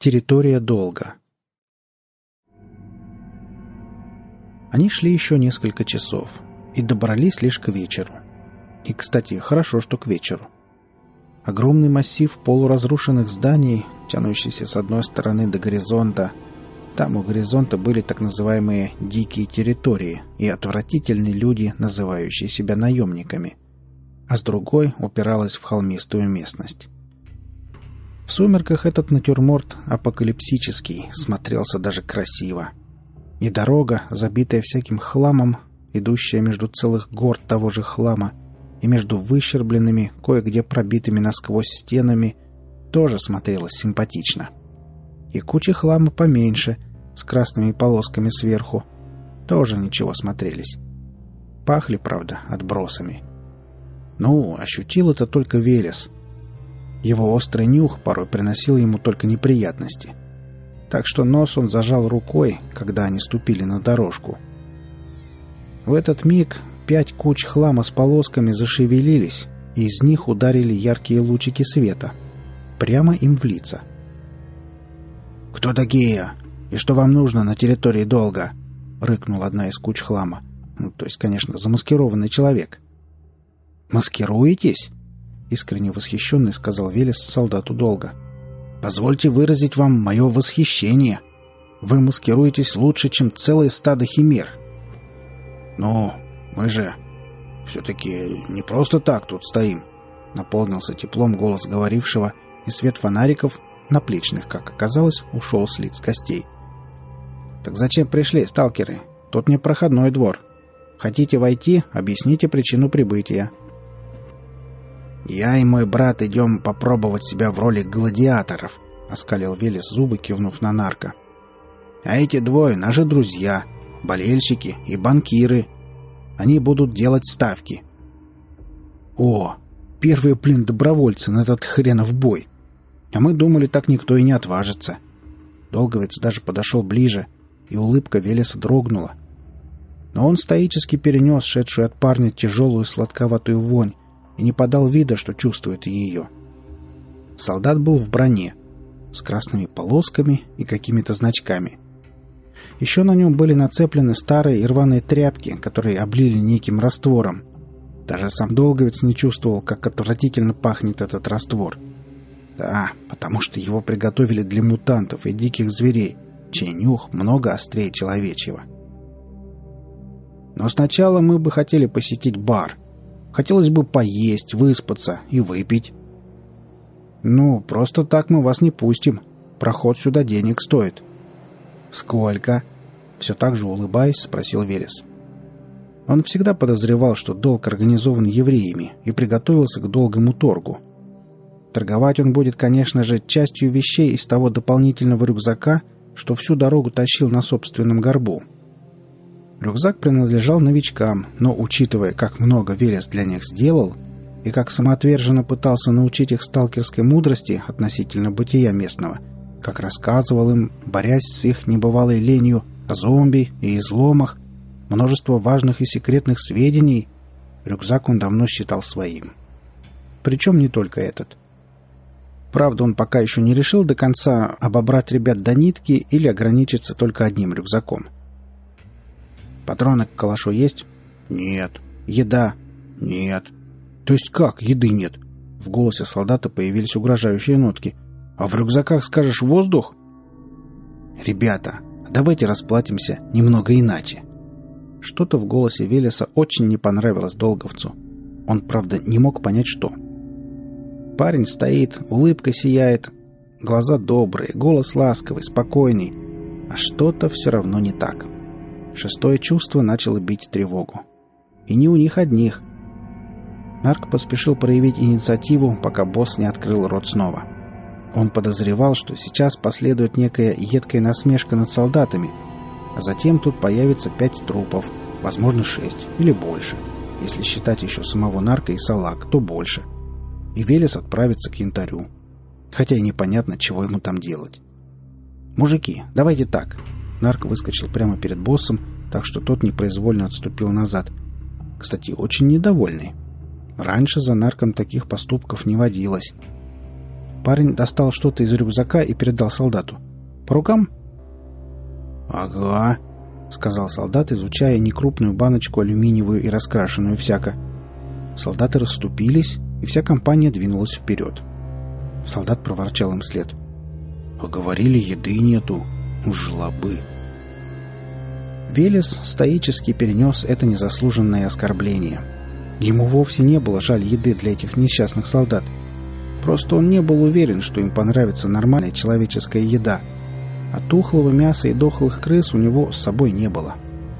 Территория долга. Они шли еще несколько часов и добрались лишь к вечеру. И, кстати, хорошо, что к вечеру. Огромный массив полуразрушенных зданий, тянущийся с одной стороны до горизонта. Там у горизонта были так называемые «дикие территории» и отвратительные люди, называющие себя наемниками. А с другой упиралась в холмистую местность. В сумерках этот натюрморт апокалипсический смотрелся даже красиво. И дорога, забитая всяким хламом, идущая между целых гор того же хлама, и между выщербленными, кое-где пробитыми насквозь стенами, тоже смотрелась симпатично. И кучи хлама поменьше, с красными полосками сверху, тоже ничего смотрелись. Пахли, правда, отбросами. Ну, ощутил это только Велес. Его острый нюх порой приносил ему только неприятности. Так что нос он зажал рукой, когда они ступили на дорожку. В этот миг 5 куч хлама с полосками зашевелились, и из них ударили яркие лучики света. Прямо им в лица. «Кто такие? И что вам нужно на территории долга?» — рыкнула одна из куч хлама. То есть, конечно, замаскированный человек. «Маскируетесь?» — искренне восхищенный сказал Велес солдату долга. «Позвольте выразить вам мое восхищение. Вы маскируетесь лучше, чем целое стадо химер». «Ну, мы же все-таки не просто так тут стоим», — наполнился теплом голос говорившего, и свет фонариков, наплечных, как оказалось, ушел с лиц гостей. «Так зачем пришли, сталкеры? Тут не проходной двор. Хотите войти? Объясните причину прибытия». «Я и мой брат идем попробовать себя в роли гладиаторов», — оскалил Велес зубы, кивнув на нарко. «А эти двое — наши друзья, болельщики и банкиры. Они будут делать ставки». «О, первые, добровольцы на этот хренов бой! А мы думали, так никто и не отважится». Долговец даже подошел ближе, и улыбка Велеса дрогнула. Но он стоически перенес шедшую от парня тяжелую сладковатую вонь и не подал вида, что чувствует ее. Солдат был в броне, с красными полосками и какими-то значками. Еще на нем были нацеплены старые и рваные тряпки, которые облили неким раствором. Даже сам Долговец не чувствовал, как отвратительно пахнет этот раствор. Да, потому что его приготовили для мутантов и диких зверей, чей нюх много острее человечьего. Но сначала мы бы хотели посетить бар. Хотелось бы поесть, выспаться и выпить. Ну, просто так мы вас не пустим. Проход сюда денег стоит. Сколько? Все так же улыбаясь, спросил Велес. Он всегда подозревал, что долг организован евреями, и приготовился к долгому торгу. Торговать он будет, конечно же, частью вещей из того дополнительного рюкзака, что всю дорогу тащил на собственном горбу. Рюкзак принадлежал новичкам, но, учитывая, как много Велес для них сделал, и как самоотверженно пытался научить их сталкерской мудрости относительно бытия местного, как рассказывал им, борясь с их небывалой ленью о зомби и изломах, множество важных и секретных сведений, рюкзак он давно считал своим. Причем не только этот. Правда, он пока еще не решил до конца обобрать ребят до нитки или ограничиться только одним рюкзаком. «Патроны к калашу есть?» «Нет». «Еда?» «Нет». «То есть как еды нет?» В голосе солдата появились угрожающие нотки. «А в рюкзаках, скажешь, воздух?» «Ребята, давайте расплатимся немного иначе». Что-то в голосе Велеса очень не понравилось Долговцу. Он, правда, не мог понять, что. Парень стоит, улыбка сияет, глаза добрые, голос ласковый, спокойный. А что-то все равно не так. Шестое чувство начало бить тревогу. И не у них одних. Нарк поспешил проявить инициативу, пока босс не открыл рот снова. Он подозревал, что сейчас последует некая едкая насмешка над солдатами, а затем тут появится 5 трупов, возможно 6 или больше. Если считать еще самого Нарка и Салак, то больше. И Велес отправится к янтарю. Хотя и непонятно, чего ему там делать. «Мужики, давайте так». Нарк выскочил прямо перед боссом, так что тот непроизвольно отступил назад. Кстати, очень недовольный. Раньше за Нарком таких поступков не водилось. Парень достал что-то из рюкзака и передал солдату. «По рукам?» «Ага», — сказал солдат, изучая некрупную баночку алюминиевую и раскрашенную всяко. Солдаты расступились, и вся компания двинулась вперед. Солдат проворчал им вслед. «Поговорили, еды нету. Жлобы». Велес стоически перенес это незаслуженное оскорбление. Ему вовсе не было жаль еды для этих несчастных солдат. Просто он не был уверен, что им понравится нормальная человеческая еда, а тухлого мяса и дохлых крыс у него с собой не было.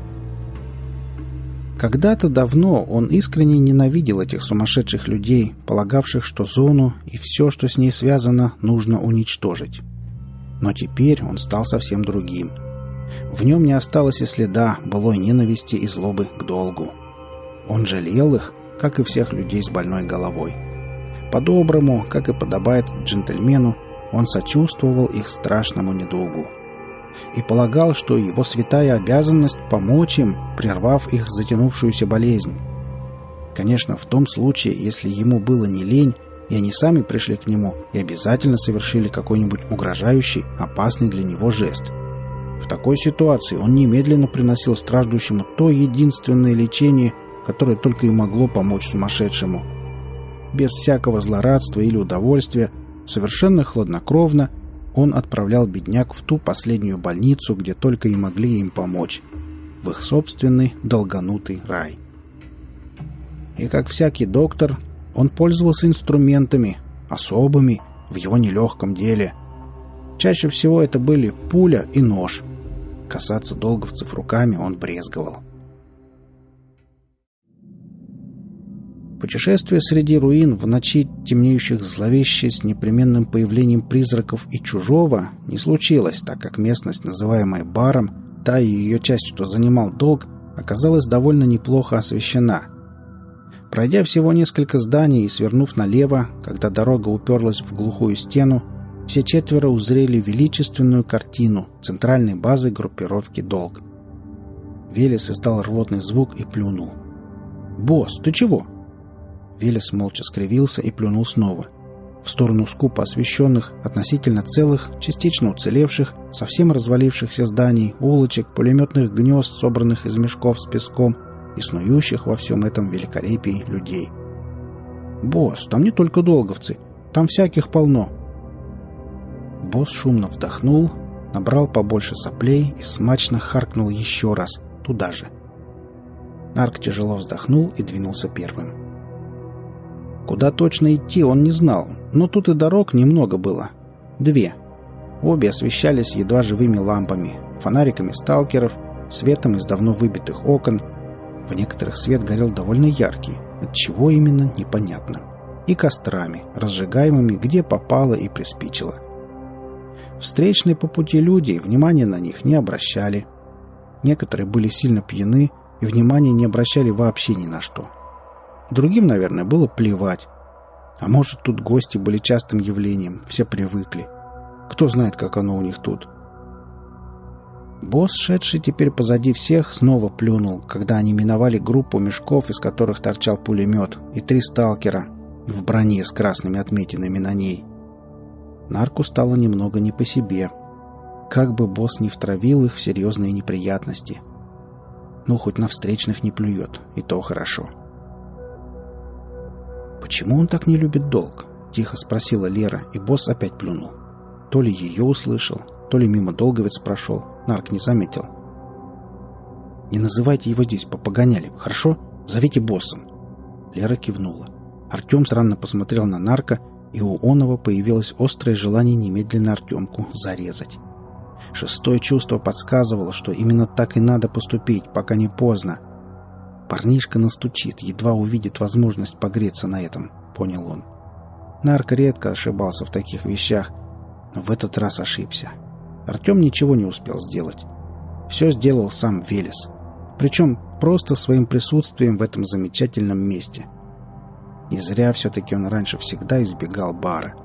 Когда-то давно он искренне ненавидел этих сумасшедших людей, полагавших, что зону и все, что с ней связано, нужно уничтожить. Но теперь он стал совсем другим. В нем не осталось и следа былой ненависти и злобы к долгу. Он жалел их, как и всех людей с больной головой. По-доброму, как и подобает джентльмену, он сочувствовал их страшному недугу и полагал, что его святая обязанность помочь им, прервав их затянувшуюся болезнь. Конечно, в том случае, если ему было не лень, и они сами пришли к нему и обязательно совершили какой-нибудь угрожающий, опасный для него жест. В такой ситуации он немедленно приносил страждущему то единственное лечение, которое только и могло помочь сумасшедшему. Без всякого злорадства или удовольствия, совершенно хладнокровно, он отправлял бедняк в ту последнюю больницу, где только и могли им помочь, в их собственный долганутый рай. И как всякий доктор, он пользовался инструментами, особыми, в его нелегком деле. Чаще всего это были пуля и нож. Касаться долговцев руками он брезговал. Путешествие среди руин в ночи, темнеющих зловеще с непременным появлением призраков и чужого, не случилось, так как местность, называемая Баром, та и ее часть, что занимал долг, оказалась довольно неплохо освещена. Пройдя всего несколько зданий и свернув налево, когда дорога уперлась в глухую стену, все четверо узрели величественную картину центральной базы группировки «Долг». Велес издал рвотный звук и плюнул. «Босс, ты чего?» Велес молча скривился и плюнул снова. В сторону скупо освещенных, относительно целых, частично уцелевших, совсем развалившихся зданий, улочек, пулеметных гнезд, собранных из мешков с песком, и снующих во всем этом великолепии людей. «Босс, там не только долговцы, там всяких полно». Босс шумно вдохнул, набрал побольше соплей и смачно харкнул еще раз, туда же. Нарк тяжело вздохнул и двинулся первым. Куда точно идти он не знал, но тут и дорог немного было. 2. Обе освещались едва живыми лампами, фонариками сталкеров, светом из давно выбитых окон. В некоторых свет горел довольно яркий, отчего именно непонятно. И кострами, разжигаемыми где попало и приспичило. Встречные по пути люди внимания на них не обращали. Некоторые были сильно пьяны и внимания не обращали вообще ни на что. Другим, наверное, было плевать. А может, тут гости были частым явлением, все привыкли. Кто знает, как оно у них тут. Босс, шедший теперь позади всех, снова плюнул, когда они миновали группу мешков, из которых торчал пулемет, и 3 сталкера в броне с красными отметинами на ней. Нарку стало немного не по себе. Как бы босс не втравил их в серьезные неприятности. Ну, хоть на встречных не плюет, и то хорошо. «Почему он так не любит долг?» — тихо спросила Лера, и босс опять плюнул. То ли ее услышал, то ли мимо долговец прошел. Нарк не заметил. «Не называйте его здесь попогоняли, хорошо? Зовите боссом». Лера кивнула. Артем странно посмотрел на Нарка, и у оного появилось острое желание немедленно Артемку зарезать. Шестое чувство подсказывало, что именно так и надо поступить, пока не поздно. Парнишка настучит, едва увидит возможность погреться на этом, понял он. Нарк редко ошибался в таких вещах, но в этот раз ошибся. Артем ничего не успел сделать. Все сделал сам Велес. Причем просто своим присутствием в этом замечательном месте. Не зря все-таки он раньше всегда избегал бара.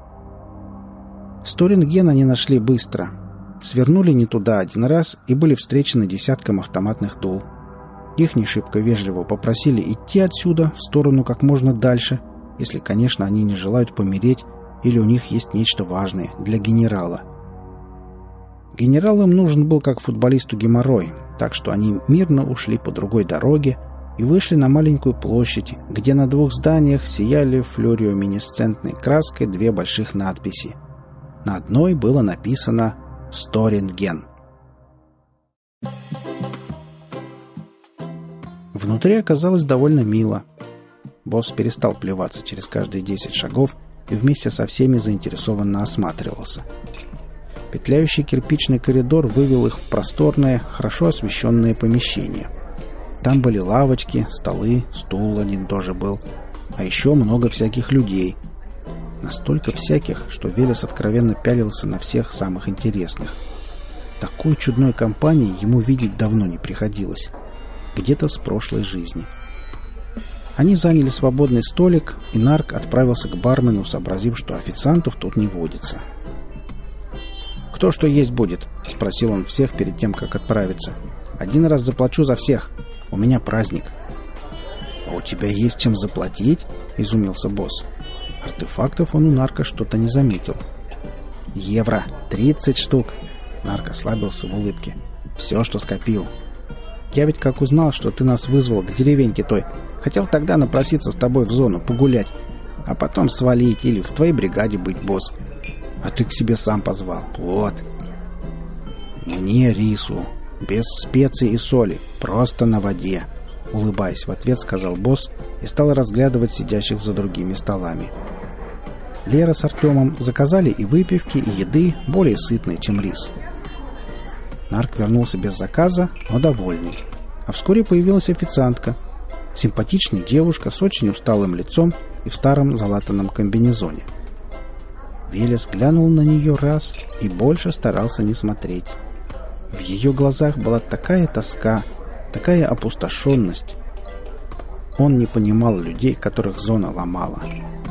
Сторинген они нашли быстро. Свернули не туда 1 раз и были встречены десятком автоматных дул. Их не шибко вежливо попросили идти отсюда в сторону как можно дальше, если, конечно, они не желают помереть Или у них есть нечто важное для генерала. Генерал им нужен был как футболисту геморрой, так что они мирно ушли по другой дороге и вышли на маленькую площадь, где на 2 зданиях сияли флюороминесцентной краской 2 больших надписи. На одной было написано «Сторинген». Внутри оказалось довольно мило. Босс перестал плеваться через каждые 10 шагов и вместе со всеми заинтересованно осматривался. Петляющий кирпичный коридор вывел их в просторное, хорошо освещенное помещение. Там были лавочки, столы, стул один тоже был, а еще много всяких людей. Настолько всяких, что Велес откровенно пялился на всех самых интересных. Такой чудной компании ему видеть давно не приходилось. Где-то с прошлой жизни. Они заняли свободный столик, и Нарк отправился к бармену, сообразив, что официантов тут не водится. «Кто что есть будет?» — спросил он всех перед тем, как отправиться. «1 раз заплачу за всех. У меня праздник». «А у тебя есть чем заплатить?» — изумился босс. Артефактов он у Нарка что-то не заметил. «Евро. 30 штук». Нарк ослабился в улыбке. «Все, что скопил. Я ведь как узнал, что ты нас вызвал к деревеньке той, хотел тогда напроситься с тобой в зону, погулять, а потом свалить или в твоей бригаде быть, босс. А ты к себе сам позвал. Вот». «Мне рису. Без специй и соли. Просто на воде», — улыбаясь в ответ, сказал босс и стал разглядывать сидящих за другими столами. Лера с Артемом заказали и выпивки, и еды более сытные, чем рис. Нарк вернулся без заказа, но довольный. А вскоре появилась официантка. Симпатичная девушка с очень усталым лицом и в старом залатанном комбинезоне. Велес глянул на нее раз и больше старался не смотреть. В ее глазах была такая тоска, такая опустошенность. Он не понимал людей, которых зона ломала.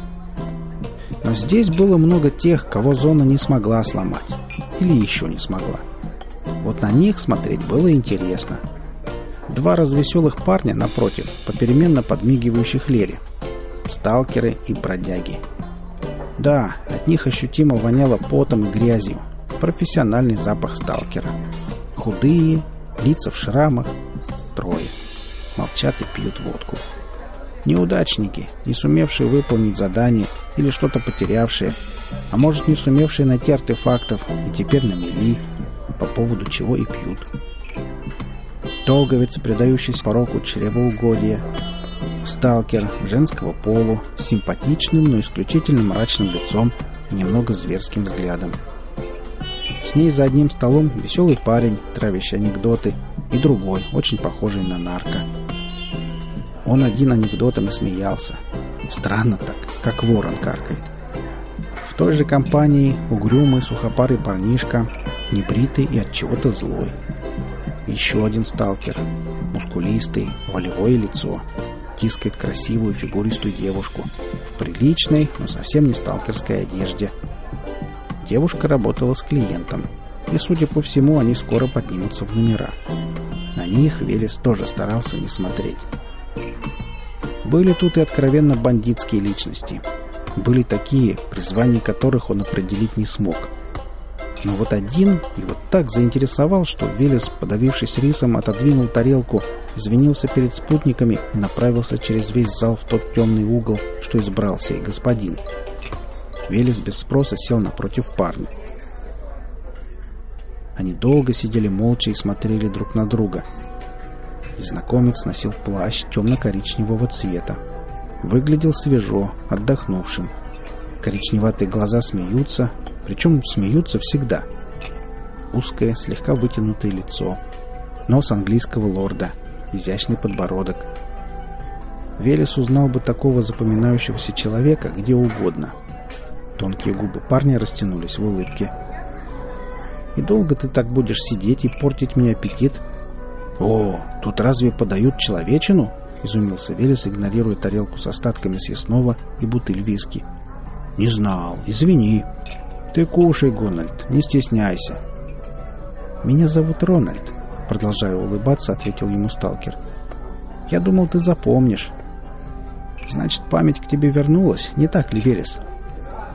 Но здесь было много тех, кого зона не смогла сломать. Или еще не смогла. Вот на них смотреть было интересно. 2 развеселых парня напротив, попеременно подмигивающих Лере. Сталкеры и бродяги. Да, от них ощутимо воняло потом и грязью. Профессиональный запах сталкера. Худые, лица в шрамах. 3. Молчат и пьют водку. Неудачники, не сумевшие выполнить задание или что-то потерявшие, а может, не сумевшие найти артефактов и теперь на мели, по поводу чего и пьют. Долговец, предающийся пороку чревоугодия. Сталкер женского полу с симпатичным, но исключительно мрачным лицом и немного зверским взглядом. С ней за одним столом веселый парень, травящий анекдоты, и другой, очень похожий на нарко. Он один анекдотом и смеялся. Странно так, как ворон каркает. В той же компании угрюмый сухопарый парнишка, небритый и от чего-то злой. Еще один сталкер, мускулистый, волевое лицо, тискает красивую фигуристую девушку в приличной, но совсем не сталкерской одежде. Девушка работала с клиентом, и, судя по всему, они скоро поднимутся в номера. На них Велес тоже старался не смотреть. Были тут и откровенно бандитские личности. Были такие, призвание которых он определить не смог. Но вот один его так заинтересовал, что Велес, подавившись рисом, отодвинул тарелку, извинился перед спутниками и направился через весь зал в тот темный угол, что избрал сей господин. Велес без спроса сел напротив парня. Они долго сидели молча и смотрели друг на друга. Незнакомец носил плащ темно-коричневого цвета. Выглядел свежо, отдохнувшим. Коричневатые глаза смеются, причем смеются всегда. Узкое, слегка вытянутое лицо. Нос английского лорда, изящный подбородок. Велес узнал бы такого запоминающегося человека где угодно. Тонкие губы парня растянулись в улыбке. «И долго ты так будешь сидеть и портить мне аппетит?» «О, тут разве подают человечину?» — изумился Велес, игнорируя тарелку с остатками съестного и бутыль виски. «Не знал. Извини. Ты кушай, Гональд, не стесняйся». «Меня зовут Рональд», — продолжая улыбаться, ответил ему сталкер. «Я думал, ты запомнишь». «Значит, память к тебе вернулась, не так ли, Велес?»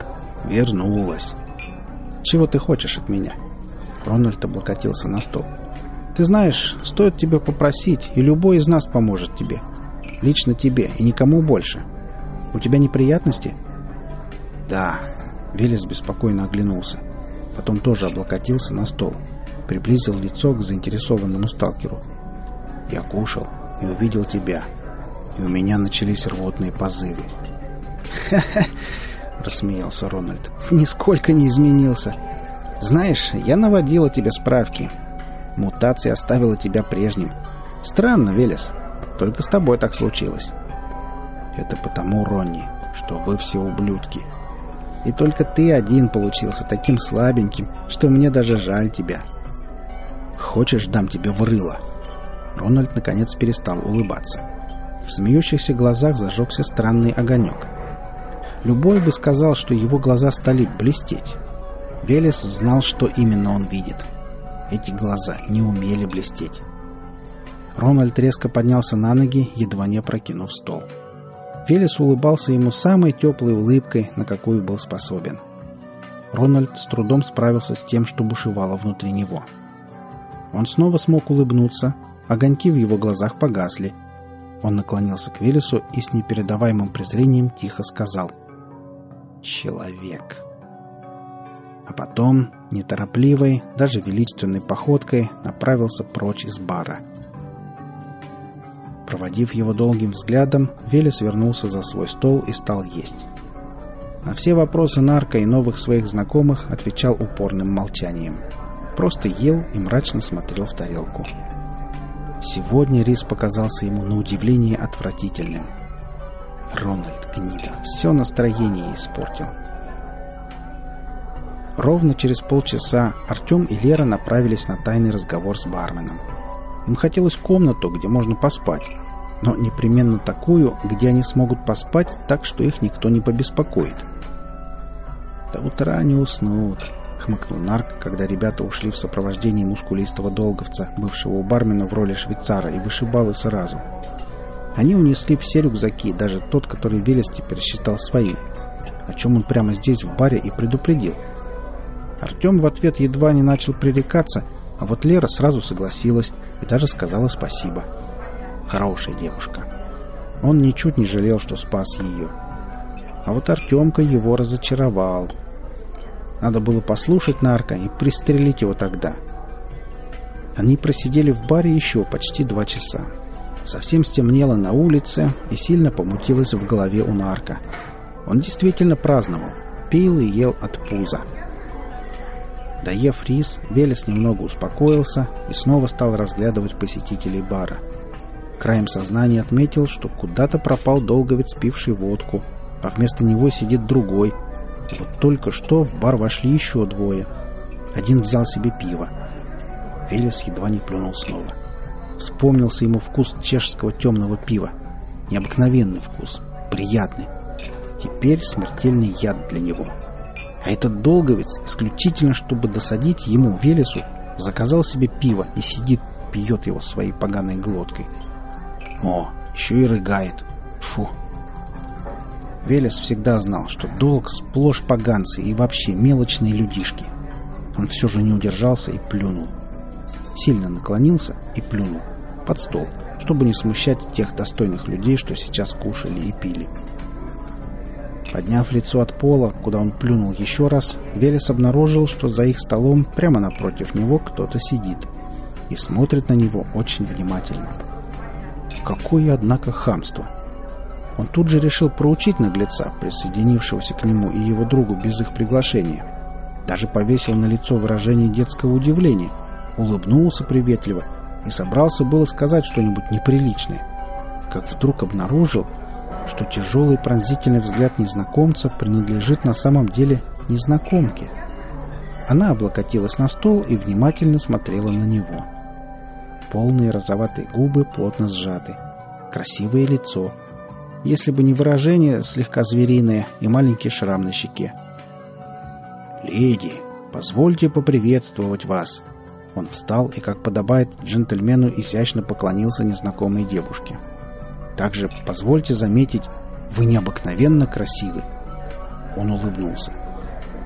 «Вернулась». «Чего ты хочешь от меня?» Рональд облокотился на стол. «Ты знаешь, стоит тебе попросить, и любой из нас поможет тебе. Лично тебе и никому больше. У тебя неприятности?» «Да». Велес беспокойно оглянулся. Потом тоже облокотился на стол. Приблизил лицо к заинтересованному сталкеру. «Я кушал и увидел тебя. И у меня начались рвотные позывы». «Ха-ха!» — рассмеялся Рональд. «Нисколько не изменился. Знаешь, я наводила тебе справки. Мутация оставила тебя прежним. Странно, Велес. Только с тобой так случилось». «Это потому, Ронни, что вы все ублюдки. И только ты один получился таким слабеньким, что мне даже жаль тебя. Хочешь, дам тебе в рыло?» Рональд наконец перестал улыбаться. В смеющихся глазах зажегся странный огонек. Любой бы сказал, что его глаза стали блестеть. Велес знал, что именно он видит. Эти глаза не умели блестеть. Рональд резко поднялся на ноги, едва не опрокинув стол. Велес улыбался ему самой теплой улыбкой, на какую был способен. Рональд с трудом справился с тем, что бушевало внутри него. Он снова смог улыбнуться, огоньки в его глазах погасли. Он наклонился к Велесу и с непередаваемым презрением тихо сказал: «Человек». А потом, неторопливой, даже величественной походкой, направился прочь из бара. Проводив его долгим взглядом, Велес вернулся за свой стол и стал есть. На все вопросы нарко и новых своих знакомых отвечал упорным молчанием. Просто ел и мрачно смотрел в тарелку. Сегодня рис показался ему на удивление отвратительным. Рональд, гнида, все настроение испортил. Ровно через полчаса Артем и Лера направились на тайный разговор с барменом. Им хотелось комнату, где можно поспать, но непременно такую, где они смогут поспать так, что их никто не побеспокоит. «До утра не уснут», — хмыкнул нарк, когда ребята ушли в сопровождении мускулистого долговца, бывшего у бармена в роли швейцара и вышибалы сразу. Они унесли все рюкзаки, даже тот, который Велес теперь считал своим, о чем он прямо здесь в баре и предупредил. Артем в ответ едва не начал пререкаться, а вот Лера сразу согласилась и даже сказала спасибо. Хорошая девушка. Он ничуть не жалел, что спас ее. А вот Артемка его разочаровал. Надо было послушать нарка и пристрелить его тогда. Они просидели в баре еще почти 2 часа. Совсем стемнело на улице и сильно помутилось в голове у нарка. Он действительно праздновал, пил и ел от пуза. Доев рис, Велес немного успокоился и снова стал разглядывать посетителей бара. Краем сознания отметил, что куда-то пропал долговец, пивший водку, а вместо него сидит другой. И вот только что в бар вошли еще 2. Один взял себе пиво. Велес едва не плюнул снова. Вспомнился ему вкус чешского темного пива. Необыкновенный вкус, приятный. Теперь смертельный яд для него. А этот долговец, исключительно чтобы досадить ему, Велесу, заказал себе пиво и сидит, пьет его своей поганой глоткой. О, еще и рыгает. Фу. Велес всегда знал, что долг сплошь поганцы и вообще мелочные людишки. Он все же не удержался и плюнул. Сильно наклонился и плюнул. Под стол, чтобы не смущать тех достойных людей, что сейчас кушали и пили. Подняв лицо от пола, куда он плюнул еще раз, Велес обнаружил, что за их столом прямо напротив него кто-то сидит и смотрит на него очень внимательно. Какое, однако, хамство! Он тут же решил проучить наглеца, присоединившегося к нему и его другу без их приглашения. Даже повесил на лицо выражение детского удивления, улыбнулся приветливо и собрался было сказать что-нибудь неприличное, как вдруг обнаружил, что тяжелый пронзительный взгляд незнакомца принадлежит на самом деле незнакомке. Она облокотилась на стол и внимательно смотрела на него. Полные розоватые губы плотно сжаты, красивое лицо, если бы не выражение слегка звериное и маленький шрам на щеке. «Леди, позвольте поприветствовать вас». Он встал и, как подобает джентльмену, изящно поклонился незнакомой девушке. «Также позвольте заметить, вы необыкновенно красивы». Он улыбнулся.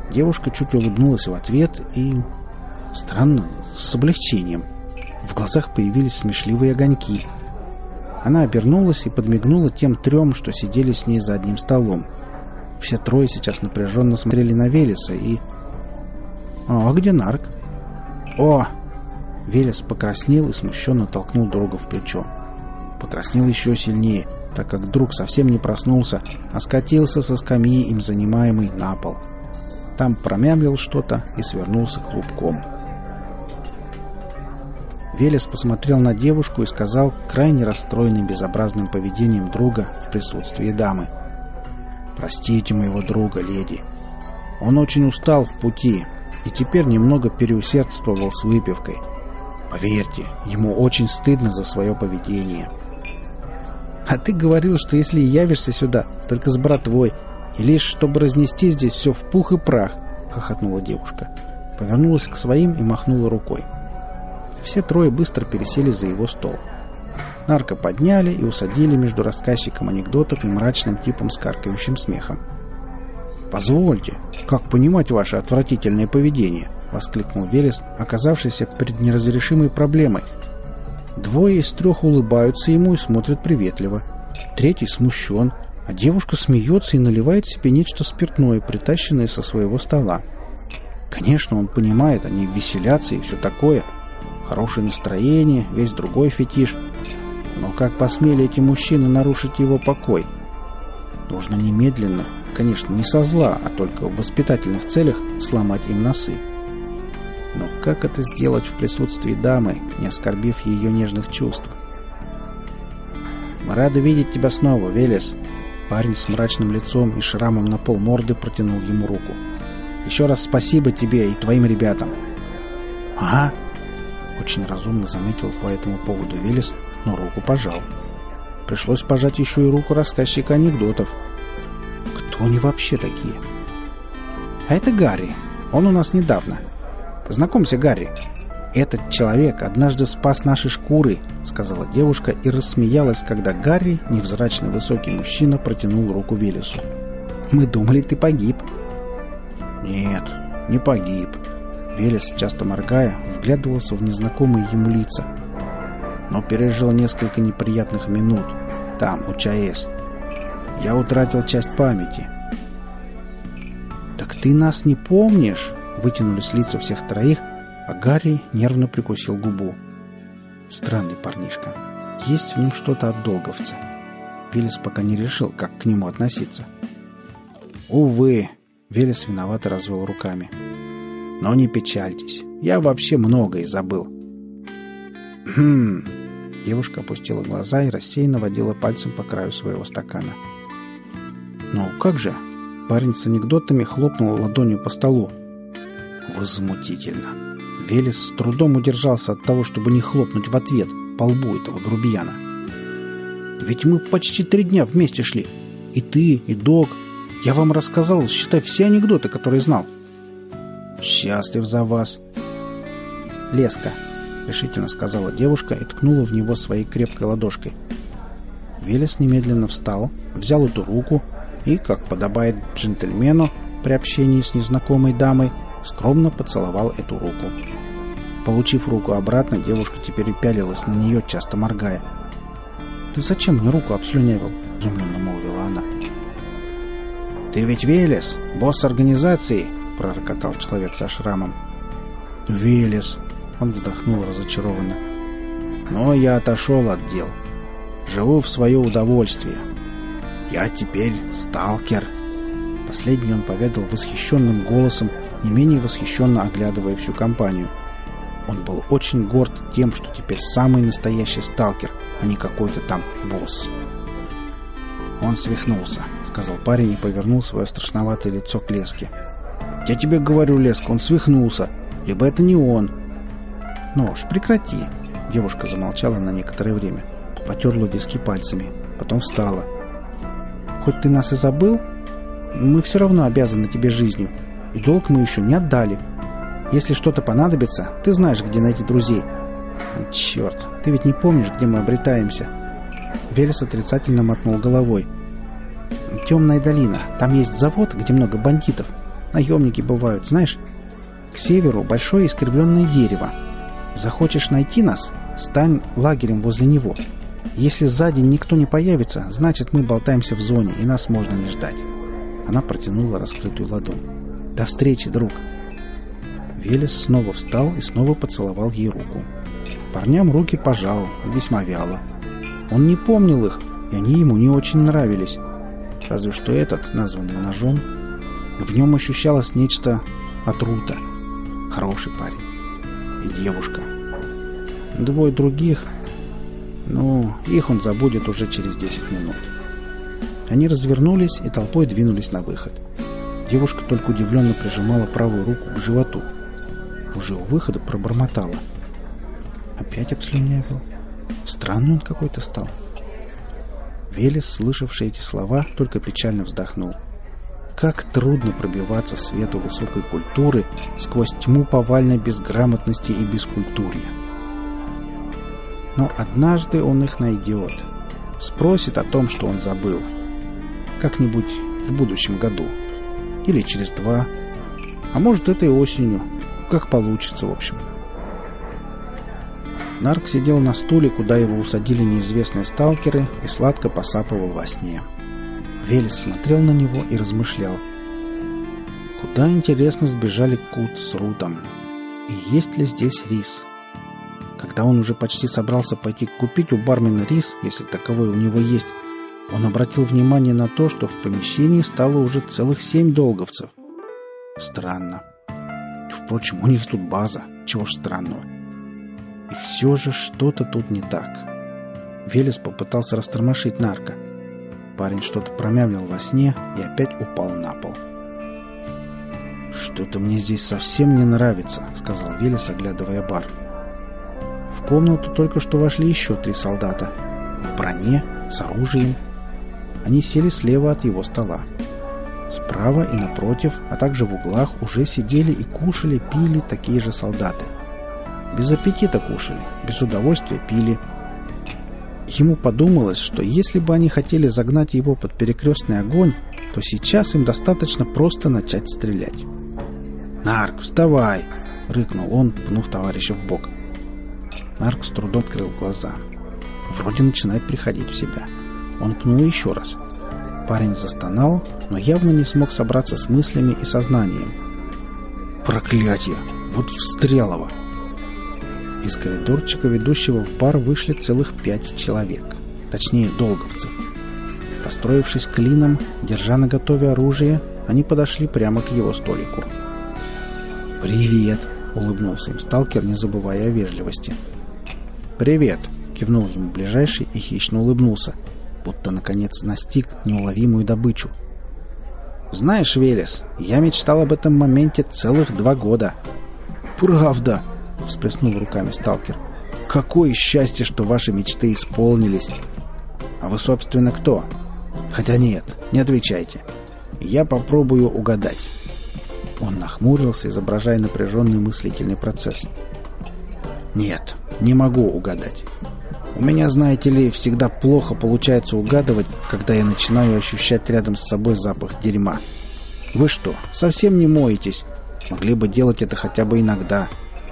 Девушка чуть улыбнулась в ответ и... странно, с облегчением. В глазах появились смешливые огоньки. Она обернулась и подмигнула тем 3, что сидели с ней за одним столом. Все 3 сейчас напряженно смотрели на Велеса и... «А где Нарк?» «О!» Велес покраснел и смущенно толкнул друга в плечо. Покраснел еще сильнее, так как друг совсем не проснулся, а скатился со скамьи, им занимаемый, на пол. Там промямлил что-то и свернулся клубком. Велес посмотрел на девушку и сказал, крайне расстроенный безобразным поведением друга в присутствии дамы: «Простите моего друга, леди. Он очень устал в пути и теперь немного переусердствовал с выпивкой. Поверьте, ему очень стыдно за свое поведение». «А ты говорил, что если явишься сюда только с братвой, и лишь чтобы разнести здесь все в пух и прах», — хохотнула девушка. Повернулась к своим и махнула рукой. Все 3 быстро пересели за его стол. Нарка подняли и усадили между рассказчиком анекдотов и мрачным типом с каркающим смехом. «Позвольте, как понимать ваше отвратительное поведение?» — воскликнул Велес, оказавшийся перед неразрешимой проблемой. 2 из 3 улыбаются ему и смотрят приветливо. 3 смущен, а девушка смеется и наливает себе нечто спиртное, притащенное со своего стола. Конечно, он понимает, они веселятся и все такое. Хорошее настроение, весь другой фетиш. Но как посмели эти мужчины нарушить его покой? Нужно немедленно, конечно, не со зла, а только в воспитательных целях сломать им носы. Но как это сделать в присутствии дамы, не оскорбив ее нежных чувств? «Мы рады видеть тебя снова, Велес». Парень с мрачным лицом и шрамом на пол морды протянул ему руку. «Еще раз спасибо тебе и твоим ребятам». «Ага», — очень разумно заметил по этому поводу Велес, но руку пожал. Пришлось пожать еще и руку рассказчика анекдотов. Кто они вообще такие? «А это Гарри. Он у нас недавно. Познакомься, Гарри. Этот человек однажды спас наши шкуры», — сказала девушка и рассмеялась, когда Гарри, невзрачный высокий мужчина, протянул руку Велесу. «Мы думали, ты погиб». «Нет, не погиб». Велес, часто моргая, вглядывался в незнакомые ему лица. «Но пережил несколько неприятных минут там, у ЧАЭС. Я утратил часть памяти». «Так ты нас не помнишь?» — вытянулись лица всех 3, а Гарри нервно прикусил губу. Странный парнишка. Есть в нем что-то от долговца. Велес пока не решил, как к нему относиться. «Увы», — Велес виновато развел руками. «Но не печальтесь, я вообще многое забыл». «Хм...» Девушка опустила глаза и рассеянно водила пальцем по краю своего стакана. «Ну, как же?» Парень с анекдотами хлопнул ладонью по столу. Возмутительно. Велес с трудом удержался от того, чтобы не хлопнуть в ответ по лбу этого грубияна. «Ведь мы почти 3 дня вместе шли. И ты, и Док. Я вам рассказал, считай, все анекдоты, которые знал». «Счастлив за вас». «Леска», — решительно сказала девушка и ткнула в него своей крепкой ладошкой. Велес немедленно встал, взял эту руку и, как подобает джентльмену при общении с незнакомой дамой, скромно поцеловал эту руку. Получив руку обратно, девушка теперь пялилась на нее, часто моргая. «Ты зачем мне руку обслюнявил?» — изумленно молвила она. «Ты ведь Велес, босс организации!» — пророкотал человек со шрамом. «Велес!» — он вздохнул разочарованно. «Но я отошел от дел. Живу в свое удовольствие. Я теперь сталкер!» Последний он поведал восхищенным голосом, не менее восхищенно оглядывая всю компанию. Он был очень горд тем, что теперь самый настоящий сталкер, а не какой-то там босс. «Он свихнулся», — сказал парень и повернул свое страшноватое лицо к Леске. «Я тебе говорю, Леска, он свихнулся. Либо это не он». «Ну уж, прекрати». Девушка замолчала на некоторое время, потерла виски пальцами, потом встала. «Хоть ты нас и забыл, мы все равно обязаны тебе жизнью, и долг мы еще не отдали. Если что-то понадобится, ты знаешь, где найти друзей». «Черт, ты ведь не помнишь, где мы обретаемся?» Велес отрицательно мотнул головой. «Темная долина. Там есть завод, где много бандитов. Наемники бывают, знаешь? К северу большое искривленное дерево. Захочешь найти нас, стань лагерем возле него. Если сзади никто не появится, значит, мы болтаемся в зоне, и нас можно не ждать». Она протянула раскрытую ладонь. «До встречи, друг!» Велес снова встал и снова поцеловал ей руку. Парням руки пожал, весьма вяло. Он не помнил их, и они ему не очень нравились. Разве что этот, названный ножом, в нем ощущалось нечто от Рута. Хороший парень. И девушка. Двое других, их он забудет уже через 10 минут. Они развернулись и толпой двинулись на выход. Девушка только удивленно прижимала правую руку к животу. Уже у выхода пробормотала. Опять обслюнявил. Странный он какой-то стал. Велес, слышавший эти слова, только печально вздохнул. Как трудно пробиваться свету высокой культуры сквозь тьму повальной безграмотности и бескультурья. Но однажды он их найдет. Спросит о том, что он забыл. Как-нибудь в будущем году. Или через 2. А может, этой осенью. Как получится, в общем. Нарк сидел на стуле, куда его усадили неизвестные сталкеры, и сладко посапывал во сне. Велес смотрел на него и размышлял. Куда, интересно, сбежали Кут с Рутом? И есть ли здесь рис? Когда он уже почти собрался пойти купить у бармена рис, если таковой у него есть, он обратил внимание на то, что в помещении стало уже целых 7 долговцев. Странно. Впрочем, у них тут база. Чего ж странного? И все же что-то тут не так. Велес попытался растормошить Нарка. Парень что-то промямлил во сне и опять упал на пол. «Что-то мне здесь совсем не нравится», — сказал Велес, оглядывая бар. В комнату только что вошли еще 3 солдата. В броне, с оружием. Они сели слева от его стола. Справа и напротив, а также в углах уже сидели и кушали, пили такие же солдаты. Без аппетита кушали, без удовольствия пили. Ему подумалось, что если бы они хотели загнать его под перекрестный огонь, то сейчас им достаточно просто начать стрелять. «Нарк, вставай!» — рыкнул он, пнув товарища в бок. Нарк с трудом открыл глаза. Вроде начинает приходить в себя. Он пнул еще раз. Парень застонал, но явно не смог собраться с мыслями и сознанием. «Проклятие! Вот встрелово!» Из коридорчика, ведущего в бар, вышли целых 5 человек. Точнее, долговцев. Построившись клином, держа наготове оружие, они подошли прямо к его столику. «Привет!» — улыбнулся им сталкер, не забывая о вежливости. «Привет!» — кивнул ему ближайший и хищно улыбнулся, будто, наконец, настиг неуловимую добычу. «Знаешь, Велес, я мечтал об этом моменте целых 2 года». «Правда!» — всплеснул руками сталкер. «Какое счастье, что ваши мечты исполнились!» «А вы, собственно, кто?» «Хотя нет, не отвечайте. Я попробую угадать». Он нахмурился, изображая напряженный мыслительный процесс. «Нет, не могу угадать. У меня, знаете ли, всегда плохо получается угадывать, когда я начинаю ощущать рядом с собой запах дерьма. Вы что, совсем не моетесь? Могли бы делать это хотя бы иногда».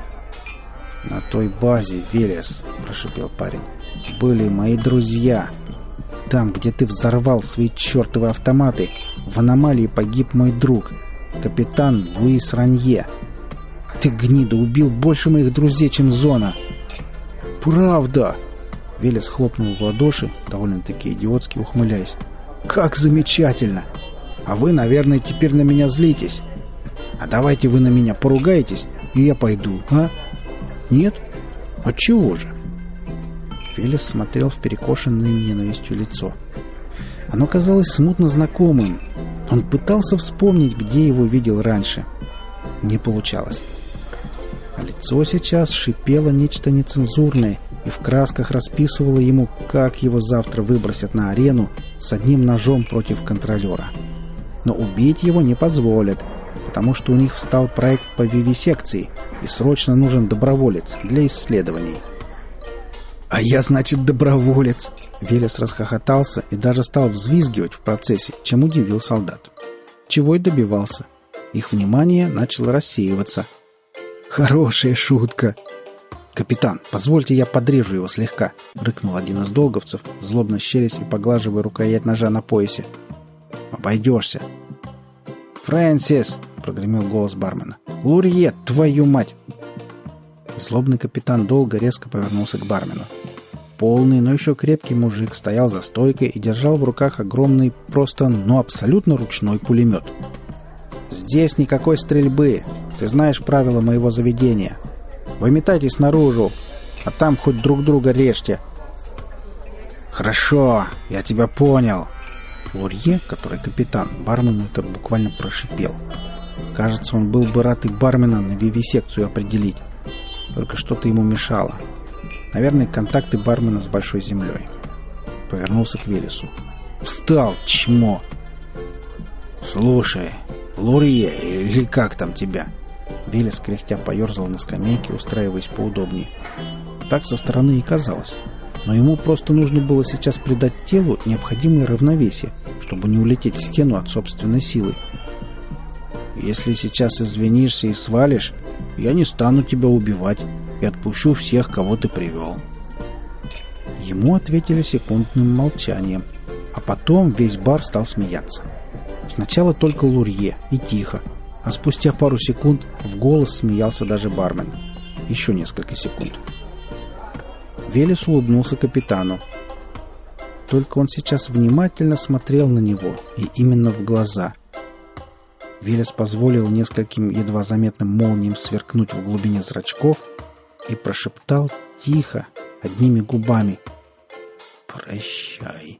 «На той базе, Велес», — прошипел парень, — «были мои друзья. Там, где ты взорвал свои чертовы автоматы, в аномалии погиб мой друг, капитан Луис Ранье. Ты, гнида, убил больше моих друзей, чем Зона». «Правда!» — Велес хлопнул в ладоши, довольно-таки идиотски ухмыляясь. «Как замечательно! А вы, наверное, теперь на меня злитесь. А давайте вы на меня поругаетесь, и я пойду, а? Нет? Отчего же?» Велес смотрел в перекошенное ненавистью лицо. Оно казалось смутно знакомым. Он пытался вспомнить, где его видел раньше. Не получалось. А лицо сейчас шипело нечто нецензурное и в красках расписывало ему, как его завтра выбросят на арену с одним ножом против контролера. Но убить его не позволят, потому что у них встал проект по вивисекции, и срочно нужен доброволец для исследований. «А я, значит, доброволец!» Велес расхохотался и даже стал взвизгивать в процессе, чем удивил солдат. Чего и добивался. их внимание начало рассеиваться. «Хорошая шутка!» «Капитан, позвольте я подрежу его слегка», — рыкнул один из долговцев, злобно щерясь и поглаживая рукоять ножа на поясе. «Обойдешься». «Фрэнсис!» — прогремел голос бармена. «Лурье, твою мать!» Злобный капитан долго резко повернулся к бармену. Полный, но еще крепкий мужик стоял за стойкой и держал в руках огромный, просто, абсолютно ручной пулемет. «Здесь никакой стрельбы. Ты знаешь правила моего заведения. Выметайтесь наружу, а там хоть друг друга режьте». «Хорошо, я тебя понял». Лурье, который капитан, бармену это буквально прошипел. Кажется, он был бы рад и бармена на вивисекцию определить. Только что-то ему мешало. Наверное, контакты бармена с Большой Землей. Повернулся к Велесу. «Встал, чмо!» «Слушай, Лурье, или как там тебя?» Велес кряхтя поерзал на скамейке, устраиваясь поудобнее. Так со стороны и казалось. Но ему просто нужно было сейчас придать телу необходимое равновесие, чтобы не улететь в стену от собственной силы. «Если сейчас извинишься и свалишь, я не стану тебя убивать и отпущу всех, кого ты привел». Ему ответили секундным молчанием, а потом весь бар стал смеяться. Сначала только Лурье, и тихо, а спустя пару секунд в голос смеялся даже бармен. Еще несколько секунд. Велес улыбнулся капитану. Только он сейчас внимательно смотрел на него, и именно в глаза. Велес позволил нескольким едва заметным молниям сверкнуть в глубине зрачков и прошептал тихо, одними губами: «Прощай».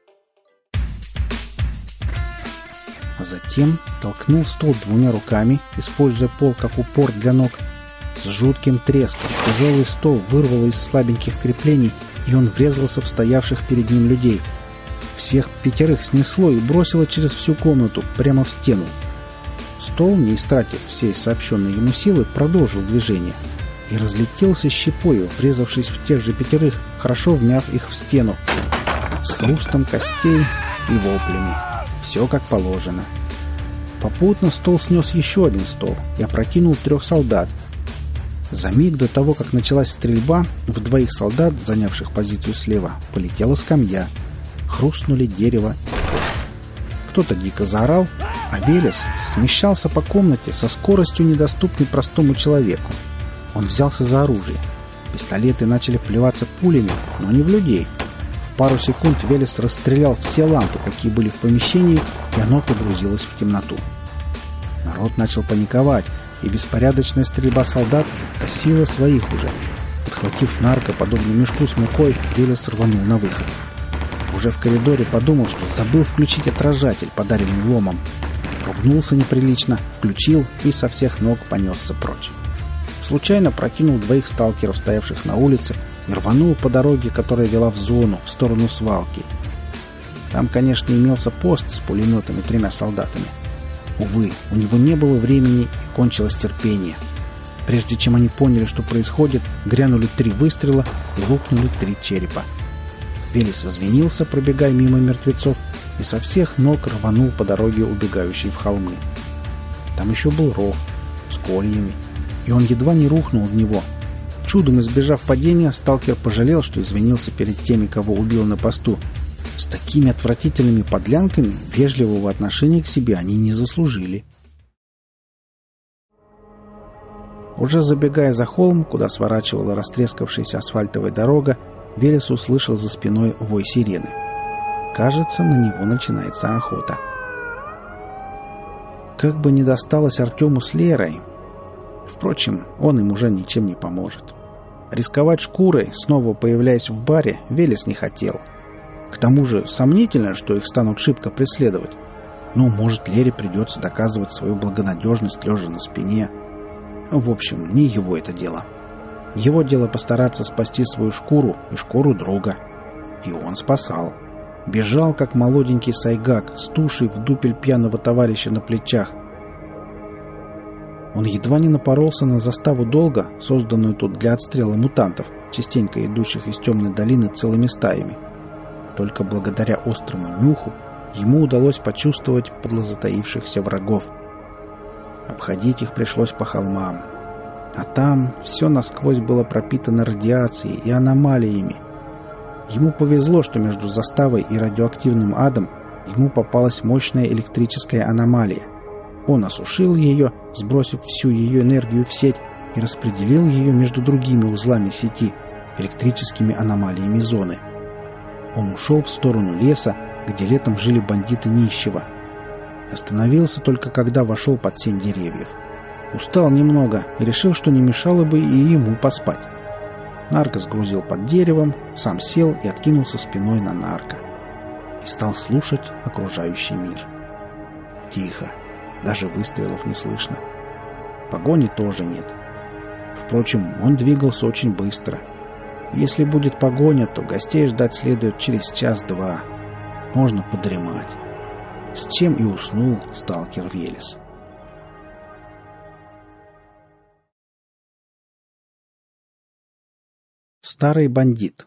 А затем толкнул стол двумя руками, используя пол как упор для ног. С жутким треском тяжелый стол вырвало из слабеньких креплений, и он врезался в стоявших перед ним людей. Всех 5 снесло и бросило через всю комнату, прямо в стену. Стол, не истратив всей сообщенной ему силы, продолжил движение и разлетелся щепою, врезавшись в тех же 5, хорошо вмяв их в стену, с хрустом костей и воплями. Все как положено. Попутно стол снес еще один стол и опрокинул 3 солдат. За миг до того, как началась стрельба, в 2 солдат, занявших позицию слева, полетела скамья. Хрустнули дерево. Кто-то дико заорал, а Велес смещался по комнате со скоростью, недоступной простому человеку. Он взялся за оружие. Пистолеты начали плеваться пулями, но не в людей. В пару секунд Велес расстрелял все лампы, какие были в помещении, и оно погрузилось в темноту. Народ начал паниковать, и беспорядочная стрельба солдат косила своих уже. Подхватив нарко, подобно мешку с мукой, Велес рванул на выход. Уже в коридоре подумал, что забыл включить отражатель, подаренный ломом. Ругнулся неприлично, включил и со всех ног понесся прочь. Случайно прокинул 2 сталкеров, стоявших на улице, и рванул по дороге, которая вела в зону, в сторону свалки. Там, конечно, имелся пост с пулеметом и 3 солдатами. Увы, у него не было времени и кончилось терпение. Прежде чем они поняли, что происходит, грянули 3 выстрела и лопнули 3 черепа. Велес извинился, пробегая мимо мертвецов, и со всех ног рванул по дороге, убегающей в холмы. Там еще был ров с кольями, и он едва не рухнул в него. Чудом избежав падения, сталкер пожалел, что извинился перед теми, кого убил на посту. С такими отвратительными подлянками вежливого отношения к себе они не заслужили. Уже забегая за холм, куда сворачивала растрескавшаяся асфальтовая дорога, Велес услышал за спиной вой сирены. Кажется, на него начинается охота. Как бы ни досталось Артему с Лерой, впрочем, он им уже ничем не поможет. Рисковать шкурой, снова появляясь в баре, Велес не хотел. К тому же сомнительно, что их станут шибко преследовать. Ну, может, Лере придется доказывать свою благонадежность, лежа на спине. В общем, не его это дело. Его дело постараться спасти свою шкуру и шкуру друга. И он спасал. Бежал, как молоденький сайгак, с тушей в дупель пьяного товарища на плечах. Он едва не напоролся на заставу долга, созданную тут для отстрела мутантов, частенько идущих из темной долины целыми стаями. Только благодаря острому нюху ему удалось почувствовать подлозатаившихся врагов. Обходить их пришлось по холмам. А там все насквозь было пропитано радиацией и аномалиями. Ему повезло, что между заставой и радиоактивным адом ему попалась мощная электрическая аномалия. Он осушил ее, сбросив всю ее энергию в сеть, и распределил ее между другими узлами сети, электрическими аномалиями зоны. Он ушел в сторону леса, где летом жили бандиты нищего. Остановился только когда вошел под сень деревьев. Устал немного и решил, что не мешало бы и ему поспать. Нарко сгрузил под деревом, сам сел и откинулся спиной на нарко. И стал слушать окружающий мир. Тихо, даже выстрелов не слышно. Погони тоже нет. Впрочем, он двигался очень быстро. Если будет погоня, то гостей ждать следует через час-два. Можно подремать. С чем и уснул сталкер Велес. Старый бандит.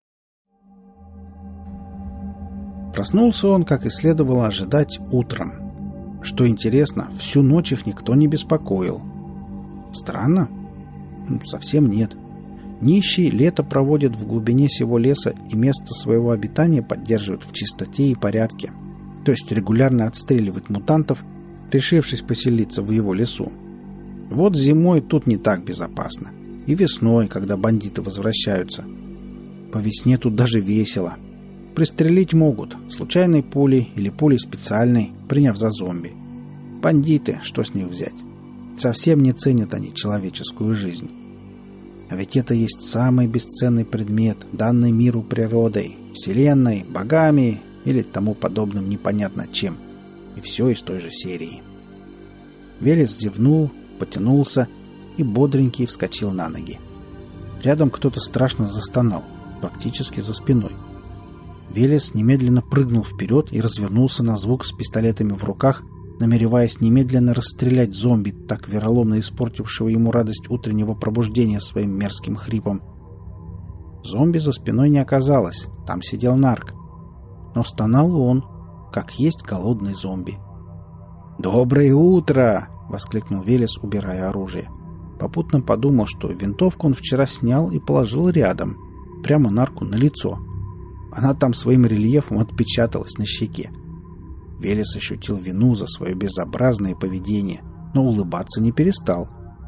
Проснулся он, как и следовало ожидать, утром. Что интересно, всю ночь их никто не беспокоил. Странно? Совсем нет. Нищий лето проводит в глубине сего леса и место своего обитания поддерживает в чистоте и порядке. То есть регулярно отстреливает мутантов, решившись поселиться в его лесу. Вот зимой тут не так безопасно. И весной, когда бандиты возвращаются. По весне тут даже весело. Пристрелить могут случайной пулей или пулей специальной, приняв за зомби. Бандиты, что с них взять? Совсем не ценят они человеческую жизнь. А ведь это есть самый бесценный предмет, данный миру природой, вселенной, богами или тому подобным непонятно чем. И все из той же серии. Велес зевнул, потянулся и бодренький вскочил на ноги. Рядом кто-то страшно застонал, практически за спиной. Велес немедленно прыгнул вперед и развернулся на звук с пистолетами в руках, намереваясь немедленно расстрелять зомби, так вероломно испортившего ему радость утреннего пробуждения своим мерзким хрипом. Зомби за спиной не оказалось, там сидел нарк. Но стонал он, как есть голодный зомби. «Доброе утро!» — воскликнул Велес, убирая оружие. Попутно подумал, что винтовку он вчера снял и положил рядом, прямо нарку на лицо. Она там своим рельефом отпечаталась на щеке. Велес ощутил вину за свое безобразное поведение, но улыбаться не перестал.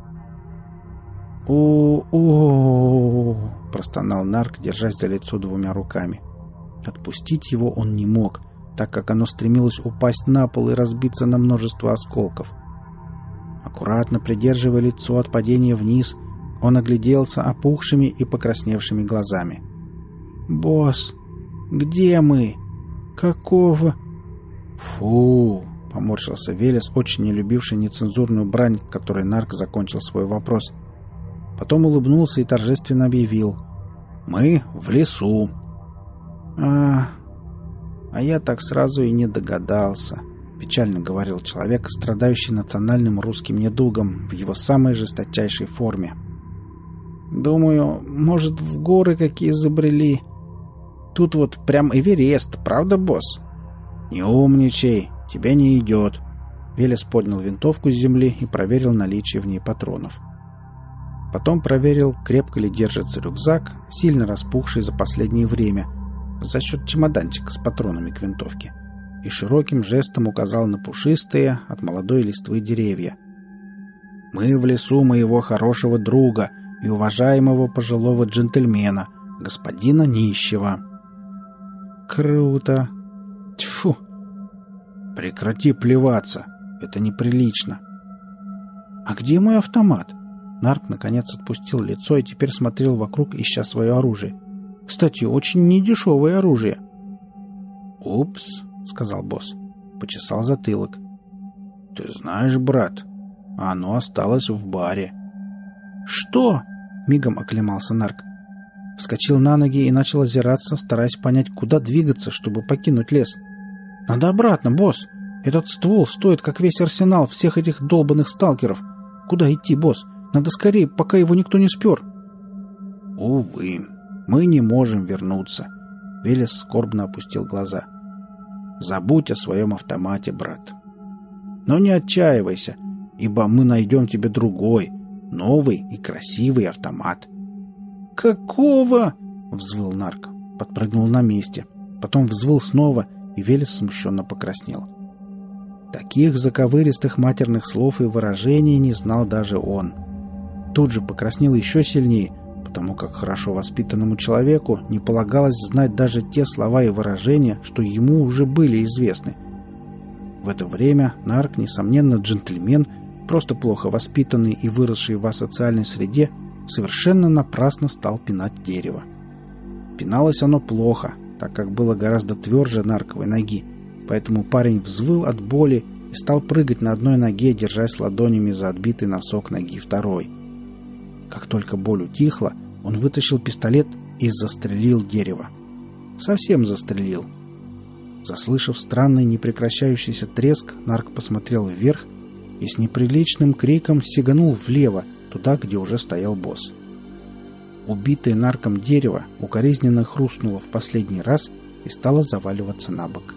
«О-о-о!» — простонал нарк, держась за лицо двумя руками. Отпустить его он не мог, так как оно стремилось упасть на пол и разбиться на множество осколков. Аккуратно придерживая лицо от падения вниз, он огляделся опухшими и покрасневшими глазами. «Босс, где мы? Какого?» «Фу!» — поморщился Велес, очень не любивший нецензурную брань, которой нарк закончил свой вопрос. Потом улыбнулся и торжественно объявил: «Мы в лесу». А я так сразу и не догадался», — печально говорил человек, страдающий национальным русским недугом в его самой жесточайшей форме. «Думаю, может, в горы какие забрели. Тут вот прям Эверест, правда, босс?» «Не умничай, тебе не идет». Велес поднял винтовку с земли и проверил наличие в ней патронов. Потом проверил, крепко ли держится рюкзак, сильно распухший за последнее время, за счет чемоданчика с патронами к винтовке, и широким жестом указал на пушистые от молодой листвы деревья. «Мы в лесу моего хорошего друга и уважаемого пожилого джентльмена, господина Нищего». «Круто! Тьфу! Прекрати плеваться, это неприлично». «А где мой автомат?» Нарк наконец отпустил лицо и теперь смотрел вокруг, ища свое оружие. «Кстати, очень недешевое оружие». «Упс», — сказал босс, почесал затылок. «Ты знаешь, брат, оно осталось в баре». «Что?» — мигом оклемался нарк. Вскочил на ноги и начал озираться, стараясь понять, куда двигаться, чтобы покинуть лес. «Надо обратно, босс! Этот ствол стоит, как весь арсенал всех этих долбанных сталкеров. Куда идти, босс? Надо скорее, пока его никто не спер». «Увы, мы не можем вернуться», — Велес скорбно опустил глаза. «Забудь о своем автомате, брат. Но не отчаивайся. ибо мы найдем тебе другой, новый и красивый автомат». «Какого?» — взвыл нарк, подпрыгнул на месте, потом взвыл снова, и Велес смущенно покраснел. Таких заковыристых матерных слов и выражений не знал даже он. Тут же покраснел еще сильнее, потому как хорошо воспитанному человеку не полагалось знать даже те слова и выражения, что ему уже были известны. В это время нарк, несомненно, джентльмен, просто плохо воспитанный и выросший в асоциальной среде, совершенно напрасно стал пинать дерево. Пиналось оно плохо, так как было гораздо тверже нарковой ноги, поэтому парень взвыл от боли и стал прыгать на одной ноге, держась ладонями за отбитый носок ноги второй. Как только боль утихла, он вытащил пистолет и застрелил дерево. Совсем застрелил. Заслышав странный непрекращающийся треск, нарк посмотрел вверх и с неприличным криком сиганул влево, туда, где уже стоял босс. Убитое нарком дерево укоризненно хрустнуло в последний раз и стало заваливаться на бок.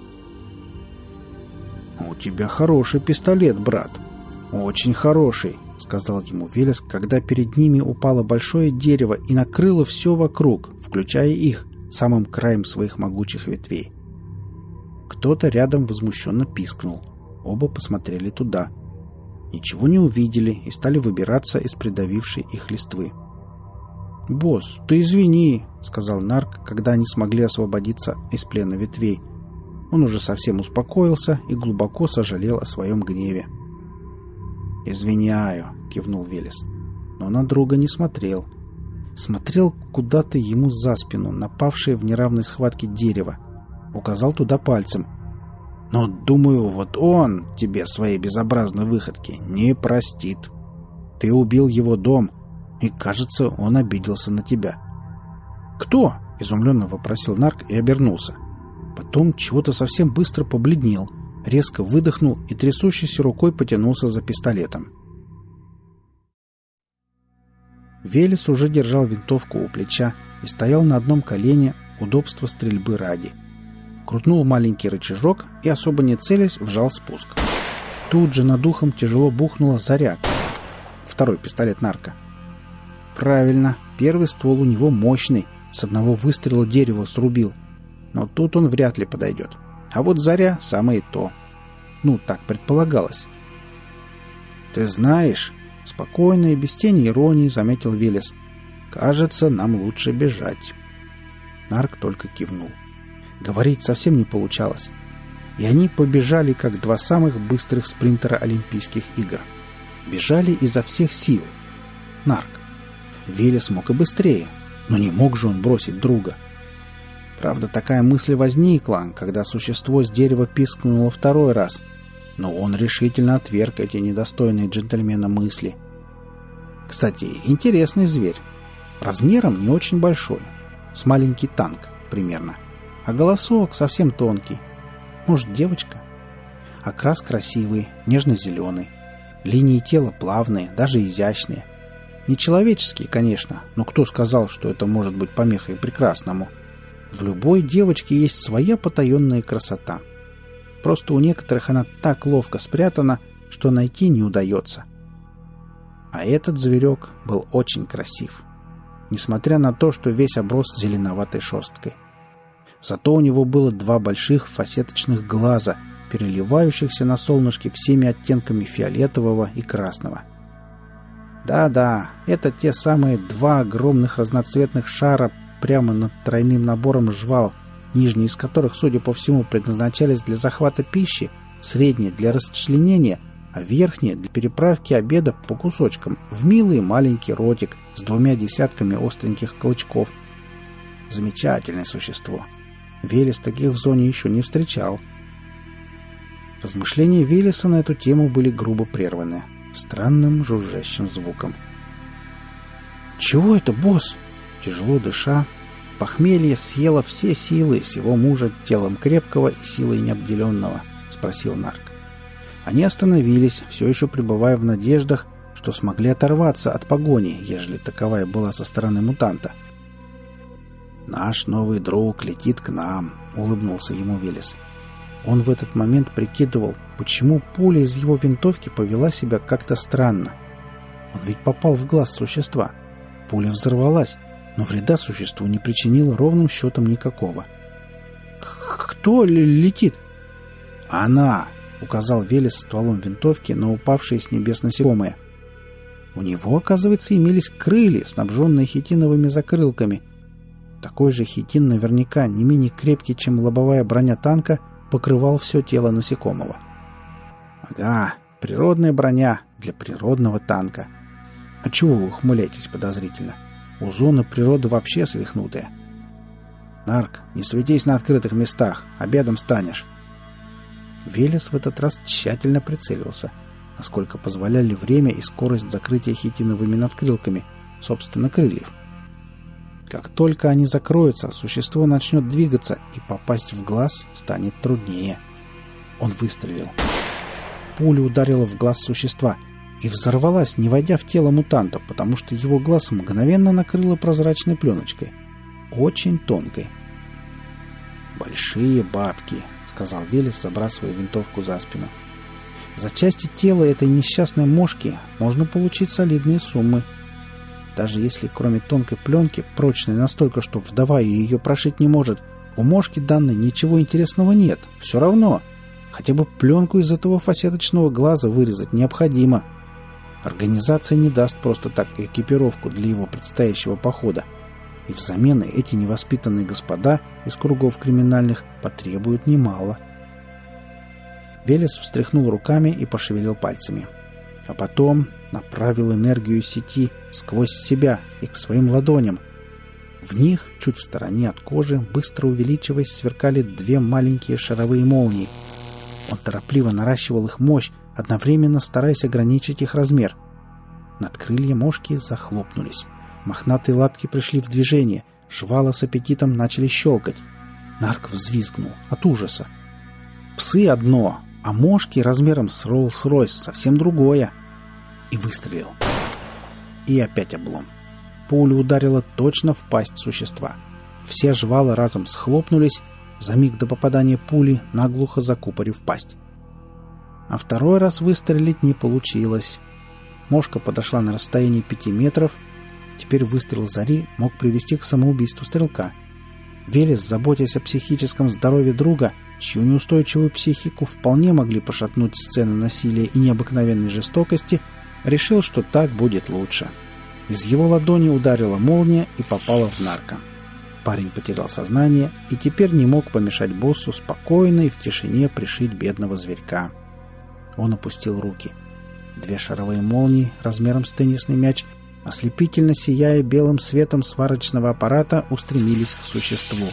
«У тебя хороший пистолет, брат. Очень хороший», — сказал ему Велес, когда перед ними упало большое дерево и накрыло все вокруг, включая их, самым краем своих могучих ветвей. Кто-то рядом возмущенно пискнул. Оба посмотрели туда. Ничего не увидели и стали выбираться из придавившей их листвы. «Босс, ты извини», — сказал нарк, когда они смогли освободиться из плена ветвей. Он уже совсем успокоился и глубоко сожалел о своем гневе. «Извиняю», — кивнул Велес, но на друга не смотрел. Смотрел куда-то ему за спину, напавшее в неравной схватке дерево. Указал туда пальцем. «Но, думаю, вот он тебе своей безобразной выходки не простит. Ты убил его дом, и, кажется, он обиделся на тебя». «Кто?» — изумленно вопросил нарк и обернулся. Потом чего-то совсем быстро побледнел, резко выдохнул и трясущейся рукой потянулся за пистолетом. Велес уже держал винтовку у плеча и стоял на одном колене, удобства стрельбы ради. Крутнул маленький рычажок и, особо не целясь, вжал спуск. Тут же над ухом тяжело бухнула заряд. Второй пистолет нарка. Правильно, первый ствол у него мощный, с одного выстрела дерево срубил. Но тут он вряд ли подойдет. А вот заря самое то. Ну, так предполагалось. «Ты знаешь», — спокойно и без тени иронии заметил Велес, — «кажется, нам лучше бежать». Нарк только кивнул. Говорить совсем не получалось. И они побежали, как два самых быстрых спринтера Олимпийских игр. Бежали изо всех сил. Нарк. Велес мог и быстрее, но не мог же он бросить друга. Правда, такая мысль возникла, когда существо с дерева пискнуло второй раз, но он решительно отверг эти недостойные джентльмена мысли. Кстати, интересный зверь. Размером не очень большой, с маленький танк примерно, а голосок совсем тонкий. Может, девочка? Окрас красивый, нежно-зеленый. Линии тела плавные, даже изящные. Не человеческие, конечно, но кто сказал, что это может быть помехой прекрасному? В любой девочке есть своя потаенная красота. Просто у некоторых она так ловко спрятана, что найти не удается. А этот зверек был очень красив, несмотря на то, что весь оброс зеленоватой шерсткой. Зато у него было два больших фасеточных глаза, переливающихся на солнышке всеми оттенками фиолетового и красного. Да-да, это те самые два огромных разноцветных шара прямо над тройным набором жвал, нижние из которых, судя по всему, предназначались для захвата пищи, средние для расчленения, а верхние для переправки обеда по кусочкам в милый маленький ротик с 2 десятками остреньких клычков. Замечательное существо. Велес таких в зоне еще не встречал. Размышления Велеса на эту тему были грубо прерваны странным жужжащим звуком. «Чего это, босс?» Тяжело дыша, похмелье съело все силы сего мужа телом крепкого и силой необделенного, — спросил нарк. Они остановились, все еще пребывая в надеждах, что смогли оторваться от погони, ежели таковая была со стороны мутанта. «Наш новый друг летит к нам», — улыбнулся ему Велес. Он в этот момент прикидывал, почему пуля из его винтовки повела себя как-то странно. Он ведь попал в глаз существа. Пуля взорвалась, но вреда существу не причинила ровным счетом никакого. «Кто летит?» «Она!» — указал Велес стволом винтовки на упавшие с небес насекомые. У него, оказывается, имелись крылья, снабженные хитиновыми закрылками. Такой же хитин, наверняка не менее крепкий, чем лобовая броня танка, покрывал все тело насекомого. Ага, природная броня для природного танка. А чего вы ухмыляетесь подозрительно? У зоны природы вообще свихнутая. Нарк, не светись на открытых местах, обедом станешь. Велес в этот раз тщательно прицелился, насколько позволяли время и скорость закрытия хитиновыми надкрылками, собственно, крыльев. Как только они закроются, существо начнет двигаться, и попасть в глаз станет труднее. Он выстрелил. Пуля ударила в глаз существа и взорвалась, не войдя в тело мутанта, потому что его глаз мгновенно накрыло прозрачной пленочкой. Очень тонкой. «Большие бабки», — сказал Велес, забрасывая винтовку за спину. «За части тела этой несчастной мошки можно получить солидные суммы. Даже если кроме тонкой пленки, прочной настолько, что вдова ее прошить не может, у мошки данной ничего интересного нет. Все равно. Хотя бы пленку из этого фасеточного глаза вырезать необходимо. Организация не даст просто так экипировку для его предстоящего похода. И взамен эти невоспитанные господа из кругов криминальных потребуют немало». Велес встряхнул руками и пошевелил пальцами. А потом направил энергию сети сквозь себя и к своим ладоням. В них, чуть в стороне от кожи, быстро увеличиваясь, сверкали две маленькие шаровые молнии. Он торопливо наращивал их мощь, одновременно стараясь ограничить их размер. Надкрылья мошки захлопнулись. Мохнатые лапки пришли в движение, жвала с аппетитом начали щелкать. Нарк взвизгнул от ужаса. Псы одно, а мошки размером с Роллс-Ройс совсем другое. И выстрелил. И опять облом. Пуля ударила точно в пасть существа. Все жвала разом схлопнулись, за миг до попадания пули наглухо закупорив пасть. А второй раз выстрелить не получилось. Мошка подошла на расстояние 5 метров. Теперь выстрел Зари мог привести к самоубийству стрелка. Велес, заботясь о психическом здоровье друга, чью неустойчивую психику вполне могли пошатнуть сцены насилия и необыкновенной жестокости, решил, что так будет лучше. Из его ладони ударила молния и попала в Нарка. Парень потерял сознание и теперь не мог помешать боссу спокойно и в тишине пришить бедного зверька. Он опустил руки. 2 шаровые молнии размером с теннисный мяч, ослепительно сияя белым светом сварочного аппарата, устремились к существу.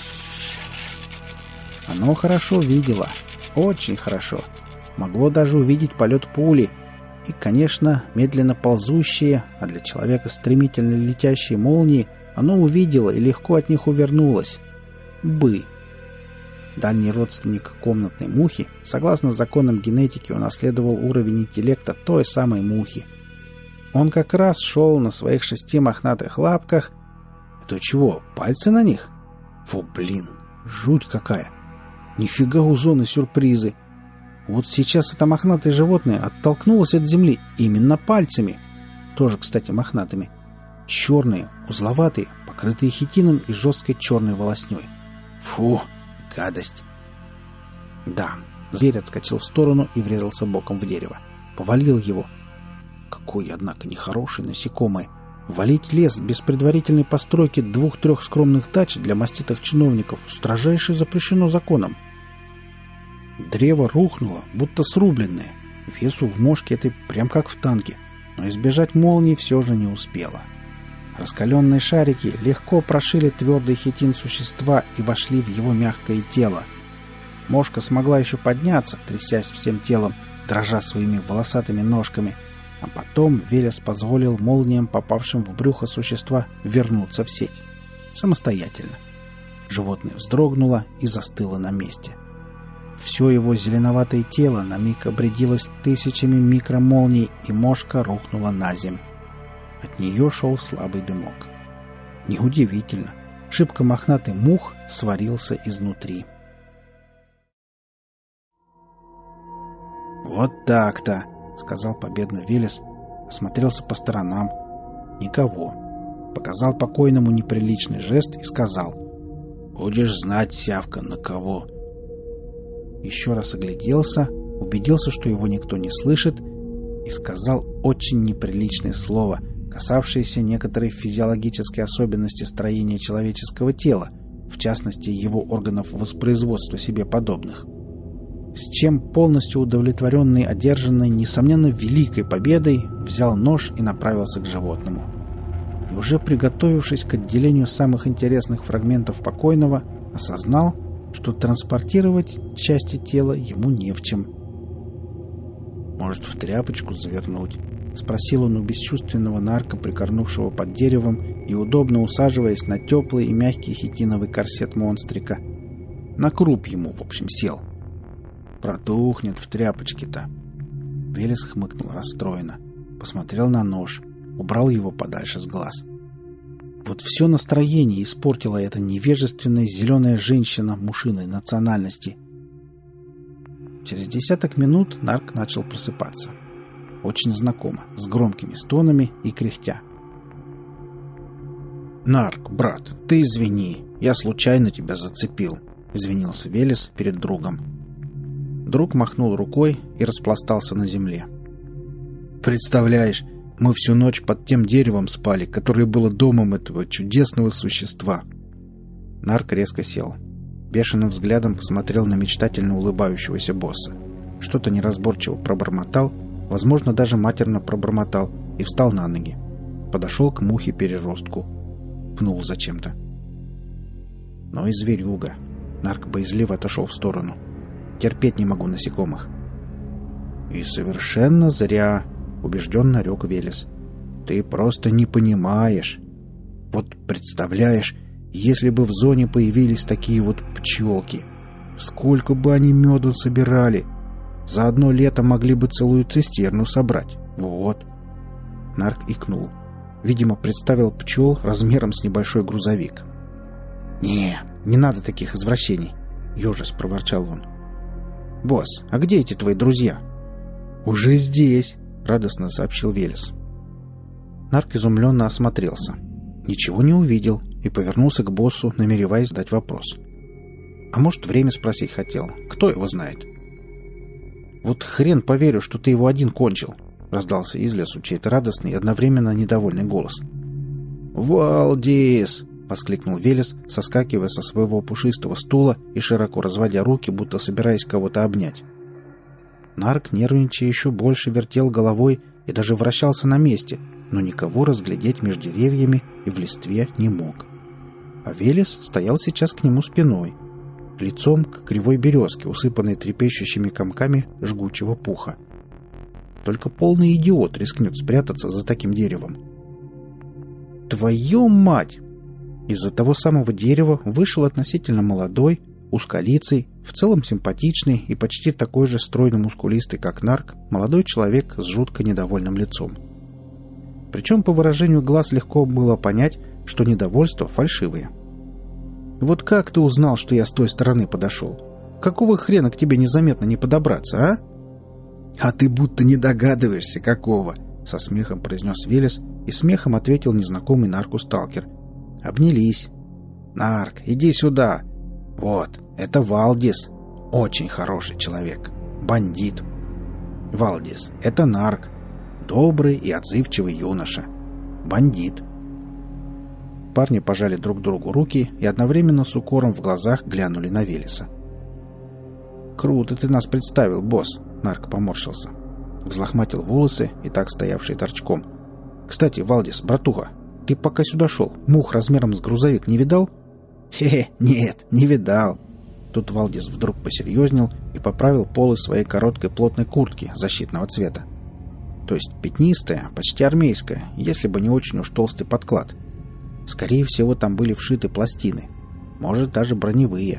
Оно хорошо видело. Очень хорошо. Могло даже увидеть полет пули. И, конечно, медленно ползущие, а для человека стремительно летящие молнии, оно увидело и легко от них увернулось. Бы. Дальний родственник комнатной мухи, согласно законам генетики, унаследовал уровень интеллекта той самой мухи. Он как раз шел на своих 6 мохнатых лапках. Это чего, пальцы на них? Фу, блин, жуть какая. Нифига у зоны сюрпризы. Вот сейчас это мохнатое животное оттолкнулось от земли именно пальцами. Тоже, кстати, мохнатыми. Черные, узловатые, покрытые хитином и жесткой черной волосней. Фу, гадость. Да, зверь отскочил в сторону и врезался боком в дерево. Повалил его. Какой, однако, нехороший насекомое. Валить лес без предварительной постройки 2-3 скромных дач для маститых чиновников строжайше запрещено законом. Древо рухнуло, будто срубленное. Весу в мошке этой прям как в танке, но избежать молнии все же не успело. Раскаленные шарики легко прошили твердый хитин существа и вошли в его мягкое тело. Мошка смогла еще подняться, трясясь всем телом, дрожа своими волосатыми ножками, а потом Велес позволил молниям, попавшим в брюхо существа, вернуться в сеть. Самостоятельно. Животное вздрогнуло и застыло на месте. Все его зеленоватое тело на миг обрядилось тысячами микромолний, и мошка рухнула на земь. От нее шел слабый дымок. Неудивительно. Шибко мохнатый мух сварился изнутри. «Вот так-то», — сказал победно Велес, осмотрелся по сторонам. Никого. Показал покойному неприличный жест и сказал: «Будешь знать, сявка, на кого». Еще раз огляделся, убедился, что его никто не слышит, и сказал очень неприличное слово, касавшееся некоторой физиологической особенности строения человеческого тела, в частности его органов воспроизводства себе подобных. С чем полностью удовлетворенный одержанной, несомненно, великой победой, взял нож и направился к животному. И уже приготовившись к отделению самых интересных фрагментов покойного, осознал, что транспортировать части тела ему не в чем. «Может, в тряпочку завернуть?» — спросил он у бесчувственного нарка, прикорнувшего под деревом и удобно усаживаясь на теплый и мягкий хитиновый корсет монстрика. На круп ему, в общем, сел. «Протухнет в тряпочке-то». Велес хмыкнул расстроенно, посмотрел на нож, убрал его подальше с глаз. Вот все настроение испортила эта невежественная зеленая женщина мушиной национальности. Через 10 минут нарк начал просыпаться. Очень знакомо, с громкими стонами и кряхтя. «Нарк, брат, ты извини, я случайно тебя зацепил», — извинился Велес перед другом. Друг махнул рукой и распластался на земле. «Представляешь, мы всю ночь под тем деревом спали, которое было домом этого чудесного существа». Нарк резко сел. Бешеным взглядом посмотрел на мечтательно улыбающегося босса. Что-то неразборчиво пробормотал, возможно, даже матерно пробормотал, и встал на ноги. Подошел к мухе-переростку. Пнул зачем-то. «Ну и зверюга». Нарк боязливо отошел в сторону. «Терпеть не могу насекомых». «И совершенно зря», — убежденно рёк Велес. «Ты просто не понимаешь. Вот представляешь, если бы в зоне появились такие вот пчелки, сколько бы они меду собирали! За одно лето могли бы целую цистерну собрать. Вот». Нарк икнул. Видимо, представил пчел размером с небольшой грузовик. Не надо таких извращений», — ежес проворчал он. «Босс, а где эти твои друзья?» «Уже здесь», — радостно сообщил Велес. Нарк изумленно осмотрелся. Ничего не увидел и повернулся к боссу, намереваясь задать вопрос. А может, время спросить хотел. Кто его знает? «Вот хрен поверю, что ты его один кончил», — раздался из лесу чей-то радостный и одновременно недовольный голос. «Валдис!» — воскликнул Велес, соскакивая со своего пушистого стула и широко разводя руки, будто собираясь кого-то обнять. Нарк, нервничая, еще больше вертел головой и даже вращался на месте, но никого разглядеть между деревьями и в листве не мог. А Велес стоял сейчас к нему спиной, лицом к кривой березке, усыпанной трепещущими комками жгучего пуха. Только полный идиот рискнет спрятаться за таким деревом. «Твою мать!» Из-за того самого дерева вышел относительно молодой, узколицый, в целом симпатичный и почти такой же стройно-мускулистый, как нарк, молодой человек с жутко недовольным лицом. Причем по выражению глаз легко было понять, что недовольство фальшивое. «Вот как ты узнал, что я с той стороны подошел? Какого хрена к тебе незаметно не подобраться, а?» «А ты будто не догадываешься, какого!» — со смехом произнес Велес, и смехом ответил незнакомый нарку-сталкер. Обнялись. «Нарк, иди сюда!» «Вот, это Валдис. Очень хороший человек. Бандит. Валдис, это нарк. Добрый и отзывчивый юноша. Бандит». Парни пожали друг другу руки и одновременно с укором в глазах глянули на Велеса. «Круто ты нас представил, босс!» — нарк поморщился. Взлохматил волосы, и так стоявшие торчком. «Кстати, Валдис, братуха, ты пока сюда шел, мух размером с грузовик не видал?» «Хе-хе, нет, не видал». Тут Валдис вдруг посерьезнел и поправил полы своей короткой плотной куртки защитного цвета. То есть пятнистая, почти армейская, если бы не очень уж толстый подклад. Скорее всего, там были вшиты пластины. Может, даже броневые.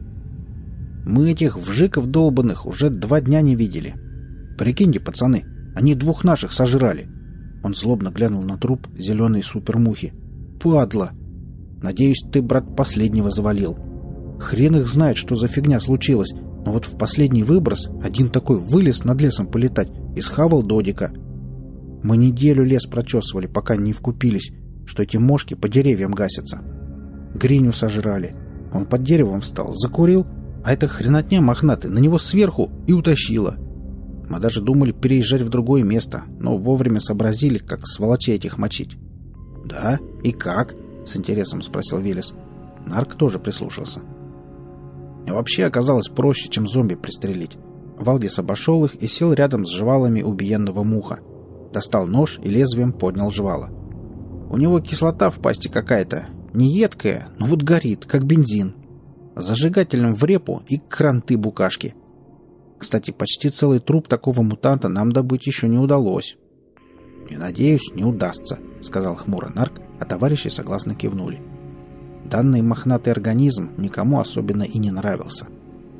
«Мы этих вжиков долбанных уже 2 дня не видели. Прикиньте, пацаны, они 2 наших сожрали». Он злобно глянул на труп зеленой супермухи. «Падла! Надеюсь, ты, брат, последнего завалил. Хрен их знает, что за фигня случилась, Но вот в последний выброс один такой вылез над лесом полетать и схавал Додика. Мы неделю лес прочесывали, пока не вкупились, что эти мошки по деревьям гасятся. Гриню сожрали. Он под деревом встал, закурил, а эта хренотня мохнатая на него сверху и утащила. Мы даже думали переезжать в другое место, но вовремя сообразили, как сволочей этих мочить. «Да? И как?» — с интересом спросил Велес. Нарк тоже прислушался. И вообще оказалось проще, чем зомби пристрелить. Валдис обошел их и сел рядом с жвалами убиенного муха. Достал нож и лезвием поднял жвало. У него кислота в пасти какая-то, не едкая, но вот горит, как бензин. Зажигательным в репу и кранты букашки. Кстати, почти целый труп такого мутанта нам добыть еще не удалось. — И, надеюсь, не удастся, — сказал хмуро Нарк, а товарищи согласно кивнули. Данный мохнатый организм никому особенно и не нравился.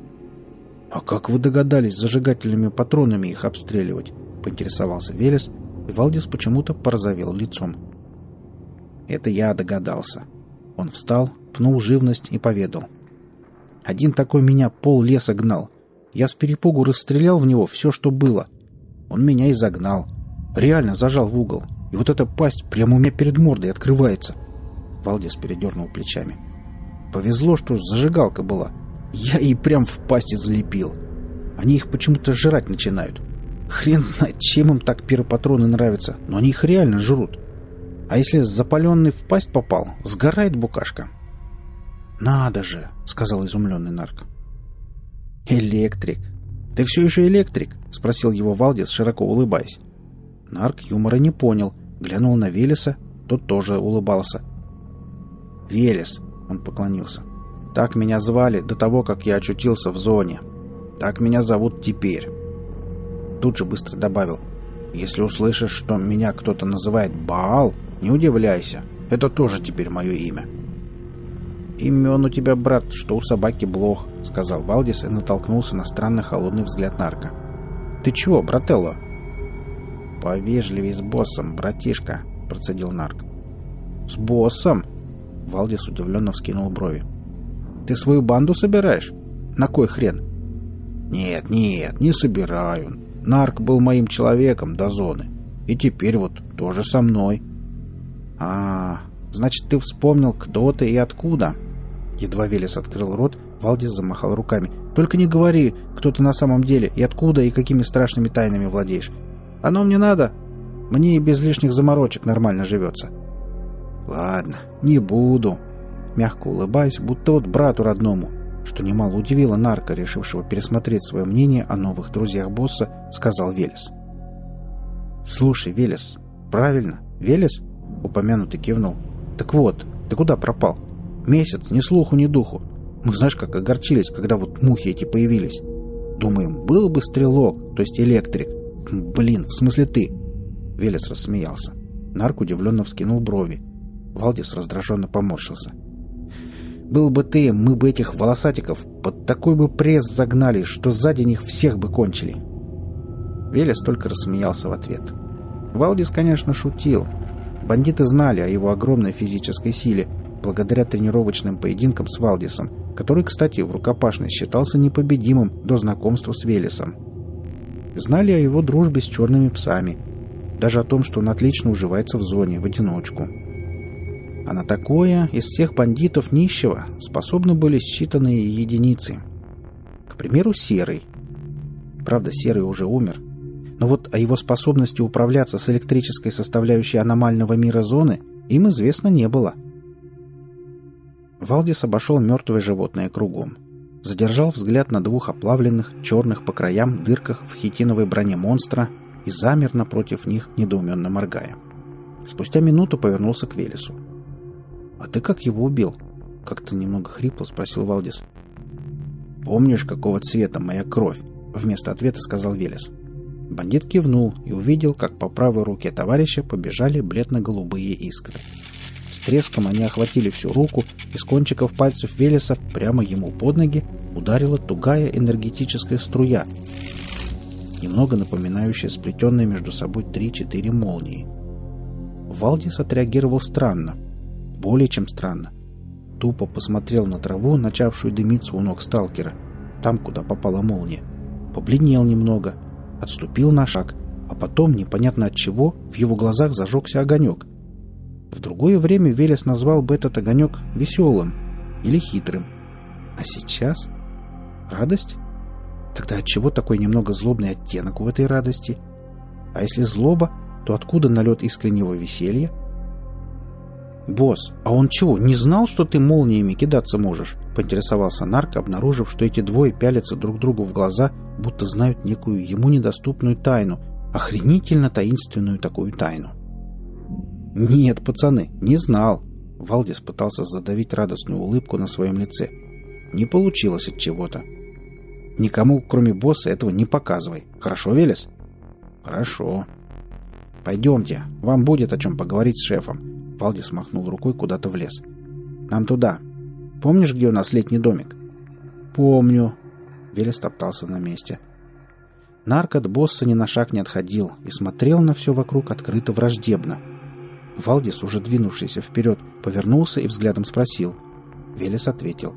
— А как вы догадались зажигательными патронами их обстреливать? — поинтересовался Велес, и Валдис почему-то порозовел лицом. — Это я догадался. Он встал, пнул живность и поведал. Один такой меня пол леса гнал. Я с перепугу расстрелял в него все, что было. Он меня и загнал. Реально зажал в угол. И вот эта пасть прямо у меня перед мордой открывается. Валдис передернул плечами. Повезло, что зажигалка была. Я ей прям в пасти залепил. Они их почему-то жрать начинают. Хрен знает, чем им так пиропатроны нравятся, но они их реально жрут. А если запаленный в пасть попал, сгорает букашка. «Надо же!» — сказал изумленный Нарк. «Электрик! Ты все еще электрик?» — спросил его Валдис, широко улыбаясь. Нарк юмора не понял, глянул на Велеса, тот тоже улыбался. «Велес!» — он поклонился. «Так меня звали до того, как я очутился в зоне. Так меня зовут теперь». Тут же быстро добавил. «Если услышишь, что меня кто-то называет Баал, не удивляйся, это тоже теперь мое имя». «Имен у тебя, брат, что у собаки блох», — сказал Валдис и натолкнулся на странно холодный взгляд Нарка. «Ты чего, брателло?» «Повежливей с боссом, братишка», — процедил Нарк. «С боссом?» — Валдис удивленно вскинул брови. «Ты свою банду собираешь? На кой хрен?» «Нет, не собираю. Нарк был моим человеком до зоны. И теперь вот тоже со мной». Значит, ты вспомнил, кто ты и откуда?» Едва Велес открыл рот, Валдис замахал руками. «Только не говори, кто ты на самом деле, и откуда, и какими страшными тайнами владеешь. Оно мне надо. Мне и без лишних заморочек нормально живется». «Ладно, не буду», — мягко улыбаясь, будто вот брату родному, что немало удивило Нарка, решившего пересмотреть свое мнение о новых друзьях босса, сказал Велес. «Слушай, Велес, правильно, Велес?» — упомянутый кивнул. «Так вот, ты куда пропал? Месяц, ни слуху, ни духу. Мы знаешь, как огорчились, когда вот мухи эти появились. Думаем, был бы стрелок, то есть электрик. Блин, в смысле ты?» Велес рассмеялся. Нарк удивленно вскинул брови. Валдис раздраженно поморщился. «Был бы ты, мы бы этих волосатиков под такой бы пресс загнали, что сзади них всех бы кончили». Велес только рассмеялся в ответ. Валдис, конечно, шутил. Бандиты знали о его огромной физической силе, благодаря тренировочным поединкам с Валдисом, который, кстати, в рукопашной считался непобедимым до знакомства с Велесом. Знали о его дружбе с черными псами, даже о том, что он отлично уживается в зоне в одиночку. А на такое из всех бандитов нищего способны были считанные единицы. К примеру, Серый. Правда, Серый уже умер. Но вот о его способности управляться с электрической составляющей аномального мира зоны им известно не было. Валдис обошел мертвое животное кругом. Задержал взгляд на двух оплавленных, черных по краям дырках в хитиновой броне монстра и замер напротив них, недоуменно моргая. Спустя минуту повернулся к Велесу. «А ты как его убил?» — как-то немного хрипло спросил Валдис. «Помнишь, какого цвета моя кровь?» — вместо ответа сказал Велес. Бандит кивнул и увидел, как по правой руке товарища побежали бледно-голубые искры. С треском они охватили всю руку, и с кончиков пальцев Велеса прямо ему под ноги ударила тугая энергетическая струя, немного напоминающая сплетенные между собой 3-4 молнии. Валдис отреагировал странно, более чем странно. Тупо посмотрел на траву, начавшую дымиться у ног сталкера, там, куда попала молния. Побледнел немного, отступил на шаг, а потом, непонятно от чего, в его глазах зажегся огонек. В другое время Велес назвал бы этот огонек веселым или хитрым. А сейчас? Радость? Тогда отчего такой немного злобный оттенок в этой радости? А если злоба, то откуда налет искреннего веселья? «Босс, а он чего, не знал, что ты молниями кидаться можешь?» — поинтересовался нарк, обнаружив, что эти двое пялятся друг другу в глаза, будто знают некую ему недоступную тайну, охренительно таинственную такую тайну. «Нет, пацаны, не знал». Валдис пытался задавить радостную улыбку на своем лице. Не получилось от чего-то. «Никому, кроме босса, этого не показывай. Хорошо, Велес?» «Хорошо». «Пойдемте, вам будет о чем поговорить с шефом». Валдис махнул рукой куда-то в лес. «Нам туда. Помнишь, где у нас летний домик?» «Помню». Велес топтался на месте. Нарк от босса ни на шаг не отходил и смотрел на все вокруг открыто враждебно. Валдис, уже двинувшийся вперед, повернулся и взглядом спросил. Велес ответил.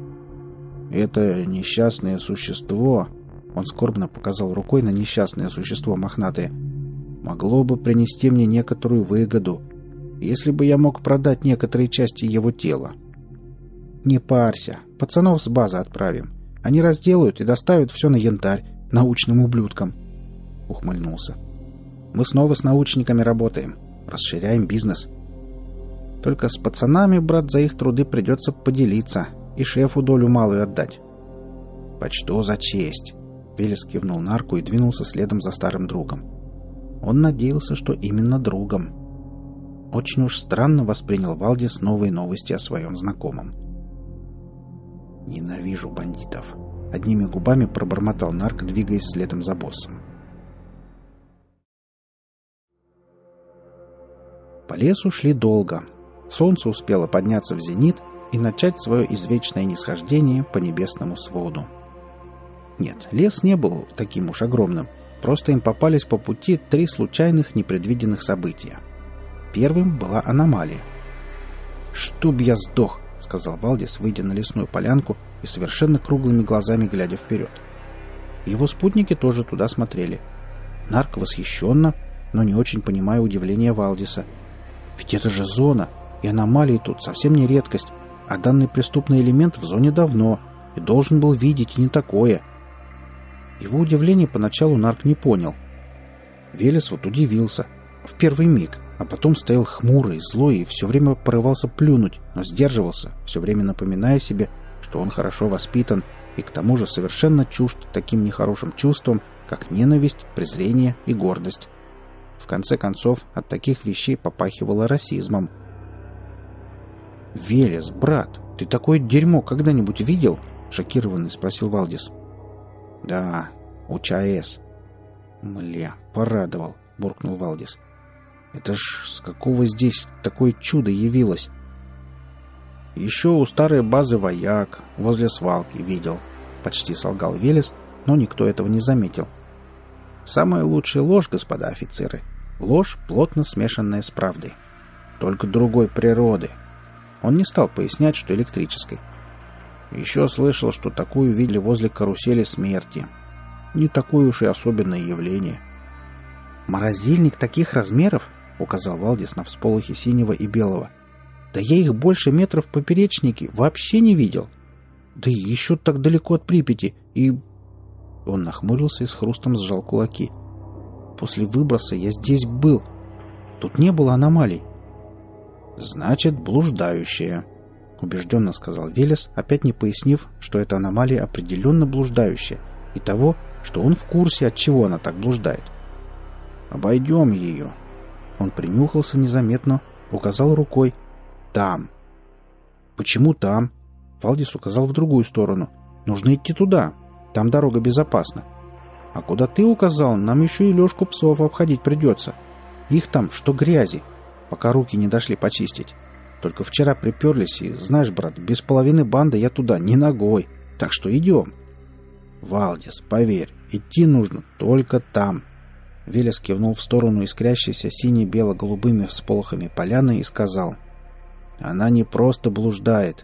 «Это несчастное существо...» Он скорбно показал рукой на несчастное существо мохнатое. «Могло бы принести мне некоторую выгоду, если бы я мог продать некоторые части его тела». «Не парься, пацанов с базы отправим. Они разделают и доставят все на янтарь, научным ублюдкам», — ухмыльнулся. «Мы снова с научниками работаем, расширяем бизнес. Только с пацанами, брат, за их труды придется поделиться и шефу долю малую отдать». «Почту за честь», — Велес кивнул нарку и двинулся следом за старым другом. Он надеялся, что именно другом. Очень уж странно воспринял Валдис новые новости о своем знакомом. «Ненавижу бандитов», — одними губами пробормотал нарк, двигаясь следом за боссом. По лесу шли долго. Солнце успело подняться в зенит и начать свое извечное нисхождение по небесному своду. Нет, лес не был таким уж огромным, просто им попались по пути 3 случайных непредвиденных события. Первым была аномалия. «Чтоб я сдох!» — сказал Валдис, выйдя на лесную полянку и совершенно круглыми глазами глядя вперед. Его спутники тоже туда смотрели. Нарк восхищенно, но не очень понимая удивления Валдиса. Ведь это же зона, и аномалии тут совсем не редкость, а данный преступный элемент в зоне давно и должен был видеть и не такое. Его удивление поначалу нарк не понял. Велес вот удивился в первый миг, а потом стоял хмурый, злой и все время порывался плюнуть, но сдерживался, все время напоминая себе, что он хорошо воспитан и к тому же совершенно чужд таким нехорошим чувствам, как ненависть, презрение и гордость. В конце концов, от таких вещей попахивало расизмом. «Велес, брат, ты такое дерьмо когда-нибудь видел?» — шокированный спросил Валдис. «Да, у ЧАЭС». «Мля, порадовал», — буркнул Валдис. «Это ж с какого здесь такое чудо явилось?» «Еще у старой базы «Вояк» возле свалки видел», — почти солгал Велес, но никто этого не заметил. «Самая лучшая ложь, господа офицеры, ложь, плотно смешанная с правдой. Только другой природы». Он не стал пояснять, что электрической. «Еще слышал, что такую видели возле карусели смерти. Не такое уж и особенное явление». «Морозильник таких размеров?» — указал Валдис на всполохи синего и белого. «Да я их больше метров в поперечнике вообще не видел. Да и еще так далеко от Припяти, и...» Он нахмурился и с хрустом сжал кулаки. «После выброса я здесь был. Тут не было аномалий». «Значит, блуждающая», — убежденно сказал Велес, опять не пояснив, что эта аномалия определенно блуждающая, и того, что он в курсе, от чего она так блуждает. «Обойдем ее». Он принюхался незаметно, указал рукой. «Там». «Почему там?» Валдис указал в другую сторону. «Нужно идти туда. Там дорога безопасна. А куда ты указал, нам еще и лёжку псов обходить придется. Их там что грязи, пока руки не дошли почистить. Только вчера приперлись, и, знаешь, брат, без половины банды я туда не ногой. Так что идем». «Валдис, поверь, идти нужно только там». Велес кивнул в сторону искрящейся сине-бело-голубыми всполохами поляны и сказал: «Она не просто блуждает.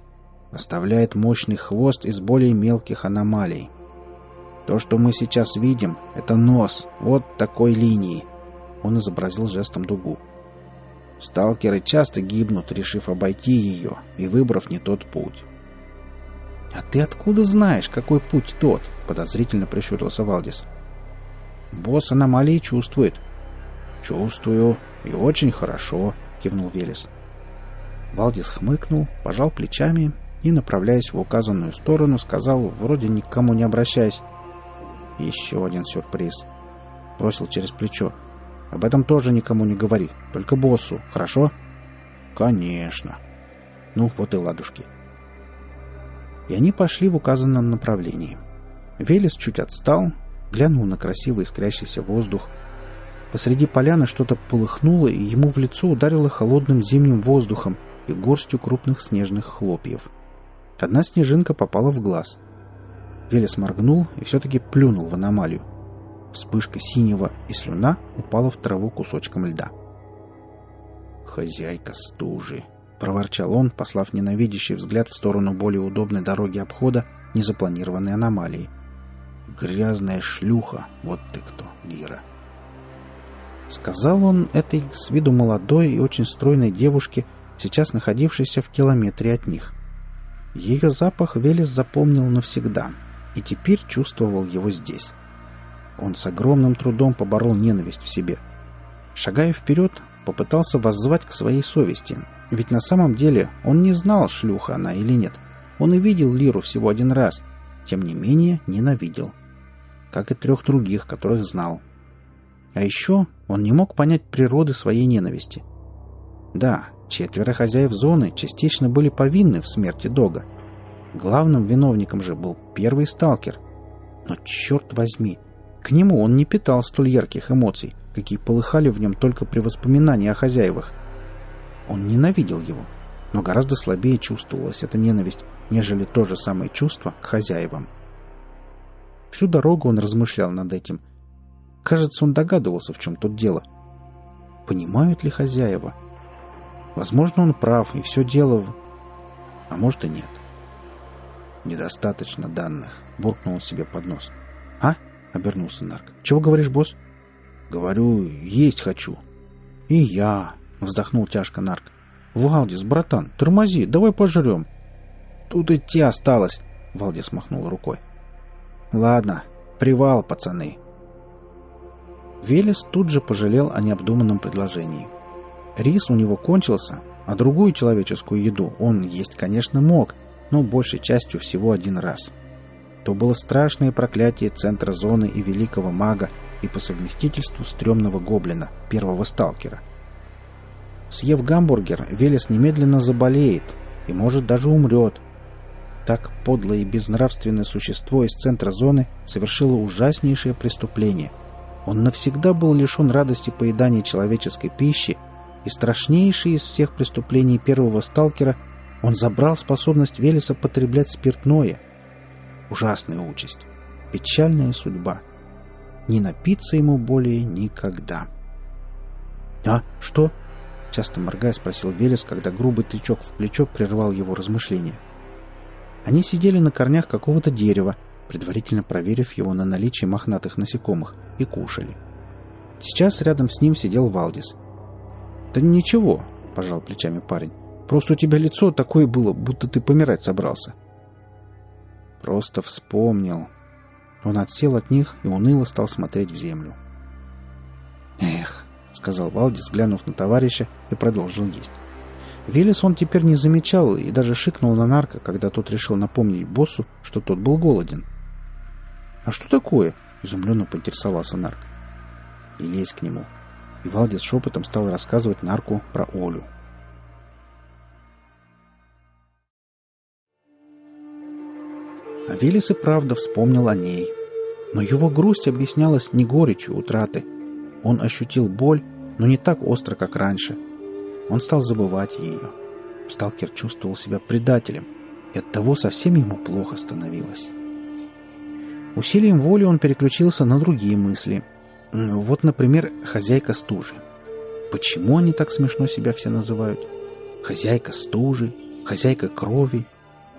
оставляет мощный хвост из более мелких аномалий. То, что мы сейчас видим, это нос вот такой линии. Он изобразил жестом дугу. Сталкеры часто гибнут, решив обойти ее и выбрав не тот путь. «А ты откуда знаешь, какой путь тот?» — подозрительно прищурился Валдис. «Босс аномалии чувствует». «Чувствую, и очень хорошо», — кивнул Велес. Валдис хмыкнул, пожал плечами и, направляясь в указанную сторону, сказал, вроде ни к кому не обращаясь: «Еще один сюрприз». Бросил через плечо: «Об этом тоже никому не говори, только боссу, хорошо?» «Конечно». «Ну, вот и ладушки». И они пошли в указанном направлении. Велес чуть отстал, глянул на красивый искрящийся воздух. Посреди поляны что-то полыхнуло, и ему в лицо ударило холодным зимним воздухом и горстью крупных снежных хлопьев. Одна снежинка попала в глаз. Велес моргнул и все-таки плюнул в аномалию. Вспышка синего, и слюна упала в траву кусочком льда. «Хозяйка стужи!» — проворчал он, послав ненавидящий взгляд в сторону более удобной дороги обхода незапланированной аномалии. «Грязная шлюха! Вот ты кто, Лира!» Сказал он этой с виду молодой и очень стройной девушке, сейчас находившейся в километре от них. Ее запах Велес запомнил навсегда и теперь чувствовал его здесь. Он с огромным трудом поборол ненависть в себе. Шагая вперед, попытался воззвать к своей совести, ведь на самом деле он не знал, шлюха она или нет. Он и видел Лиру всего один раз, тем не менее ненавидел. Как и 3 других, которых знал. А еще он не мог понять природы своей ненависти. Да, 4 хозяев зоны частично были повинны в смерти Дога. Главным виновником же был первый сталкер. Но, черт возьми, к нему он не питал столь ярких эмоций, какие полыхали в нем только при воспоминании о хозяевах. Он ненавидел его, но гораздо слабее чувствовалась эта ненависть, нежели то же самое чувство к хозяевам. Всю дорогу он размышлял над этим. Кажется, он догадывался, в чем тут дело. Понимают ли хозяева? Возможно, он прав, и все дело в... А может и нет. «Недостаточно данных», — буркнул он себе под нос. «А?» — обернулся Нарк. «Чего говоришь, босс?» «Говорю, есть хочу». «И я», — вздохнул тяжко Нарк. «Валдис, братан, тормози, давай пожрем». «Тут идти осталось», — Валдис махнул рукой. «Ладно, привал, пацаны». Велес тут же пожалел о необдуманном предложении. Рис у него кончился, а другую человеческую еду он есть, конечно, мог, но большей частью всего один раз. То было страшное проклятие центра зоны и великого мага, и по совместительству стрёмного гоблина, первого сталкера. Съев гамбургер, Велес немедленно заболеет и, может, даже умрет. Так подлое и безнравственное существо из центра зоны совершило ужаснейшее преступление. Он навсегда был лишен радости поедания человеческой пищи, и страшнейшее из всех преступлений первого сталкера — он забрал способность Велеса потреблять спиртное. Ужасная участь, печальная судьба. Не напиться ему более никогда. «А, что?» — часто моргая спросил Велес, когда грубый тычок в плечо прервал его размышления. Они сидели на корнях какого-то дерева, предварительно проверив его на наличие мохнатых насекомых, и кушали. Сейчас рядом с ним сидел Валдис. «Да ничего», — пожал плечами парень. «Просто у тебя лицо такое было, будто ты помирать собрался». «Просто вспомнил». Он отсел от них и уныло стал смотреть в землю. «Эх», — сказал Валдис, глянув на товарища, и продолжил есть. Велес он теперь не замечал и даже шикнул на Нарка, когда тот решил напомнить боссу, что тот был голоден. «А что такое?» — изумленно поинтересовался Нарк. «И лезь к нему». И Валдис шепотом стал рассказывать Нарку про Олю. А Велес и правда вспомнил о ней. Но его грусть объяснялась не горечью утраты. Он ощутил боль, но не так остро, как раньше. Он стал забывать ее. Сталкер чувствовал себя предателем, и оттого совсем ему плохо становилось. Усилием воли он переключился на другие мысли. Вот, например, хозяйка стужи. Почему они так смешно себя все называют? Хозяйка стужи, хозяйка крови.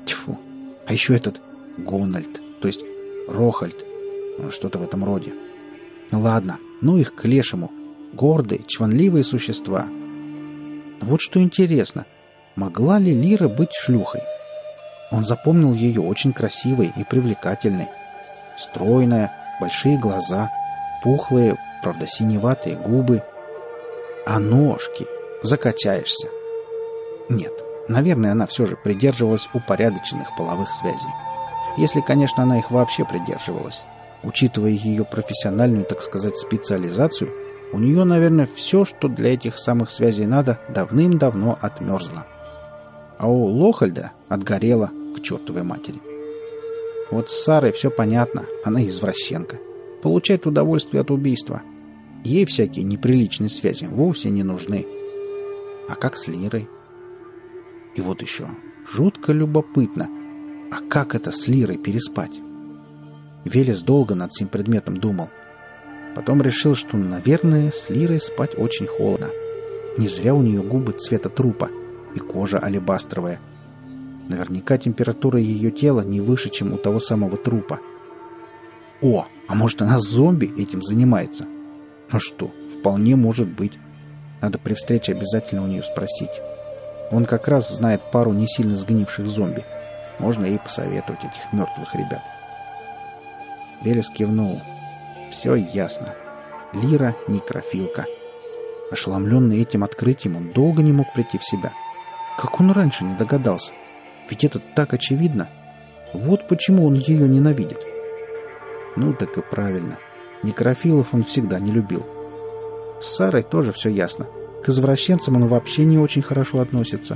Тьфу. А еще этот Гональд, то есть Рохальд, что-то в этом роде. Ну ладно, ну их к лешему. Гордые, чванливые существа. Вот что интересно, могла ли Лира быть шлюхой? Он запомнил ее очень красивой и привлекательной. Стройная, большие глаза, пухлые, правда синеватые губы. А ножки? Закачаешься. Нет, наверное, она все же придерживалась упорядоченных половых связей. Если, конечно, она их вообще придерживалась. Учитывая ее профессиональную, так сказать, специализацию, у нее, наверное, все, что для этих самых связей надо, давным-давно отмерзло. А у Лохальда отгорело к чертовой матери. Вот с Сарой все понятно, она извращенка. Получает удовольствие от убийства. Ей всякие неприличные связи вовсе не нужны. А как с Лирой? И вот еще, жутко любопытно, а как это с Лирой переспать? Велес долго над этим предметом думал. Потом решил, что, наверное, с Лирой спать очень холодно. Не зря у нее губы цвета трупа и кожа алебастровая. Наверняка температура ее тела не выше, чем у того самого трупа. О, а может, она зомби этим занимается? Ну что, вполне может быть. Надо при встрече обязательно у нее спросить. Он как раз знает пару не сильно сгнивших зомби. Можно ей посоветовать этих мертвых ребят. Велес кивнул. Все ясно. Лира — некрофилка. Ошеломленный этим открытием, он долго не мог прийти в себя. Как он раньше не догадался? Ведь это так очевидно. Вот почему он ее ненавидит. Ну так и правильно. Некрофилов он всегда не любил. С Сарой тоже все ясно. К извращенцам он вообще не очень хорошо относится.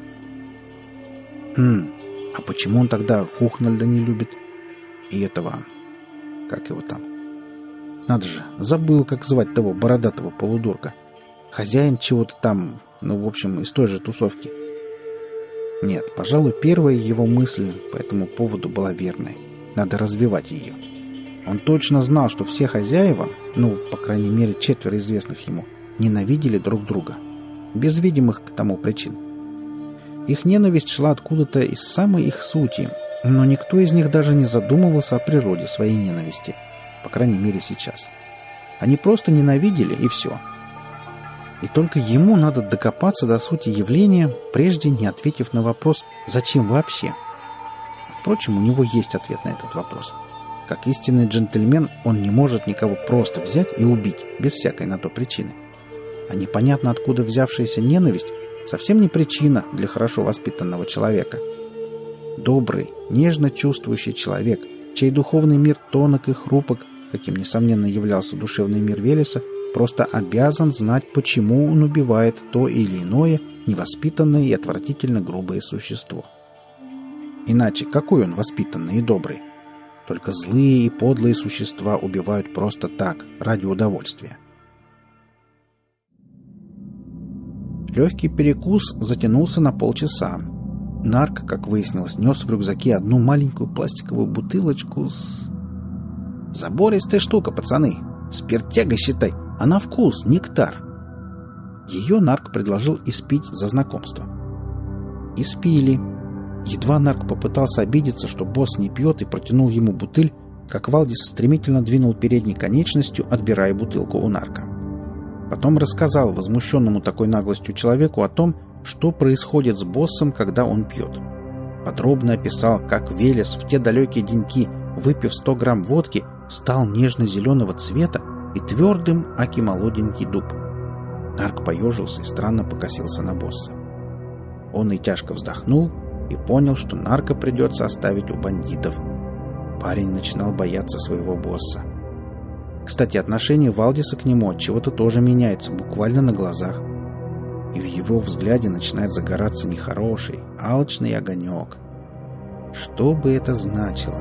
А почему он тогда Хухнальда не любит? И этого... Как его там? Надо же, забыл, как звать того бородатого полудурка. Хозяин чего-то там, ну, в общем, из той же тусовки. Нет, пожалуй, первая его мысль по этому поводу была верной. Надо развивать ее. Он точно знал, что все хозяева, ну, по крайней мере, 4 известных ему, ненавидели друг друга. Без видимых к тому причин. Их ненависть шла откуда-то из самой их сути, но никто из них даже не задумывался о природе своей ненависти. По крайней мере, сейчас. Они просто ненавидели, и все. И только ему надо докопаться до сути явления, прежде не ответив на вопрос «Зачем вообще?». Впрочем, у него есть ответ на этот вопрос. Как истинный джентльмен, он не может никого просто взять и убить, без всякой на то причины. А непонятно откуда взявшаяся ненависть совсем не причина для хорошо воспитанного человека. Добрый, нежно чувствующий человек, чей духовный мир тонок и хрупок, каким, несомненно, являлся душевный мир Велеса, просто обязан знать, почему он убивает то или иное невоспитанное и отвратительно грубое существо. Иначе какой он воспитанный и добрый? Только злые и подлые существа убивают просто так, ради удовольствия. Легкий перекус затянулся на полчаса. Нарк, как выяснилось, нес в рюкзаке одну маленькую пластиковую бутылочку с... Забористая штука, пацаны. Спиртяга, считай. А на вкус нектар. Ее Нарк предложил испить за знакомство. Испили. Едва Нарк попытался обидеться, что босс не пьет, и протянул ему бутыль, как Валдис стремительно двинул передней конечностью, отбирая бутылку у Нарка. Потом рассказал возмущенному такой наглостью человеку о том, что происходит с боссом, когда он пьет. Подробно описал, как Велес в те далекие деньки, выпив 100 грамм водки, стал нежно-зеленого цвета и твердым, аки молоденький дуб. Нарк поежился и странно покосился на босса. Он и тяжко вздохнул и понял, что Нарка придется оставить у бандитов. Парень начинал бояться своего босса. Кстати, отношение Валдиса к нему отчего-то тоже меняется буквально на глазах. И в его взгляде начинает загораться нехороший, алчный огонек. Что бы это значило?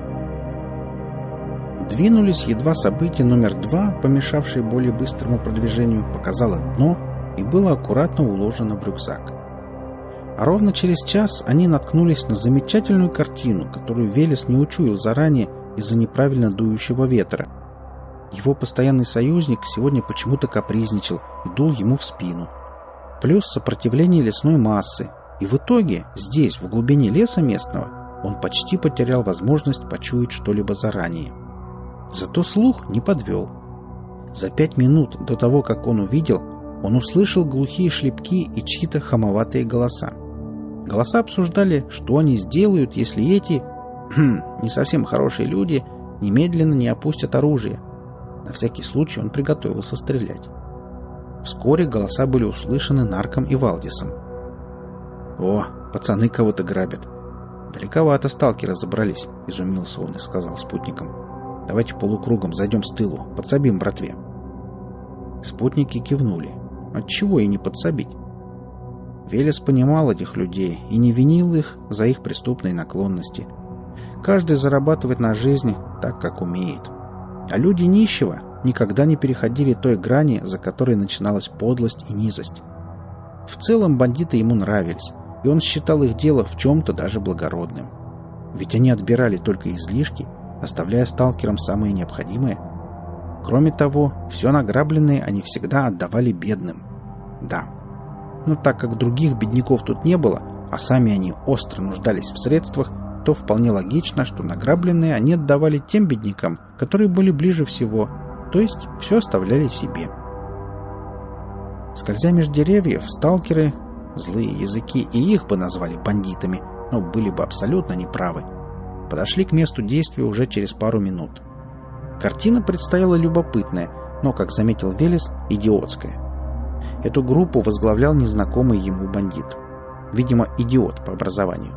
Двинулись, едва событие номер 2, помешавшее более быстрому продвижению, показало дно и было аккуратно уложено в рюкзак. А ровно через час они наткнулись на замечательную картину, которую Велес не учуял заранее из-за неправильно дующего ветра. Его постоянный союзник сегодня почему-то капризничал и дул ему в спину. Плюс сопротивление лесной массы, И в итоге здесь, в глубине леса местного, он почти потерял возможность почуять что-либо заранее. Зато слух не подвел. За 5 минут до того, как он увидел, он услышал глухие шлепки и чьи-то хамоватые голоса. Голоса обсуждали, что они сделают, если эти, не совсем хорошие люди, немедленно не опустят оружие. На всякий случай он приготовился стрелять. Вскоре голоса были услышаны Нарком и Валдисом. «О, пацаны кого-то грабят. Далековато сталкеры забрались», — изумился он и сказал спутникам. «Давайте полукругом зайдем с тылу, подсобим братве». Спутники кивнули. Отчего и не подсобить? Велес понимал этих людей и не винил их за их преступные наклонности. Каждый зарабатывает на жизнь так, как умеет. А люди нищего никогда не переходили той грани, за которой начиналась подлость и низость. В целом бандиты ему нравились, и он считал их дело в чем-то даже благородным. Ведь они отбирали только излишки, оставляя сталкерам самое необходимое. Кроме того, все награбленное они всегда отдавали бедным. Да, но так как других бедняков тут не было, а сами они остро нуждались в средствах, то вполне логично, что награбленное они отдавали тем беднякам, которые были ближе всего, то есть все оставляли себе. Скользя между деревьев, сталкеры, злые языки и их бы назвали бандитами, но были бы абсолютно неправы, подошли к месту действия уже через пару минут. Картина предстояла любопытная, но, как заметил Велес, идиотская. Эту группу возглавлял незнакомый ему бандит. Видимо, идиот по образованию.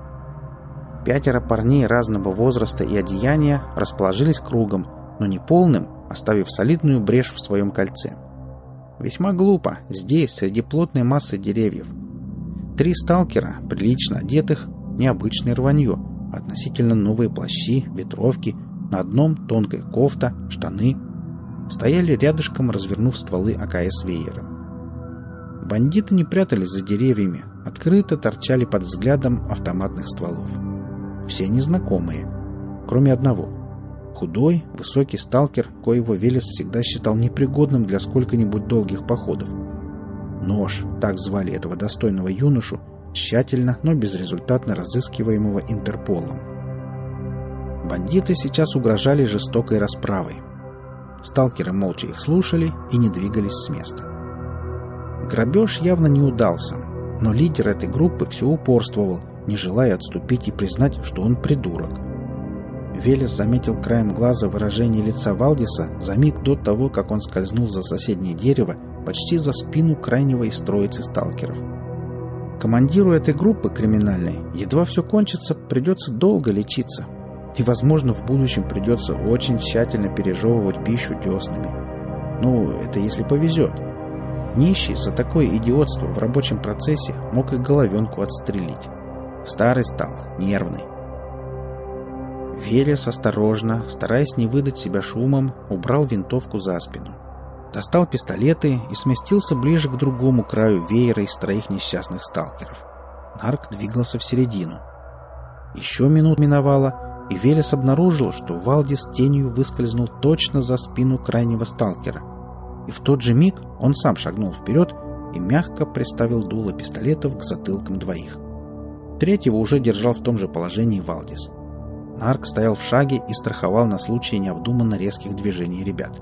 5 парней разного возраста и одеяния расположились кругом, но не полным, оставив солидную брешь в своем кольце. Весьма глупо, здесь, среди плотной массы деревьев. 3 сталкера, прилично одетых, необычное рванье, относительно новые плащи, ветровки, на одном тонкая кофта, штаны, стояли рядышком, развернув стволы АКС веером. Бандиты не прятались за деревьями, открыто торчали под взглядом автоматных стволов. Все незнакомые, кроме одного. Худой, высокий сталкер, коего Велес всегда считал непригодным для сколько-нибудь долгих походов. Нож, так звали этого достойного юношу, тщательно, но безрезультатно разыскиваемого Интерполом. Бандиты сейчас угрожали жестокой расправой. Сталкеры молча их слушали и не двигались с места. Грабеж явно не удался, но лидер этой группы все упорствовал, не желая отступить и признать, что он придурок. Велес заметил краем глаза выражение лица Валдиса за миг до того, как он скользнул за соседнее дерево, почти за спину крайнего из троицы сталкеров. Командиру этой группы криминальной едва все кончится, придется долго лечиться. И, возможно, в будущем придется очень тщательно пережевывать пищу деснами. Ну, это если повезет. Нищий за такое идиотство в рабочем процессе мог и головенку отстрелить. Старый стал, нервный. Велес осторожно, стараясь не выдать себя шумом, убрал винтовку за спину. Достал пистолеты и сместился ближе к другому краю веера из 3 несчастных сталкеров. Нарк двигался в середину. Еще минут миновало, и Велес обнаружил, что Валдис тенью выскользнул точно за спину крайнего сталкера. И в тот же миг он сам шагнул вперед и мягко приставил дуло пистолетов к затылкам 2. 3-го уже держал в том же положении Валдис. Нарк стоял в шаге и страховал на случай необдуманно резких движений ребят.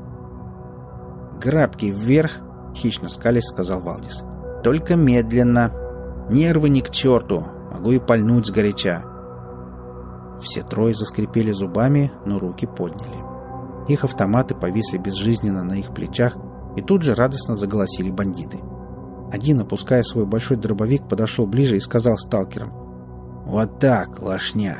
«Грабки вверх!» — хищно скалясь сказал Валдис. «Только медленно! Нервы ни к черту! Могу и пальнуть сгоряча!» Все 3 заскрипели зубами, но руки подняли. Их автоматы повисли безжизненно на их плечах, и тут же радостно заголосили бандиты. Один, опуская свой большой дробовик, подошел ближе и сказал сталкерам: «Вот так, лошня!»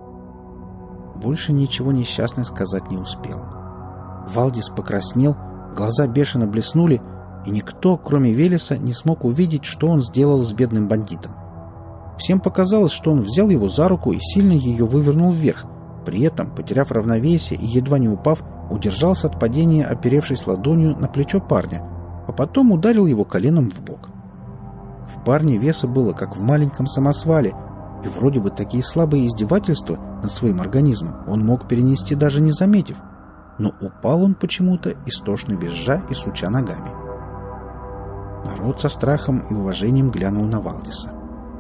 Больше ничего несчастный сказать не успел. Валдис покраснел, глаза бешено блеснули, и никто, кроме Велеса, не смог увидеть, что он сделал с бедным бандитом. Всем показалось, что он взял его за руку и сильно ее вывернул вверх, при этом, потеряв равновесие и едва не упав, удержался от падения, оперевшись ладонью на плечо парня, а потом ударил его коленом в бок. В парне веса было, как в маленьком самосвале, и вроде бы такие слабые издевательства над своим организмом он мог перенести, даже не заметив, но упал он почему-то, истошно визжа и суча ногами. Народ со страхом и уважением глянул на Валдиса.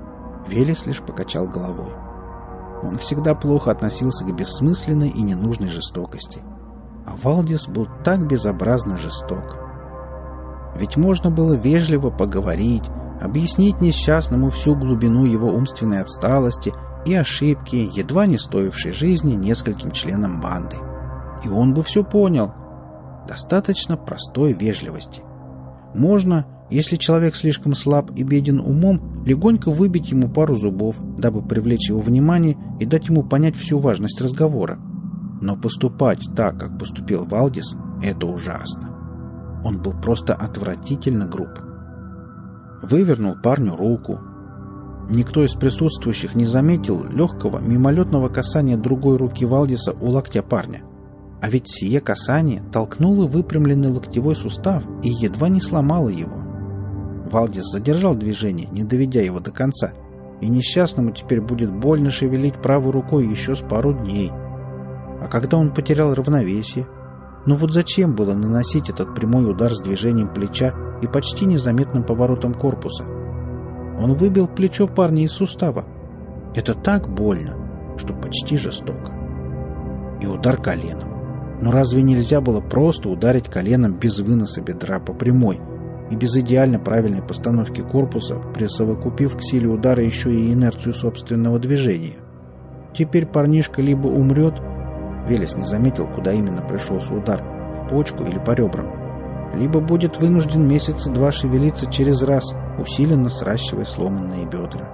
Велес лишь покачал головой. Он всегда плохо относился к бессмысленной и ненужной жестокости. А Валдис был так безобразно жесток. Ведь можно было вежливо поговорить, объяснить несчастному всю глубину его умственной отсталости и ошибки, едва не стоившей жизни нескольким членам банды. И он бы все понял. Достаточно простой вежливости. Можно, если человек слишком слаб и беден умом, легонько выбить ему пару зубов, дабы привлечь его внимание и дать ему понять всю важность разговора. Но поступать так, как поступил Валдис, это ужасно. Он был просто отвратительно груб. Вывернул парню руку. Никто из присутствующих не заметил легкого, мимолетного касания другой руки Валдиса у локтя парня. А ведь сие касание толкнуло выпрямленный локтевой сустав и едва не сломало его. Валдис задержал движение, не доведя его до конца, и несчастному теперь будет больно шевелить правой рукой еще с пару дней. А когда он потерял равновесие, ну вот зачем было наносить этот прямой удар с движением плеча и почти незаметным поворотом корпуса? Он выбил плечо парня из сустава. Это так больно, что почти жестоко. И удар коленом. Но разве нельзя было просто ударить коленом без выноса бедра по прямой и без идеально правильной постановки корпуса, присовокупив к силе удара еще и инерцию собственного движения? Теперь парнишка либо умрет, Велес не заметил, куда именно пришелся удар, в почку или по ребрам, либо будет вынужден месяца два шевелиться через раз, усиленно сращивая сломанные бедра.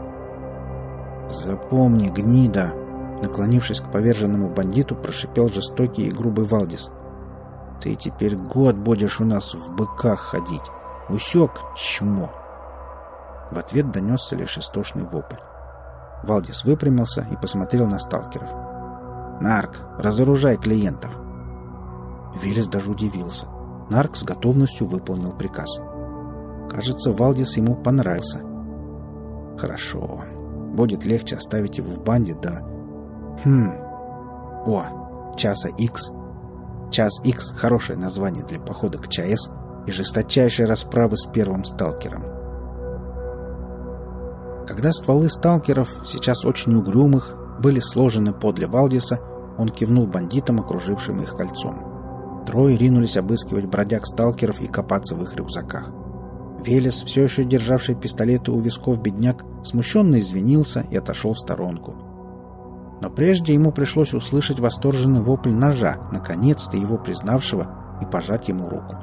«Запомни, гнида!» Наклонившись к поверженному бандиту, прошипел жестокий и грубый Валдис. «Ты теперь год будешь у нас в быках ходить. Усек, чмо!» В ответ донесся лишь истошный вопль. Валдис выпрямился и посмотрел на сталкеров. «Нарк, разоружай клиентов!» Велес даже удивился. Нарк с готовностью выполнил приказ. Кажется, Валдис ему понравился. «Хорошо. Будет легче оставить его в банде, да...» Часа Икс. Час Икс — хорошее название для похода к ЧАЭС и жесточайшей расправы с первым сталкером. Когда стволы сталкеров, сейчас очень угрюмых, были сложены подле Валдиса, он кивнул бандитам, окружившим их кольцом. Трое ринулись обыскивать бродяг-сталкеров и копаться в их рюкзаках. Велес, все еще державший пистолеты у висков бедняк, смущенно извинился и отошел в сторонку. Но прежде ему пришлось услышать восторженный вопль ножа, наконец-то его признавшего, и пожать ему руку.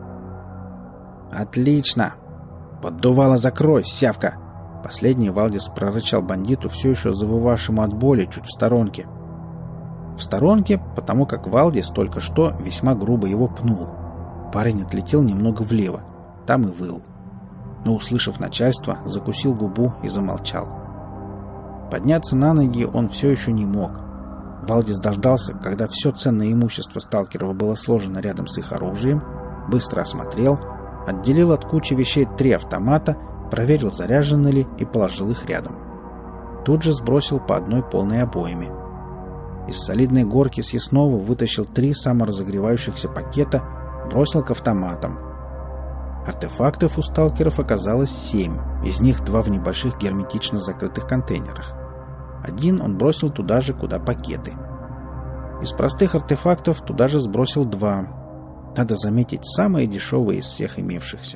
«Отлично! Поддувало закрой, сявка!» Последний Валдис прорычал бандиту, все еще завывавшему от боли, чуть в сторонке. В сторонке, потому как Валдис только что весьма грубо его пнул. Парень отлетел немного влево, там и выл. Но, услышав начальство, закусил губу и замолчал. Подняться на ноги он все еще не мог. Валдис дождался, когда все ценное имущество сталкеров было сложено рядом с их оружием, быстро осмотрел, отделил от кучи вещей 3 автомата, проверил, заряжены ли, и положил их рядом. Тут же сбросил по одной полной обойме. Из солидной горки съестного вытащил 3 саморазогревающихся пакета, бросил к автоматам. Артефактов у сталкеров оказалось 7, из них 2 в небольших герметично закрытых контейнерах. Один он бросил туда же, куда пакеты. Из простых артефактов туда же сбросил 2. Надо заметить, самые дешевые из всех имевшихся.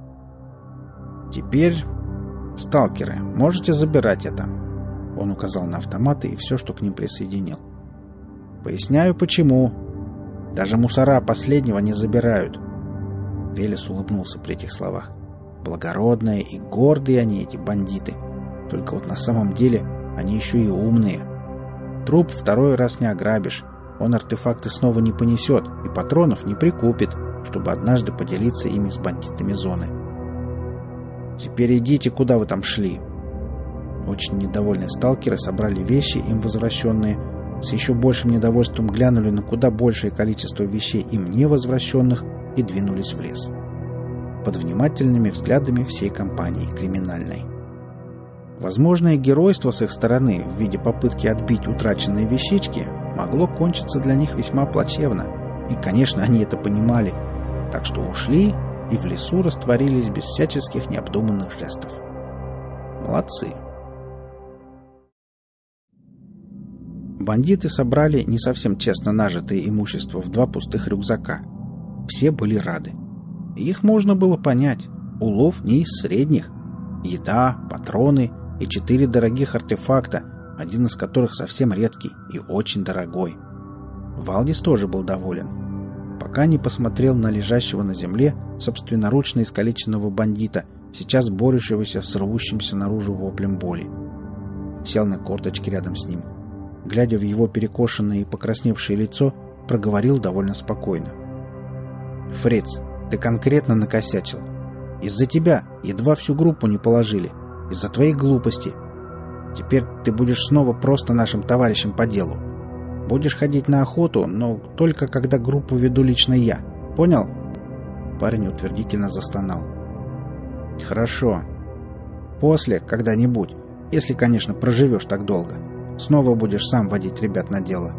«Теперь, сталкеры, можете забирать это». Он указал на автоматы и все, что к ним присоединил. «Поясняю, почему. Даже мусора последнего не забирают». Велес улыбнулся при этих словах. Благородные и гордые они, эти бандиты. Только вот на самом деле они еще и умные. Труп второй раз не ограбишь. Он артефакты снова не понесет и патронов не прикупит, чтобы однажды поделиться ими с бандитами зоны. «Теперь идите, куда вы там шли». Очень недовольные сталкеры собрали вещи, им возвращенные, с еще большим недовольством глянули на куда большее количество вещей им не возвращенных и двинулись в лес. Под внимательными взглядами всей компании криминальной. Возможное геройство с их стороны в виде попытки отбить утраченные вещички могло кончиться для них весьма плачевно, и, конечно, они это понимали, так что ушли и в лесу растворились без всяческих необдуманных жестов. Молодцы. Бандиты собрали не совсем честно нажитое имущество в 2 пустых рюкзака. Все были рады. И их можно было понять. Улов не из средних. Еда, патроны и 4 дорогих артефакта, один из которых совсем редкий и очень дорогой. Валдис тоже был доволен. Пока не посмотрел на лежащего на земле собственноручно искалеченного бандита, сейчас борющегося с рвущимся наружу воплем боли. Сел на корточки рядом с ним. Глядя в его перекошенное и покрасневшее лицо, проговорил довольно спокойно. «Фриц, ты конкретно накосячил. Из-за тебя едва всю группу не положили. Из-за твоей глупости. Теперь ты будешь снова просто нашим товарищем по делу. Будешь ходить на охоту, но только когда группу веду лично я. Понял?» Парень утвердительно застонал. «Хорошо. После, когда-нибудь, если, конечно, проживешь так долго, снова будешь сам водить ребят на дело.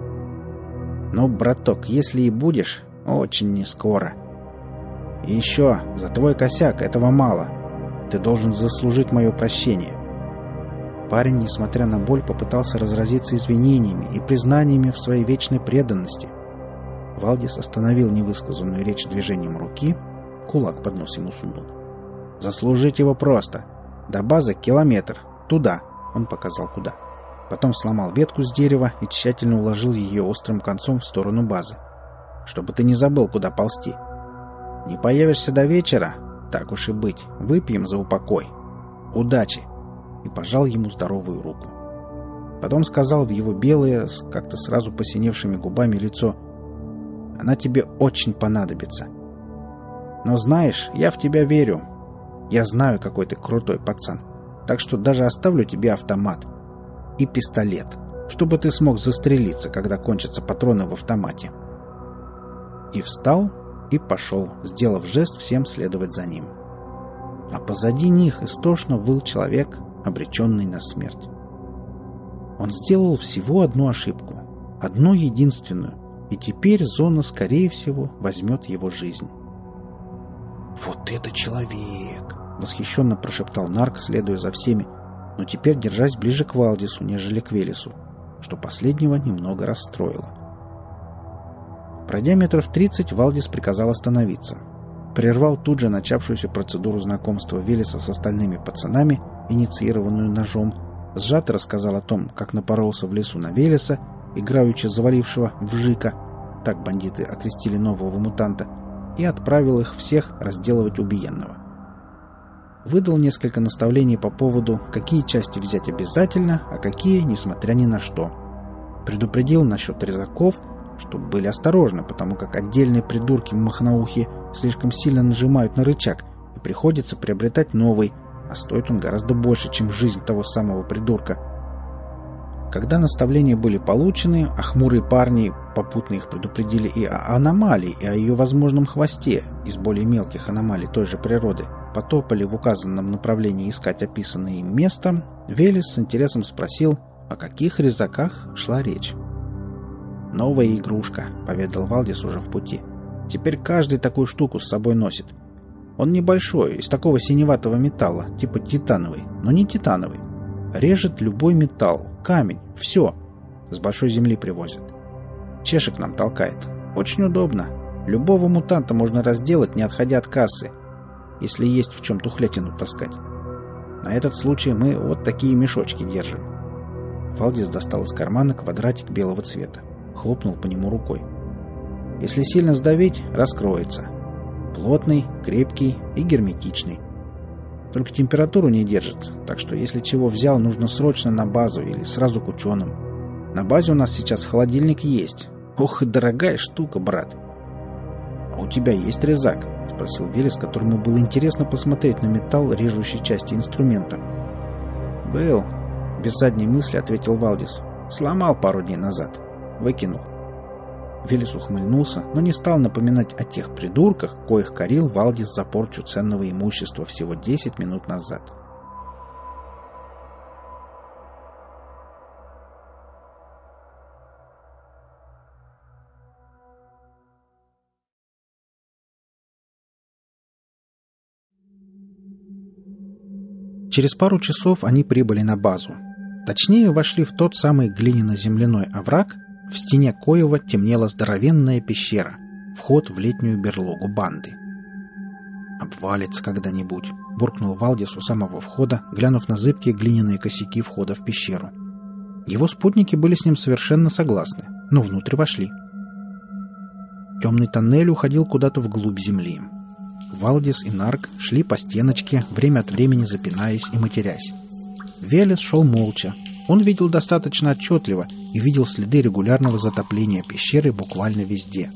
Но, браток, если и будешь, очень не скоро. И еще, за твой косяк этого мало. Ты должен заслужить мое прощение». Парень, несмотря на боль, попытался разразиться извинениями и признаниями в своей вечной преданности. Валдис остановил невысказанную речь движением руки, кулак под нос ему сунул. «Заслужить его просто. До базы километр. Туда», — он показал куда. Потом сломал ветку с дерева и тщательно уложил ее острым концом в сторону базы. «Чтобы ты не забыл, куда ползти. Не появишься до вечера? Так уж и быть. Выпьем за упокой. Удачи!» И пожал ему здоровую руку. Потом сказал в его белое, с как-то сразу посиневшими губами лицо: «Она тебе очень понадобится. Но знаешь, я в тебя верю. Я знаю, какой ты крутой пацан. Так что даже оставлю тебе автомат и пистолет, чтобы ты смог застрелиться, когда кончатся патроны в автомате». И встал и пошел, сделав жест всем следовать за ним. А позади них истошно выл человек, обреченный на смерть. Он сделал всего одну ошибку, одну единственную, и теперь зона, скорее всего, возьмет его жизнь. «Вот это человек!» — восхищенно прошептал Нарк, следуя за всеми, но теперь держась ближе к Валдису, нежели к Велесу, что последнего немного расстроило. Пройдя метров 30, Валдис приказал остановиться. Прервал тут же начавшуюся процедуру знакомства Велеса с остальными пацанами, инициированную ножом, сжато рассказал о том, как напоролся в лесу на Велеса, играючи завалившего Вжика, так бандиты окрестили нового мутанта, и отправил их всех разделывать убиенного. Выдал несколько наставлений по поводу, какие части взять обязательно, а какие, несмотря ни на что. Предупредил насчет резаков, чтобы были осторожны, потому как отдельные придурки-махноухи слишком сильно нажимают на рычаг, и приходится приобретать новый, а стоит он гораздо больше, чем жизнь того самого придурка. Когда наставления были получены, а хмурые парни попутно их предупредили и о аномалии, и о ее возможном хвосте из более мелких аномалий той же природы, потопали в указанном направлении искать описанное им место, Велес с интересом спросил, о каких резаках шла речь. «Новая игрушка», — поведал Валдис уже в пути. «Теперь каждый такую штуку с собой носит. Он небольшой, из такого синеватого металла, типа титановый, но не титановый. Режет любой металл, камень, все. С большой земли привозят. Чешек нам толкает. Очень удобно. Любого мутанта можно разделать, не отходя от кассы, если есть в чем тухлятину таскать. На этот случай мы вот такие мешочки держим». Валдис достал из кармана квадратик белого цвета. Хлопнул по нему рукой. «Если сильно сдавить, раскроется. Плотный, крепкий и герметичный. Только температуру не держит, так что если чего взял, нужно срочно на базу или сразу к ученым. На базе у нас сейчас холодильник есть. Ох, и дорогая штука, брат». «А у тебя есть резак?» — спросил Велес, которому было интересно посмотреть на металл режущей части инструмента. «Был», — без задней мысли ответил Валдис. «Сломал пару дней назад. Выкинул». Велес ухмыльнулся, но не стал напоминать о тех придурках, коих корил Валдис за порчу ценного имущества всего 10 минут назад. Через пару часов они прибыли на базу. Точнее, вошли в тот самый глиняно-земляной овраг, в стене коего темнела здоровенная пещера, вход в летнюю берлогу банды. «Обвалится когда-нибудь», — буркнул Валдис у самого входа, глянув на зыбкие глиняные косяки входа в пещеру. Его спутники были с ним совершенно согласны, но внутрь вошли. Темный тоннель уходил куда-то вглубь земли. Валдис и Нарк шли по стеночке, время от времени запинаясь и матерясь. Велес шел молча. Он видел достаточно отчетливо и видел следы регулярного затопления пещеры буквально везде.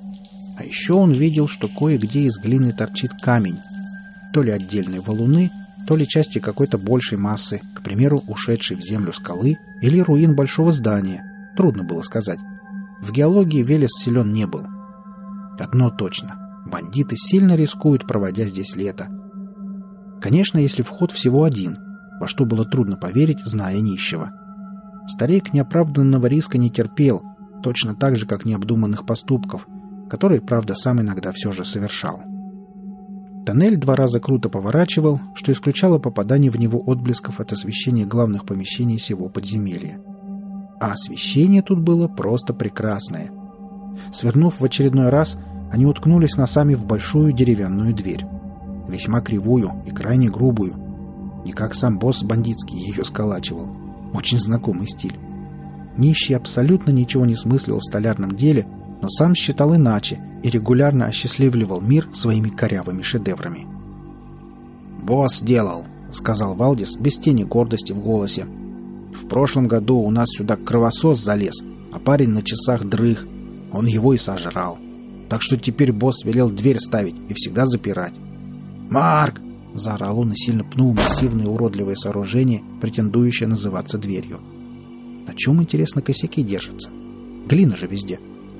А еще он видел, что кое-где из глины торчит камень. То ли отдельные валуны, то ли части какой-то большей массы, к примеру, ушедшей в землю скалы или руин большого здания. Трудно было сказать. В геологии Велес силен не был. Одно точно. Бандиты сильно рискуют, проводя здесь лето. Конечно, если вход всего один, во что было трудно поверить, зная нищего. Старик неоправданного риска не терпел, точно так же, как необдуманных поступков, которые, правда, сам иногда все же совершал. Тоннель 2 раза круто поворачивал, что исключало попадание в него отблесков от освещения главных помещений сего подземелья. А освещение тут было просто прекрасное. Свернув в очередной раз, они уткнулись носами в большую деревянную дверь. Весьма кривую и крайне грубую. Не как сам босс бандитский ее сколачивал. Очень знакомый стиль. Нищий абсолютно ничего не смыслил в столярном деле, но сам считал иначе и регулярно осчастливливал мир своими корявыми шедеврами. «Босс делал», — сказал Валдис без тени гордости в голосе. «В прошлом году у нас сюда кровосос залез, а парень на часах дрых. Он его и сожрал. Так что теперь босс велел дверь ставить и всегда запирать». «Марк!» — заорал он и сильно пнул массивное уродливое сооружение, претендующее называться дверью. На чем, интересно, косяки держатся? Глина же везде.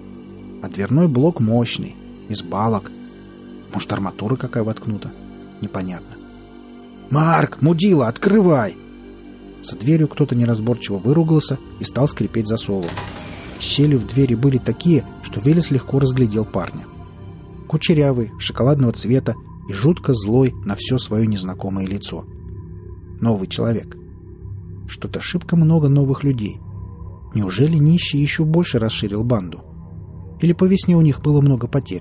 А дверной блок мощный, из балок. Может, арматура какая воткнута? Непонятно. «Марк, мудила, открывай!» За дверью кто-то неразборчиво выругался и стал скрипеть засовом. Щели в двери были такие, что Велес легко разглядел парня. Кучерявый, шоколадного цвета и жутко злой на все свое незнакомое лицо. Новый человек. Что-то шибко много новых людей. Неужели нищий еще больше расширил банду? Или по весне у них было много потерь?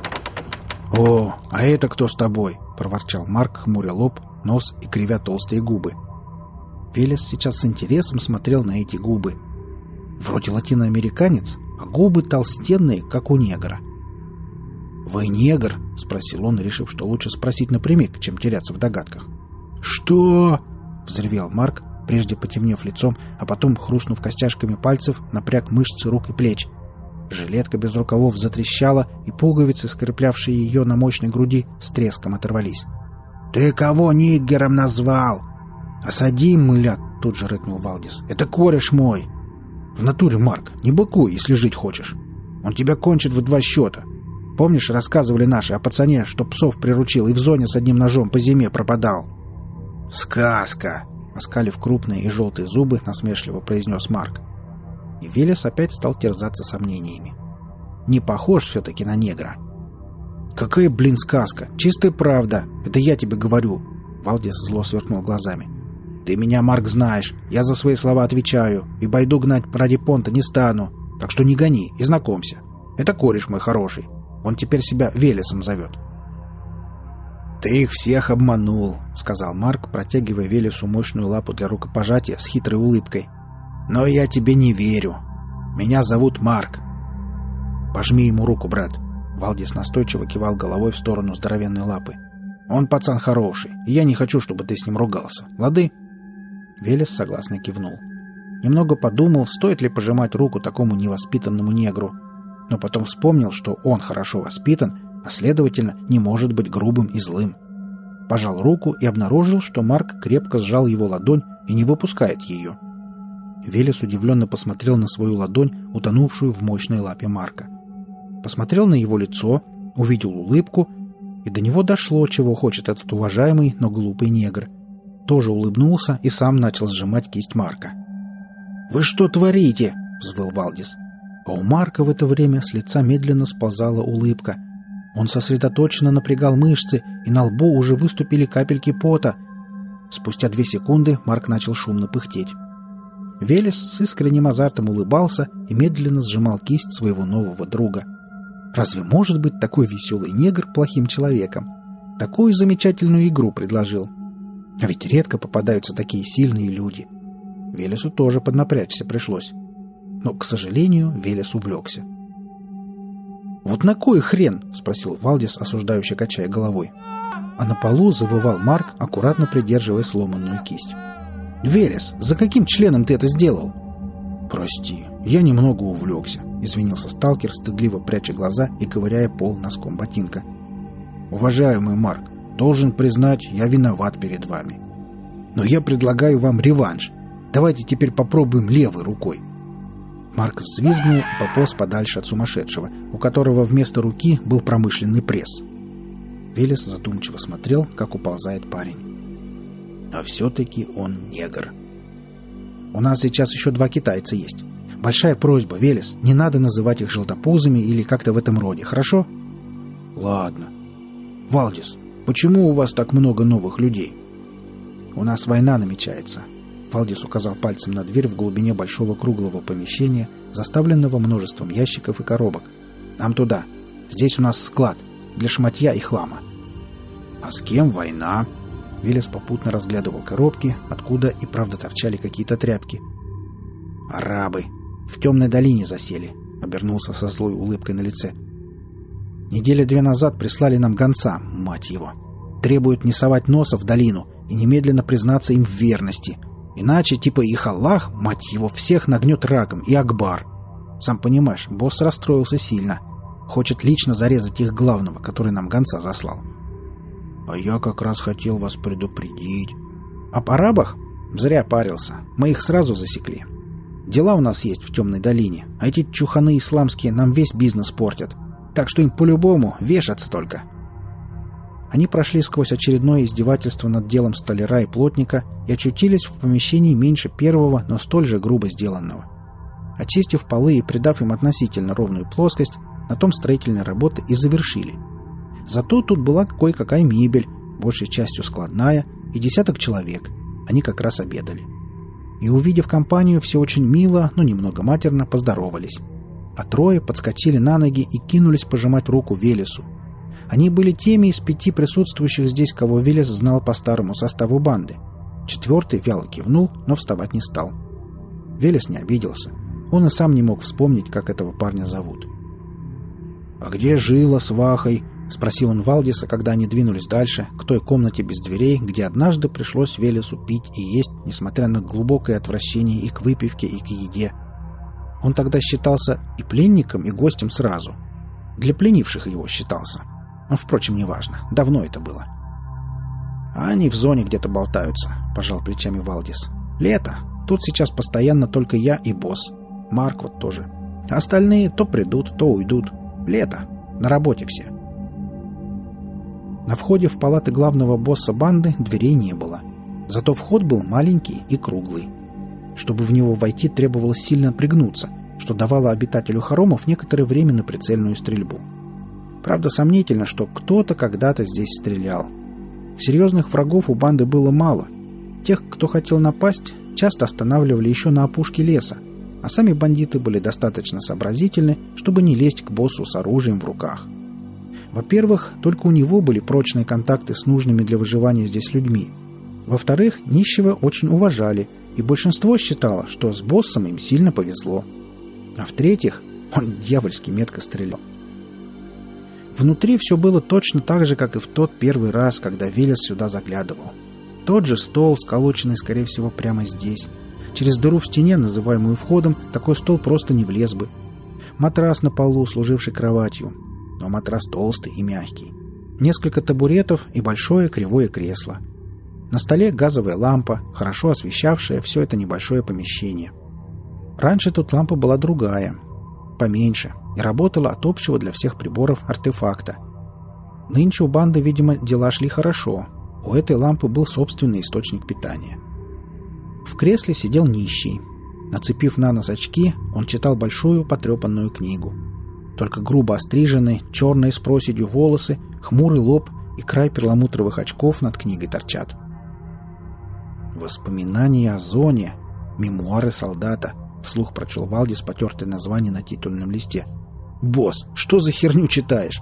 «О, а это кто с тобой?» — проворчал Марк, хмуря лоб, нос и кривя толстые губы. Велес сейчас с интересом смотрел на эти губы. Вроде латиноамериканец, а губы толстенные, как у негра. «Вы негр?» — спросил он, решив, что лучше спросить напрямик, чем теряться в догадках. «Что?» — взревел Марк, прежде потемнев лицом, а потом, хрустнув костяшками пальцев, напряг мышцы рук и плеч. Жилетка без рукавов затрещала, и пуговицы, скреплявшие ее на мощной груди, с треском оторвались. «Ты кого ниггером назвал?» «Осади, мылят!» — тут же рыкнул Валдис. «Это кореш мой!» «В натуре, Марк, не быкуй, если жить хочешь. Он тебя кончит в 2 счета. Помнишь, рассказывали наши о пацане, что псов приручил и в зоне с одним ножом по зиме пропадал?» «Сказка!» — оскалив крупные и желтые зубы, насмешливо произнес Марк. И Велес опять стал терзаться сомнениями. Не похож все-таки на негра. «Какая, блин, сказка? Чистая правда. Это я тебе говорю!» Валдис зло сверкнул глазами. «Ты меня, Марк, знаешь. Я за свои слова отвечаю. И байду гнать ради понта не стану. Так что не гони и знакомься. Это кореш мой хороший. Он теперь себя Велесом зовет». «Ты их всех обманул», — сказал Марк, протягивая Велесу мощную лапу для рукопожатия с хитрой улыбкой. «Но я тебе не верю. Меня зовут Марк». «Пожми ему руку, брат». Валдис настойчиво кивал головой в сторону здоровенной лапы. «Он пацан хороший, и я не хочу, чтобы ты с ним ругался. Лады?» Велес согласно кивнул. Немного подумал, стоит ли пожимать руку такому невоспитанному негру, но потом вспомнил, что он хорошо воспитан, а следовательно, не может быть грубым и злым. Пожал руку и обнаружил, что Марк крепко сжал его ладонь и не выпускает ее. Велес удивленно посмотрел на свою ладонь, утонувшую в мощной лапе Марка. Посмотрел на его лицо, увидел улыбку, и до него дошло, чего хочет этот уважаемый, но глупый негр. Тоже улыбнулся и сам начал сжимать кисть Марка. «Вы что творите?» — взвыл Валдис. А у Марка в это время с лица медленно сползала улыбка. Он сосредоточенно напрягал мышцы, и на лбу уже выступили капельки пота. Спустя 2 секунды Марк начал шумно пыхтеть. Велес с искренним азартом улыбался и медленно сжимал кисть своего нового друга. Разве может быть такой веселый негр плохим человеком? Такую замечательную игру предложил. А ведь редко попадаются такие сильные люди. Велесу тоже поднапрячься пришлось. Но, к сожалению, Велес увлекся. «Вот на кой хрен?» — спросил Валдис, осуждающе качая головой. А на полу завывал Марк, аккуратно придерживая сломанную кисть. «Велес, за каким членом ты это сделал?» «Прости, я немного увлекся», — извинился сталкер, стыдливо пряча глаза и ковыряя пол носком ботинка. «Уважаемый Марк, должен признать, я виноват перед вами. Но я предлагаю вам реванш. Давайте теперь попробуем левой рукой». Марк взвизгнул и пополз подальше от сумасшедшего, у которого вместо руки был промышленный пресс. Велес задумчиво смотрел, как уползает парень. А все-таки он негр. «У нас сейчас еще 2 китайца есть. Большая просьба, Велес, не надо называть их желтопузами или как-то в этом роде, хорошо?» «Ладно. Валдис, почему у вас так много новых людей?» «У нас война намечается». Валдис указал пальцем на дверь в глубине большого круглого помещения, заставленного множеством ящиков и коробок. «Нам туда. Здесь у нас склад для шматья и хлама». «А с кем война?» Велес попутно разглядывал коробки, откуда и правда торчали какие-то тряпки. «Арабы. В темной долине засели», — обернулся со злой улыбкой на лице. «Недели 2 назад прислали нам гонца, мать его. Требуют не совать носа в долину и немедленно признаться им в верности. Иначе, типа их Аллах, мать его, всех нагнет раком, и Акбар. Сам понимаешь, босс расстроился сильно. Хочет лично зарезать их главного, который нам гонца заслал». «А я как раз хотел вас предупредить». «Об арабах? Зря парился. Мы их сразу засекли. Дела у нас есть в темной долине, а эти чуханы исламские нам весь бизнес портят. Так что им по-любому вешаться только». Они прошли сквозь очередное издевательство над делом столяра и плотника и очутились в помещении меньше первого, но столь же грубо сделанного. Очистив полы и придав им относительно ровную плоскость, на том строительные работы и завершили. Зато тут была кое-какая мебель, большей частью складная, и 10 человек. Они как раз обедали. И, увидев компанию, все очень мило, но немного матерно поздоровались. А 3 подскочили на ноги и кинулись пожимать руку Велесу. Они были теми из 5 присутствующих здесь, кого Велес знал по старому составу банды. 4 вяло кивнул, но вставать не стал. Велес не обиделся. Он и сам не мог вспомнить, как этого парня зовут. «А где Жила с Вахой?» — спросил он Валдиса, когда они двинулись дальше, к той комнате без дверей, где однажды пришлось Велесу пить и есть, несмотря на глубокое отвращение и к выпивке, и к еде. Он тогда считался и пленником, и гостем сразу. Для пленивших его считался. Но, впрочем, неважно. Давно это было. «А они в зоне где-то болтаются», — пожал плечами Валдис. «Лето. Тут сейчас постоянно только я и босс. Марк вот тоже. А остальные то придут, то уйдут. Лето. На работе все». На входе в палаты главного босса банды дверей не было. Зато вход был маленький и круглый. Чтобы в него войти, требовалось сильно пригнуться, что давало обитателю хоромов некоторое время на прицельную стрельбу. Правда, сомнительно, что кто-то когда-то здесь стрелял. Серьезных врагов у банды было мало. Тех, кто хотел напасть, часто останавливали еще на опушке леса, а сами бандиты были достаточно сообразительны, чтобы не лезть к боссу с оружием в руках. Во-первых, только у него были прочные контакты с нужными для выживания здесь людьми. Во-вторых, нищего очень уважали, и большинство считало, что с боссом им сильно повезло. А в-третьих, он дьявольски метко стрелял. Внутри все было точно так же, как и в тот первый раз, когда Велес сюда заглядывал. Тот же стол, сколоченный, скорее всего, прямо здесь. Через дыру в стене, называемую входом, такой стол просто не влез бы. Матрас на полу, служивший кроватью. Но матрас толстый и мягкий. Несколько табуретов и большое кривое кресло. На столе газовая лампа, хорошо освещавшая все это небольшое помещение. Раньше тут лампа была другая, поменьше, и работала от общего для всех приборов артефакта. Нынче у банды, видимо, дела шли хорошо. У этой лампы был собственный источник питания. В кресле сидел нищий. Нацепив на нос очки, он читал большую потрепанную книгу. Только грубо остриженные, черные с проседью волосы, хмурый лоб и край перламутровых очков над книгой торчат. «Воспоминания о зоне», «Мемуары солдата», — вслух прочел Валдис потертое название на титульном листе. «Босс, что за херню читаешь?»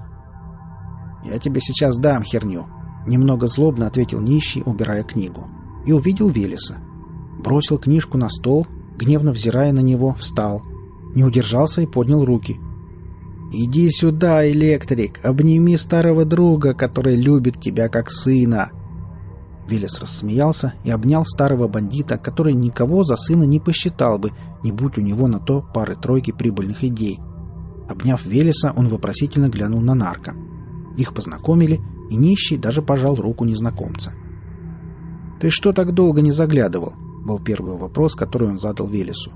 «Я тебе сейчас дам херню», — немного злобно ответил нищий, убирая книгу. И увидел Велеса. Бросил книжку на стол, гневно взирая на него, встал. Не удержался и поднял руки. «Иди сюда, электрик, обними старого друга, который любит тебя как сына!» Велес рассмеялся и обнял старого бандита, который никого за сына не посчитал бы, не будь у него на то пары-тройки прибыльных идей. Обняв Велеса, он вопросительно глянул на нарко. Их познакомили, и нищий даже пожал руку незнакомца. «Ты что так долго не заглядывал?» — был первый вопрос, который он задал Велесу.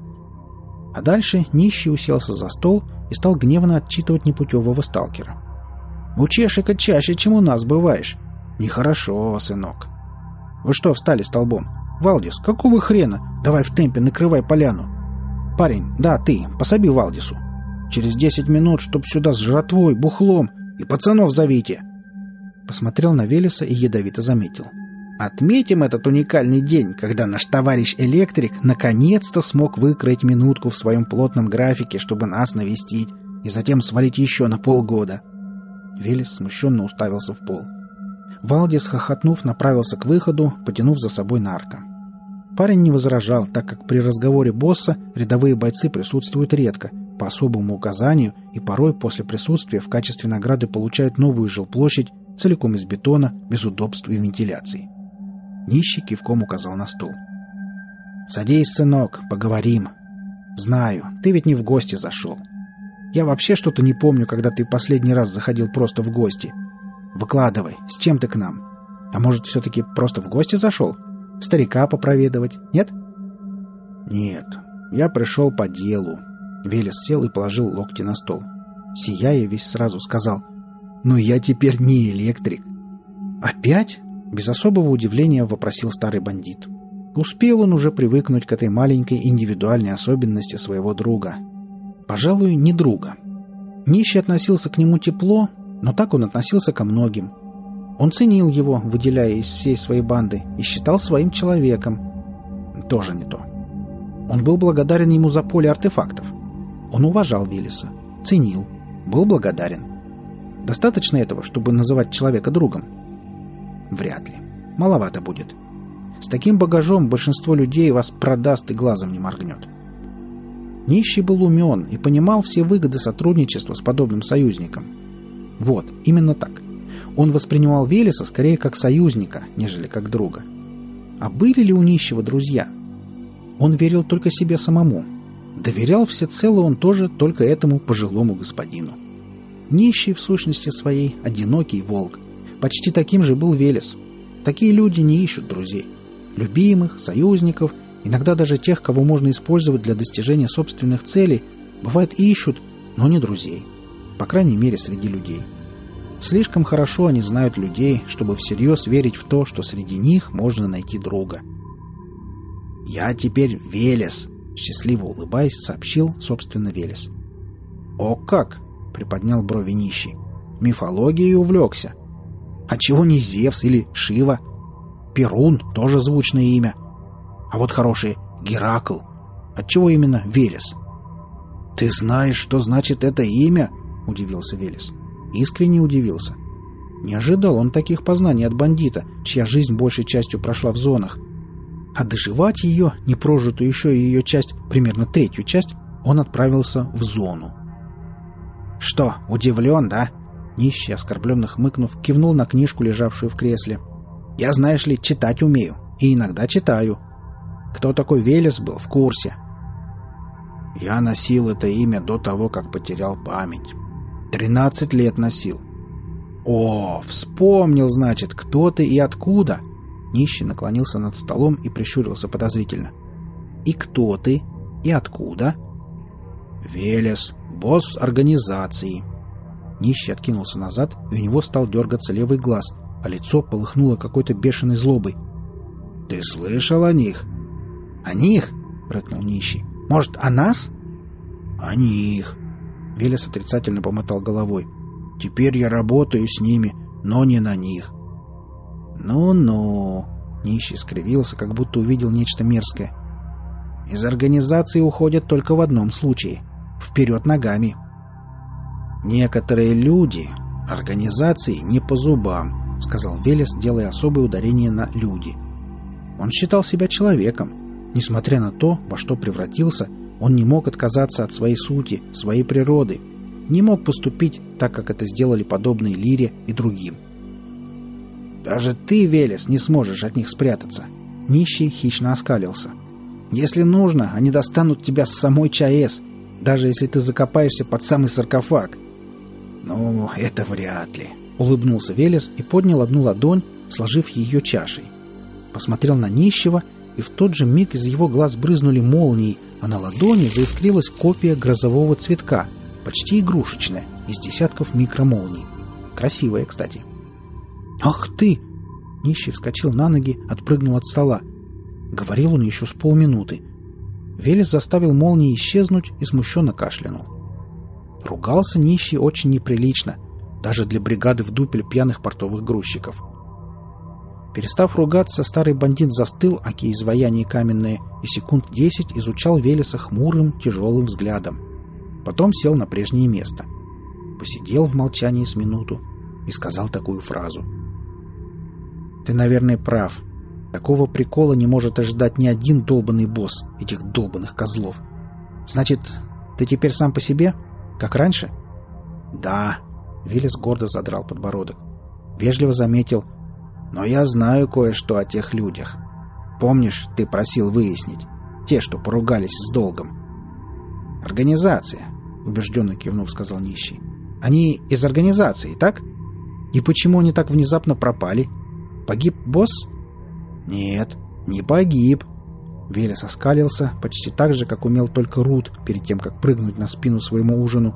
А дальше нищий уселся за стол и стал гневно отчитывать непутевого сталкера. «Учешек-ка чаще, чем у нас бываешь». «Нехорошо, сынок». «Вы что встали столбом? Валдис, какого хрена? Давай в темпе накрывай поляну». «Парень, да, ты, пособи Валдису. Через 10 минут, чтоб сюда с жратвой, бухлом, и пацанов зовите». Посмотрел на Велеса и ядовито заметил. «Отметим этот уникальный день, когда наш товарищ электрик наконец-то смог выкроить минутку в своем плотном графике, чтобы нас навестить, и затем свалить еще на полгода». Велес смущенно уставился в пол. Валдис, хохотнув, направился к выходу, потянув за собой нарко. Парень не возражал, так как при разговоре босса рядовые бойцы присутствуют редко, по особому указанию, и порой после присутствия в качестве награды получают новую жилплощадь, целиком из бетона, без удобств и вентиляции. Нищий кивком указал на стол. «Садись, сынок, поговорим. Знаю, ты ведь не в гости зашел. Я вообще что-то не помню, когда ты последний раз заходил просто в гости. Выкладывай, с чем ты к нам? А может, все-таки просто в гости зашел? Старика попроведывать, нет?» «Нет, я пришел по делу». Велес сел и положил локти на стол. Сияя, весь сразу сказал: «Ну я теперь не электрик». «Опять?» — без особого удивления вопросил старый бандит. Успел он уже привыкнуть к этой маленькой индивидуальной особенности своего друга. Пожалуй, не друга. Нищий относился к нему тепло, но так он относился ко многим. Он ценил его, выделяя из всей своей банды, и считал своим человеком. Тоже не то. Он был благодарен ему за поле артефактов. Он уважал Велеса, ценил, был благодарен. Достаточно этого, чтобы называть человека другом? Вряд ли. Маловато будет. С таким багажом большинство людей вас продаст и глазом не моргнет. Нищий был умен и понимал все выгоды сотрудничества с подобным союзником. Вот, именно так. Он воспринимал Велеса скорее как союзника, нежели как друга. А были ли у нищего друзья? Он верил только себе самому. Доверял всецело он тоже только этому пожилому господину. Нищий, в сущности своей, одинокий волк. Почти таким же был Велес. Такие люди не ищут друзей. Любимых, союзников, иногда даже тех, кого можно использовать для достижения собственных целей, бывает ищут, но не друзей. По крайней мере, среди людей. Слишком хорошо они знают людей, чтобы всерьез верить в то, что среди них можно найти друга. «Я теперь Велес», — счастливо улыбаясь, сообщил, собственно, Велес. «О как!» — приподнял брови нищий. «Мифологией увлекся. А чего не Зевс или Шива? Перун — тоже звучное имя. А вот хороший Геракл. Отчего именно Велес?» «Ты знаешь, что значит это имя?» — удивился Велес. Искренне удивился. Не ожидал он таких познаний от бандита, чья жизнь большей частью прошла в зонах. А доживать ее, не прожитую еще и ее часть, примерно третью часть, он отправился в зону. «Что, удивлен, да?» Нищий, оскорбленно хмыкнув, кивнул на книжку, лежавшую в кресле. «Я, знаешь ли, читать умею, и иногда читаю. Кто такой Велес был, в курсе». «Я носил это имя до того, как потерял память. 13 лет носил». «О, вспомнил, значит, кто ты и откуда?» Нищий наклонился над столом и прищурился подозрительно. «И кто ты? И откуда?» «Велес, босс организации». Нищий откинулся назад, и у него стал дергаться левый глаз, а лицо полыхнуло какой-то бешеной злобой. «Ты слышал о них?» «О них?» — рыкнул нищий. «Может, о нас?» «О них». Велес отрицательно помотал головой. «Теперь я работаю с ними, но не на них». «Ну-ну», — нищий скривился, как будто увидел нечто мерзкое. Из организации уходят только в одном случае — вперед ногами. Некоторые люди организации не по зубам, — сказал Велес, делая особое ударение на «люди». Он считал себя человеком. Несмотря на то, во что превратился, он не мог отказаться от своей сути, своей природы, не мог поступить так, как это сделали подобные Лире и другим. «Даже ты, Велес, не сможешь от них спрятаться!» Нищий хищно оскалился. «Если нужно, они достанут тебя с самой ЧАЭС, даже если ты закопаешься под самый саркофаг». «Ну, это вряд ли», — улыбнулся Велес и поднял одну ладонь, сложив ее чашей. Посмотрел на нищего, и в тот же миг из его глаз брызнули молнии, а на ладони заискрилась копия грозового цветка, почти игрушечная, из десятков микромолний. Красивая, кстати. «Ах ты!» Нищий вскочил на ноги, отпрыгнул от стола. Говорил он еще с полминуты. Велес заставил молнии исчезнуть и смущенно кашлянул. Ругался нищий очень неприлично, даже для бригады в дупель пьяных портовых грузчиков. Перестав ругаться, старый бандит застыл, аки изваяние каменное, и секунд 10 изучал Велеса хмурым, тяжелым взглядом. Потом сел на прежнее место. Посидел в молчании с минуту и сказал такую фразу. «Ты, наверное, прав. Такого прикола не может ожидать ни один долбанный босс этих долбанных козлов. Значит, ты теперь сам по себе? Как раньше?» «Да», — Велес гордо задрал подбородок. Вежливо заметил: «но я знаю кое-что о тех людях. Помнишь, ты просил выяснить? Те, что поругались с долгом». «Организация», — убежденно кивнув, сказал нищий. «Они из организации, так? И почему они так внезапно пропали? Погиб босс?» «Нет, не погиб». Велес оскалился почти так же, как умел только Рут перед тем, как прыгнуть на спину своему ужину.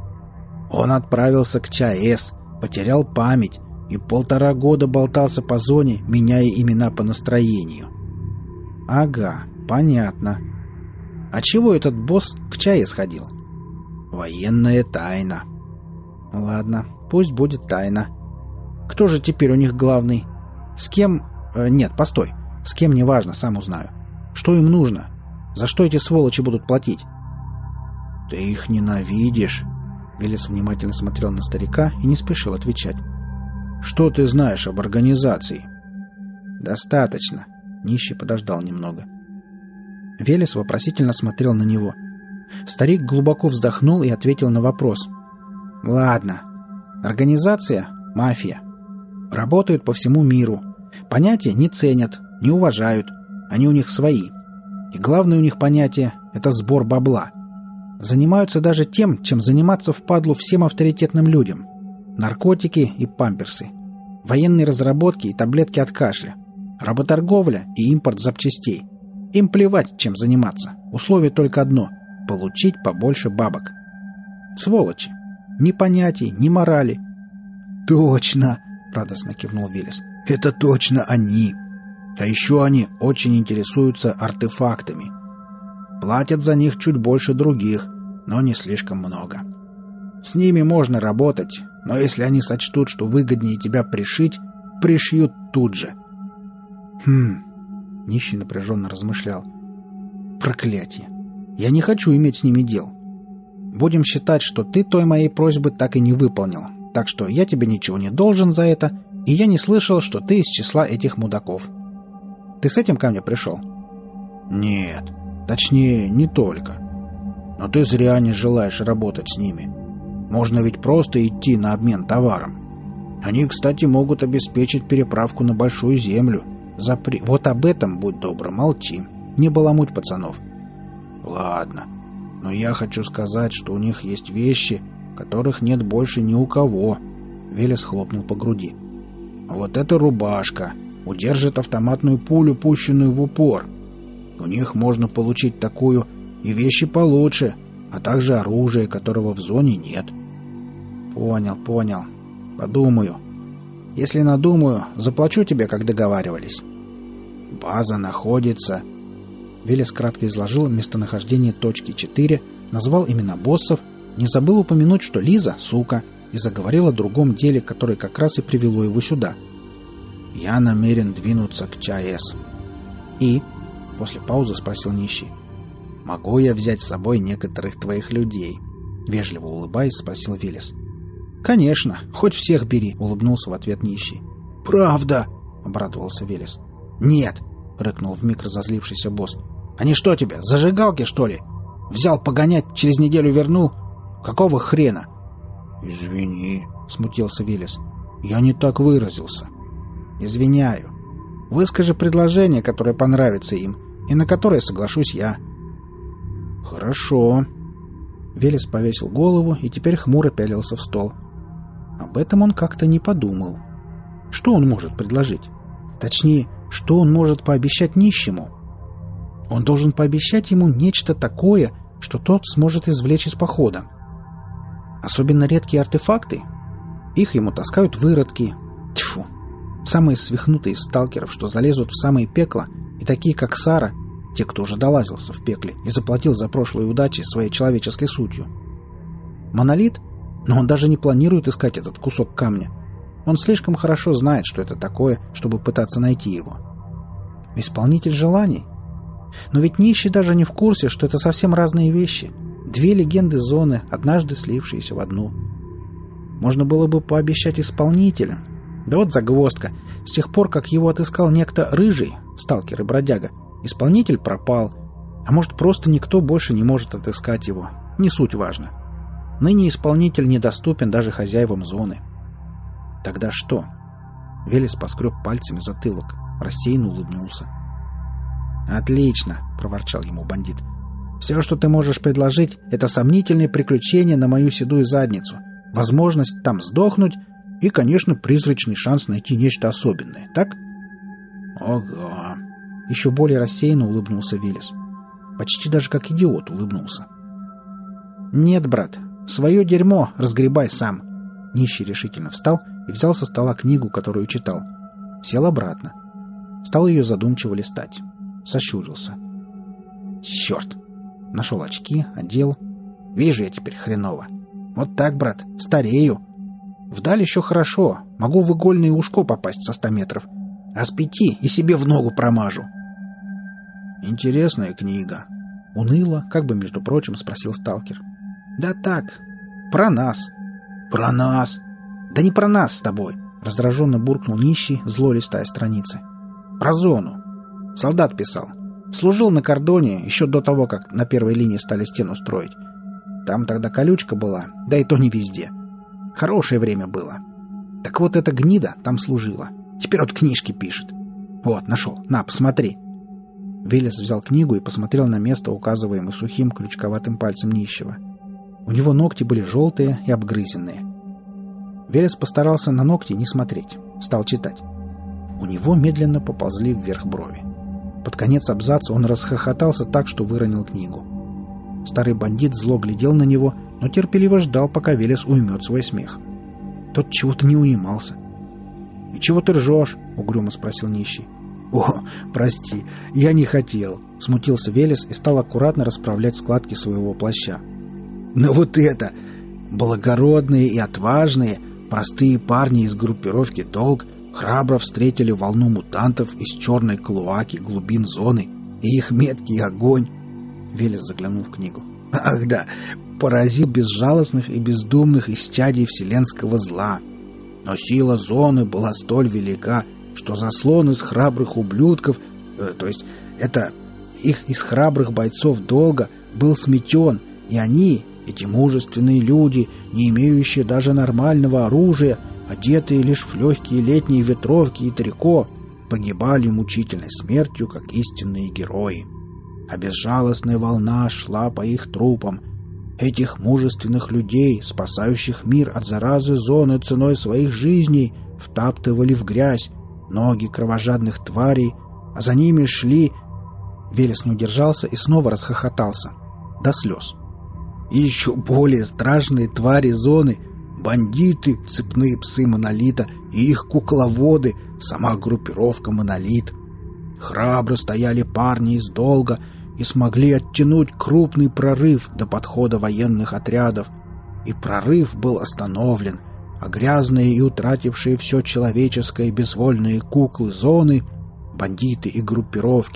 «Он отправился к ЧАЭС, потерял память и 1,5 года болтался по зоне, меняя имена по настроению». «Ага, понятно. А чего этот босс к ЧАЭС ходил?» «Военная тайна». «Ладно, пусть будет тайна. Кто же теперь у них главный? С кем... Нет, постой. С кем не важно, сам узнаю. Что им нужно? За что эти сволочи будут платить?» «Ты их ненавидишь?» Велес внимательно смотрел на старика и не спешил отвечать. «Что ты знаешь об организации?» «Достаточно». Нищий подождал немного. Велес вопросительно смотрел на него. Старик глубоко вздохнул и ответил на вопрос. «Ладно. Организация — мафия. Работают по всему миру. Понятия не ценят, не уважают. Они у них свои. И главное у них понятие — это сбор бабла. Занимаются даже тем, чем заниматься впадлу всем авторитетным людям. Наркотики и памперсы. Военные разработки и таблетки от кашля. Работорговля и импорт запчастей. Им плевать, чем заниматься. Условие только одно — получить побольше бабок. Сволочи. Ни понятий, ни морали». «Точно!» — радостно кивнул Велес. «Это точно они! А еще они очень интересуются артефактами. Платят за них чуть больше других, но не слишком много. С ними можно работать, но если они сочтут, что выгоднее тебя пришить, пришьют тут же». Нищий напряженно размышлял. «Проклятие! Я не хочу иметь с ними дел. Будем считать, что ты той моей просьбы так и не выполнил, так что я тебе ничего не должен за это, и я не слышал, что ты из числа этих мудаков. Ты с этим ко мне пришел?» «Нет, точнее, не только. Но ты зря не желаешь работать с ними. Можно ведь просто идти на обмен товаром. Они, кстати, могут обеспечить переправку на Большую Землю. Вот об этом, будь добр, молчи. Не баламуть пацанов». «Ладно, но я хочу сказать, что у них есть вещи, которых нет больше ни у кого». Велес хлопнул по груди. «Вот эта рубашка удержит автоматную пулю, пущенную в упор. У них можно получить такую и вещи получше, а также оружие, которого в зоне нет». Понял. Подумаю. Если надумаю, заплачу тебе, как договаривались». «База находится...» Велес кратко изложил местонахождение точки 4, назвал имена боссов, не забыл упомянуть, что Лиза — сука, и заговорил о другом деле, которое как раз и привело его сюда. «Я намерен двинуться к ЧАЭС». «И?» — после паузы спросил нищий. «Могу я взять с собой некоторых твоих людей?» — вежливо улыбаясь, спросил Велес. «Конечно, хоть всех бери», — улыбнулся в ответ нищий. «Правда?» — обрадовался Велес. «Нет», — рыкнул вмиг разозлившийся босс. «Они что тебе, зажигалки, что ли? Взял погонять, через неделю вернул? Какого хрена?» «Извини», — смутился Велес. «Я не так выразился». «Извиняю. Выскажи предложение, которое понравится им, и на которое соглашусь я». «Хорошо». Велес повесил голову и теперь хмуро пялился в стол. Об этом он как-то не подумал. Что он может предложить? Точнее, что он может пообещать нищему? Он должен пообещать ему нечто такое, что тот сможет извлечь из похода. Особенно редкие артефакты? Их ему таскают выродки. Тьфу! Самые свихнутые из сталкеров, что залезут в самое пекло, и такие, как Сара, те, кто уже долазился в пекле и заплатил за прошлые удачи своей человеческой сутью. Монолит? Но он даже не планирует искать этот кусок камня. Он слишком хорошо знает, что это такое, чтобы пытаться найти его. Исполнитель желаний? Но ведь нищий даже не в курсе, что это совсем разные вещи. Две легенды зоны, однажды слившиеся в одну. Можно было бы пообещать исполнителю. Да вот загвоздка. С тех пор, как его отыскал некто Рыжий, сталкер и бродяга, исполнитель пропал. А может, просто никто больше не может отыскать его. Не суть важно. Ныне исполнитель недоступен даже хозяевам зоны. Тогда что? Велес поскреб пальцами затылок, рассеянно улыбнулся. «Отлично!» — проворчал ему бандит. «Все, что ты можешь предложить, это сомнительные приключения на мою седую задницу, возможность там сдохнуть и, конечно, призрачный шанс найти нечто особенное, так?» «Ага!» — еще более рассеянно улыбнулся Велес. Почти даже как идиот улыбнулся. «Нет, брат, свое дерьмо разгребай сам!» Нищий решительно встал и взял со стола книгу, которую читал. Сел обратно. Стал ее задумчиво листать. Сощурился. «Черт!» Нашел очки, одел. «Вижу я теперь хреново. Вот так, брат, старею. Вдаль еще хорошо. Могу в игольное ушко попасть со 100 метров. А с 5 и себе в ногу промажу». «Интересная книга». Уныло, как бы, между прочим, спросил сталкер. «Да так, про нас». «Про нас?» «Да не про нас с тобой», — раздраженно буркнул нищий, зло листая страницы. «Про зону. Солдат писал. Служил на кордоне еще до того, как на первой линии стали стену строить. Там тогда колючка была, да и то не везде. Хорошее время было. Так вот эта гнида там служила. Теперь вот книжки пишет. Вот, нашел. На, посмотри». Велес взял книгу и посмотрел на место, указываемое сухим крючковатым пальцем нищего. У него ногти были желтые и обгрызенные. Велес постарался на ногти не смотреть. Стал читать. У него медленно поползли вверх брови. Под конец абзаца он расхохотался так, что выронил книгу. Старый бандит зло глядел на него, но терпеливо ждал, пока Велес уймет свой смех. Тот чего-то не унимался. «И чего ты ржешь?» — угрюмо спросил нищий. «О, прости, я не хотел», — смутился Велес и стал аккуратно расправлять складки своего плаща. «Но вот это! Благородные и отважные, простые парни из группировки «Долг» храбро встретили волну мутантов из черной клоаки глубин зоны, и их меткий огонь...» Велес заглянул в книгу. «Ах да, поразил безжалостных и бездумных исчадий вселенского зла. Но сила зоны была столь велика, что заслон из храбрых ублюдков, то есть это их из храбрых бойцов долга, был сметен, и они, эти мужественные люди, не имеющие даже нормального оружия, одетые лишь в легкие летние ветровки и трико, погибали мучительной смертью, как истинные герои. А безжалостная волна шла по их трупам. Этих мужественных людей, спасающих мир от заразы зоны ценой своих жизней, втаптывали в грязь ноги кровожадных тварей, а за ними шли...» Велес не удержался и снова расхохотался. До слез. «И еще более страшные твари зоны, бандиты, цепные псы Монолита и их кукловоды, сама группировка Монолит. Храбро стояли парни из долга и смогли оттянуть крупный прорыв до подхода военных отрядов. И прорыв был остановлен, а грязные и утратившие все человеческое безвольные куклы зоны, бандиты и группировки,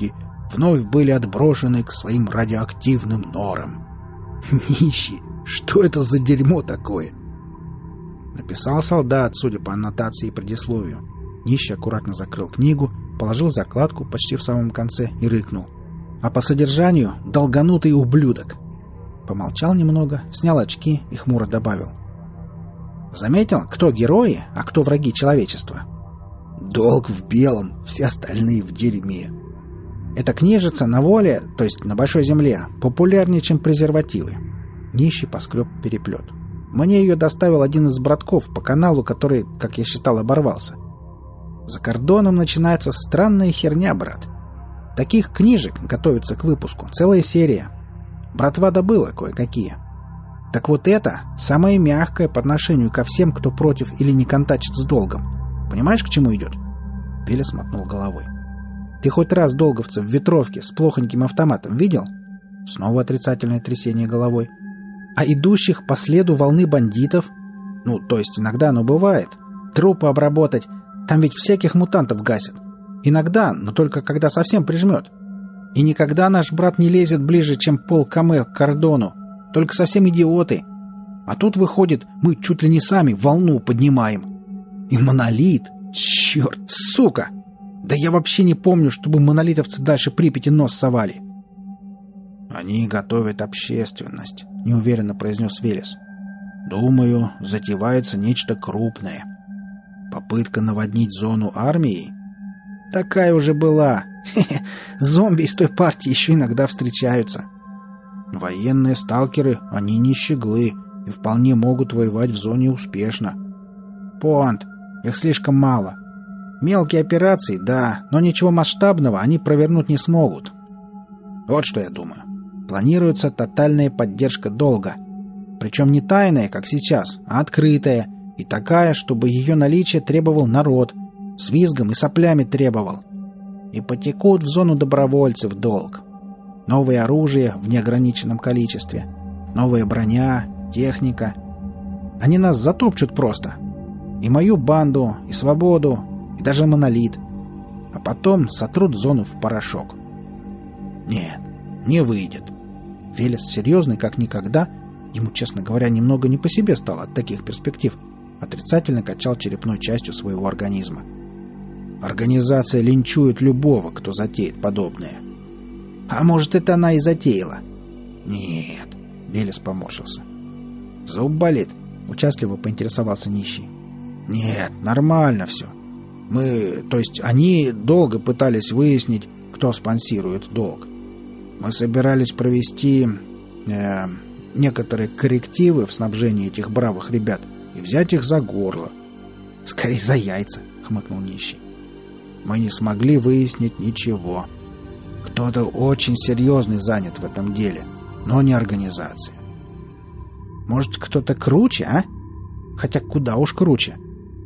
вновь были отброшены к своим радиоактивным норам. Нищий, что это за дерьмо такое? Написал солдат, судя по аннотации и предисловию. Нищий аккуратно закрыл книгу, положил закладку почти в самом конце и рыкнул. А по содержанию — долганутый ублюдок. Помолчал немного, снял очки и хмуро добавил. Заметил, кто герои, а кто враги человечества? Долг в белом, все остальные в дерьме. Эта книжица на воле, то есть на большой земле, популярнее, чем презервативы. Нищий поскреб переплет. Мне ее доставил один из братков по каналу, который, как я считал, оборвался. За кордоном начинается странная херня, брат. Таких книжек готовится к выпуску целая серия. Братва добыла кое-какие. Так вот это самое мягкое по отношению ко всем, кто против или не контачит с долгом. Понимаешь, к чему идет? Велес мотнул головой. Ты хоть раз долговца в ветровке с плохоньким автоматом видел? Снова отрицательное трясение головой. А идущих по следу волны бандитов? Ну, то есть иногда оно бывает. Трупы обработать. Там ведь всяких мутантов гасят. Иногда, но только когда совсем прижмет. И никогда наш брат не лезет ближе, чем полкм к кордону. Только совсем идиоты. А тут, выходит, мы чуть ли не сами волну поднимаем. И монолит. Черт, сука! Да я вообще не помню, чтобы монолитовцы дальше Припяти нос совали. Они готовят общественность, неуверенно произнес Велес. Думаю, затевается нечто крупное. Попытка наводнить зону армией? Такая уже была. Зомби из той партии еще иногда встречаются. Военные сталкеры, они не щеглы и вполне могут воевать в зоне успешно. Понт, их слишком мало. Мелкие операции, да, но ничего масштабного они провернуть не смогут. Вот что я думаю. Планируется тотальная поддержка долга. Причем не тайная, как сейчас, а открытая, и такая, чтобы ее наличие требовал народ, с визгом и соплями требовал. И потекут в зону добровольцев долг. Новое оружие в неограниченном количестве, новая броня, техника. Они нас затопчут просто. И мою банду, и свободу, и даже монолит. А потом сотрут зону в порошок. Нет, не выйдет. Велес серьезный, как никогда, ему, честно говоря, немного не по себе стало от таких перспектив, отрицательно качал черепной частью своего организма. Организация линчует любого, кто затеет подобное. А может, это она и затеяла? Нет, Велес поморщился. Зуб болит? Участливо поинтересовался нищий. Нет, нормально все. То есть они долго пытались выяснить, кто спонсирует долг. Мы собирались провести некоторые коррективы в снабжении этих бравых ребят и взять их за горло. Скорее за яйца, хмыкнул нищий. Мы не смогли выяснить ничего. Кто-то очень серьезный занят в этом деле, но не организация. Может, кто-то круче, а? Хотя куда уж круче.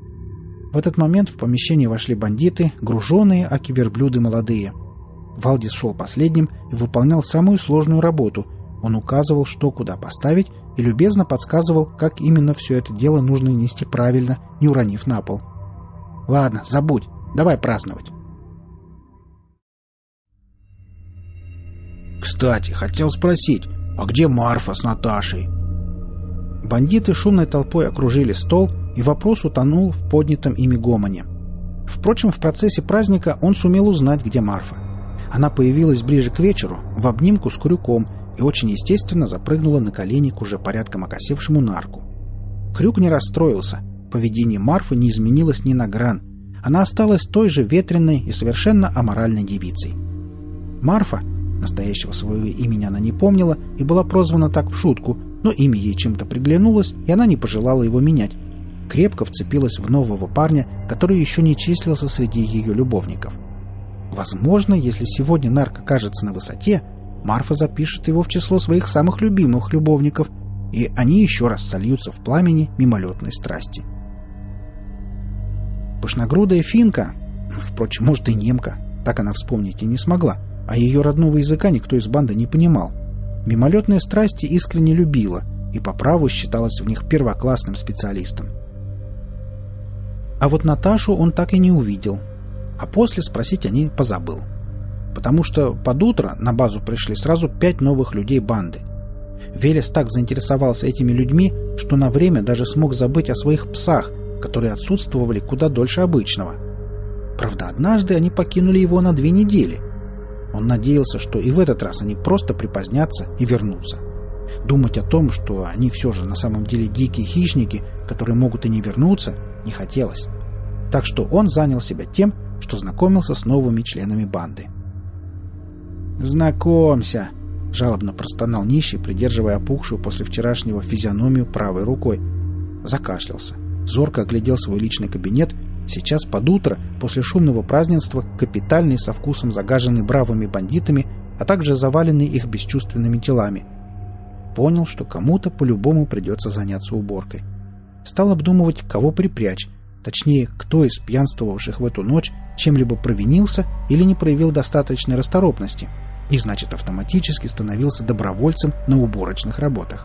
В этот момент в помещение вошли бандиты, груженные, аки верблюды молодые. Валдис шел последним и выполнял самую сложную работу. Он указывал, что куда поставить, и любезно подсказывал, как именно все это дело нужно нести правильно, не уронив на пол. «Ладно, забудь. Давай праздновать». «Кстати, хотел спросить, а где Марфа с Наташей?» Бандиты шумной толпой окружили стол, и вопрос утонул в поднятом ими гомоне. Впрочем, в процессе праздника он сумел узнать, где Марфа. Она появилась ближе к вечеру, в обнимку с Крюком, и очень естественно запрыгнула на колени к уже порядком окосевшему нарку. Крюк не расстроился. Поведение Марфы не изменилось ни на гран. Она осталась той же ветреной и совершенно аморальной девицей. Марфа, настоящего своего имени она не помнила и была прозвана так в шутку, но имя ей чем-то приглянулось, и она не пожелала его менять. Крепко вцепилась в нового парня, который еще не числился среди ее любовников. Возможно, если сегодня нарк окажется на высоте, Марфа запишет его в число своих самых любимых любовников, и они еще раз сольются в пламени мимолетной страсти. Пышногрудая финка, впрочем, может и немка, так она вспомнить и не смогла, а ее родного языка никто из банды не понимал, мимолетные страсти искренне любила и по праву считалась в них первоклассным специалистом. А вот Наташу он так и не увидел, а после спросить о ней позабыл. потому что под утро на базу пришли сразу 5 новых людей банды. Велес так заинтересовался этими людьми, что на время даже смог забыть о своих псах, которые отсутствовали куда дольше обычного. Правда, однажды они покинули его на 2 недели. Он надеялся, что и в этот раз они просто припозднятся и вернутся. Думать о том, что они все же на самом деле дикие хищники, которые могут и не вернуться, не хотелось. Так что он занял себя тем, что знакомился с новыми членами банды. «Знакомься!» — жалобно простонал нищий, придерживая опухшую после вчерашнего физиономию правой рукой. Закашлялся. Зорко оглядел свой личный кабинет. Сейчас под утро, после шумного празднества, капитальный, со вкусом загаженный бравыми бандитами, а также заваленный их бесчувственными телами. Понял, что кому-то по-любому придется заняться уборкой. Стал обдумывать, кого припрячь, точнее, кто из пьянствовавших в эту ночь чем-либо провинился или не проявил достаточной расторопности, и, значит, автоматически становился добровольцем на уборочных работах.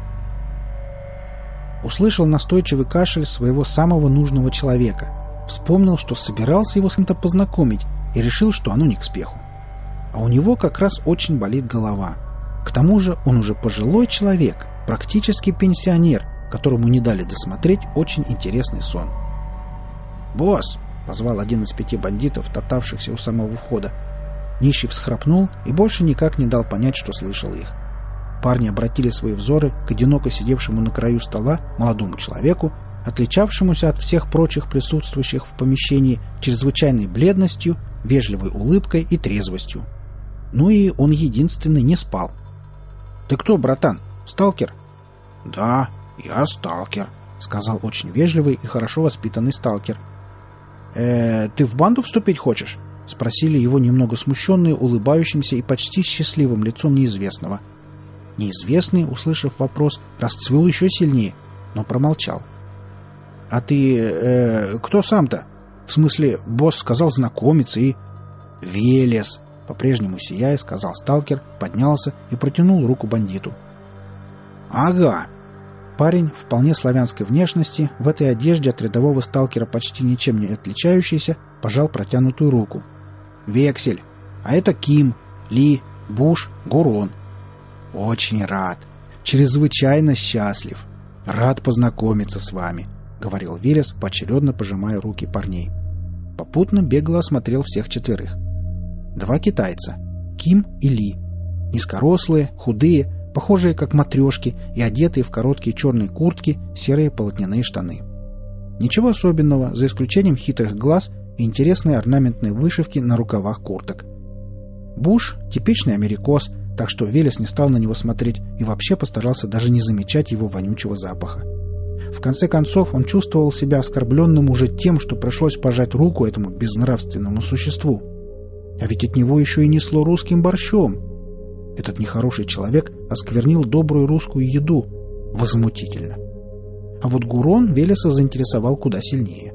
Услышал настойчивый кашель своего самого нужного человека. Вспомнил, что собирался его с кем-то познакомить, и решил, что оно не к спеху. А у него как раз очень болит голова. К тому же он уже пожилой человек, практически пенсионер, которому не дали досмотреть очень интересный сон. «Босс!» — позвал один из 5 бандитов, топтавшихся у самого входа. Нищий всхрапнул и больше никак не дал понять, что слышал их. Парни обратили свои взоры к одиноко сидевшему на краю стола молодому человеку, отличавшемуся от всех прочих присутствующих в помещении чрезвычайной бледностью, вежливой улыбкой и трезвостью. Ну и он единственный не спал. «Ты кто, братан? Сталкер?» «Да, я сталкер», — сказал очень вежливый и хорошо воспитанный сталкер. «Ты в банду вступить хочешь?» — спросили его немного смущенные, улыбающимся и почти счастливым лицом неизвестного. Неизвестный, услышав вопрос, расцвел еще сильнее, но промолчал. «А ты кто сам-то? В смысле, босс сказал знакомиться и...» «Велес», — по-прежнему сияя, сказал сталкер, поднялся и протянул руку бандиту. «Ага». Парень, вполне славянской внешности, в этой одежде от рядового сталкера почти ничем не отличающийся, пожал протянутую руку. «Вексель. А это Ким, Ли, Буш, Гурон. Очень рад. Чрезвычайно счастлив. Рад познакомиться с вами», — говорил Велес, поочередно пожимая руки парней. Попутно бегло осмотрел всех 4. 2 китайца. Ким и Ли. Низкорослые, худые, похожие как матрешки и одетые в короткие черные куртки, серые полотняные штаны. Ничего особенного, за исключением хитрых глаз и интересной орнаментной вышивки на рукавах курток. Буш — типичный америкос, так что Велес не стал на него смотреть и вообще постарался даже не замечать его вонючего запаха. В конце концов, он чувствовал себя оскорбленным уже тем, что пришлось пожать руку этому безнравственному существу. А ведь от него еще и несло русским борщом. Этот нехороший человек осквернил добрую русскую еду. Возмутительно. А вот Гурон Велеса заинтересовал куда сильнее.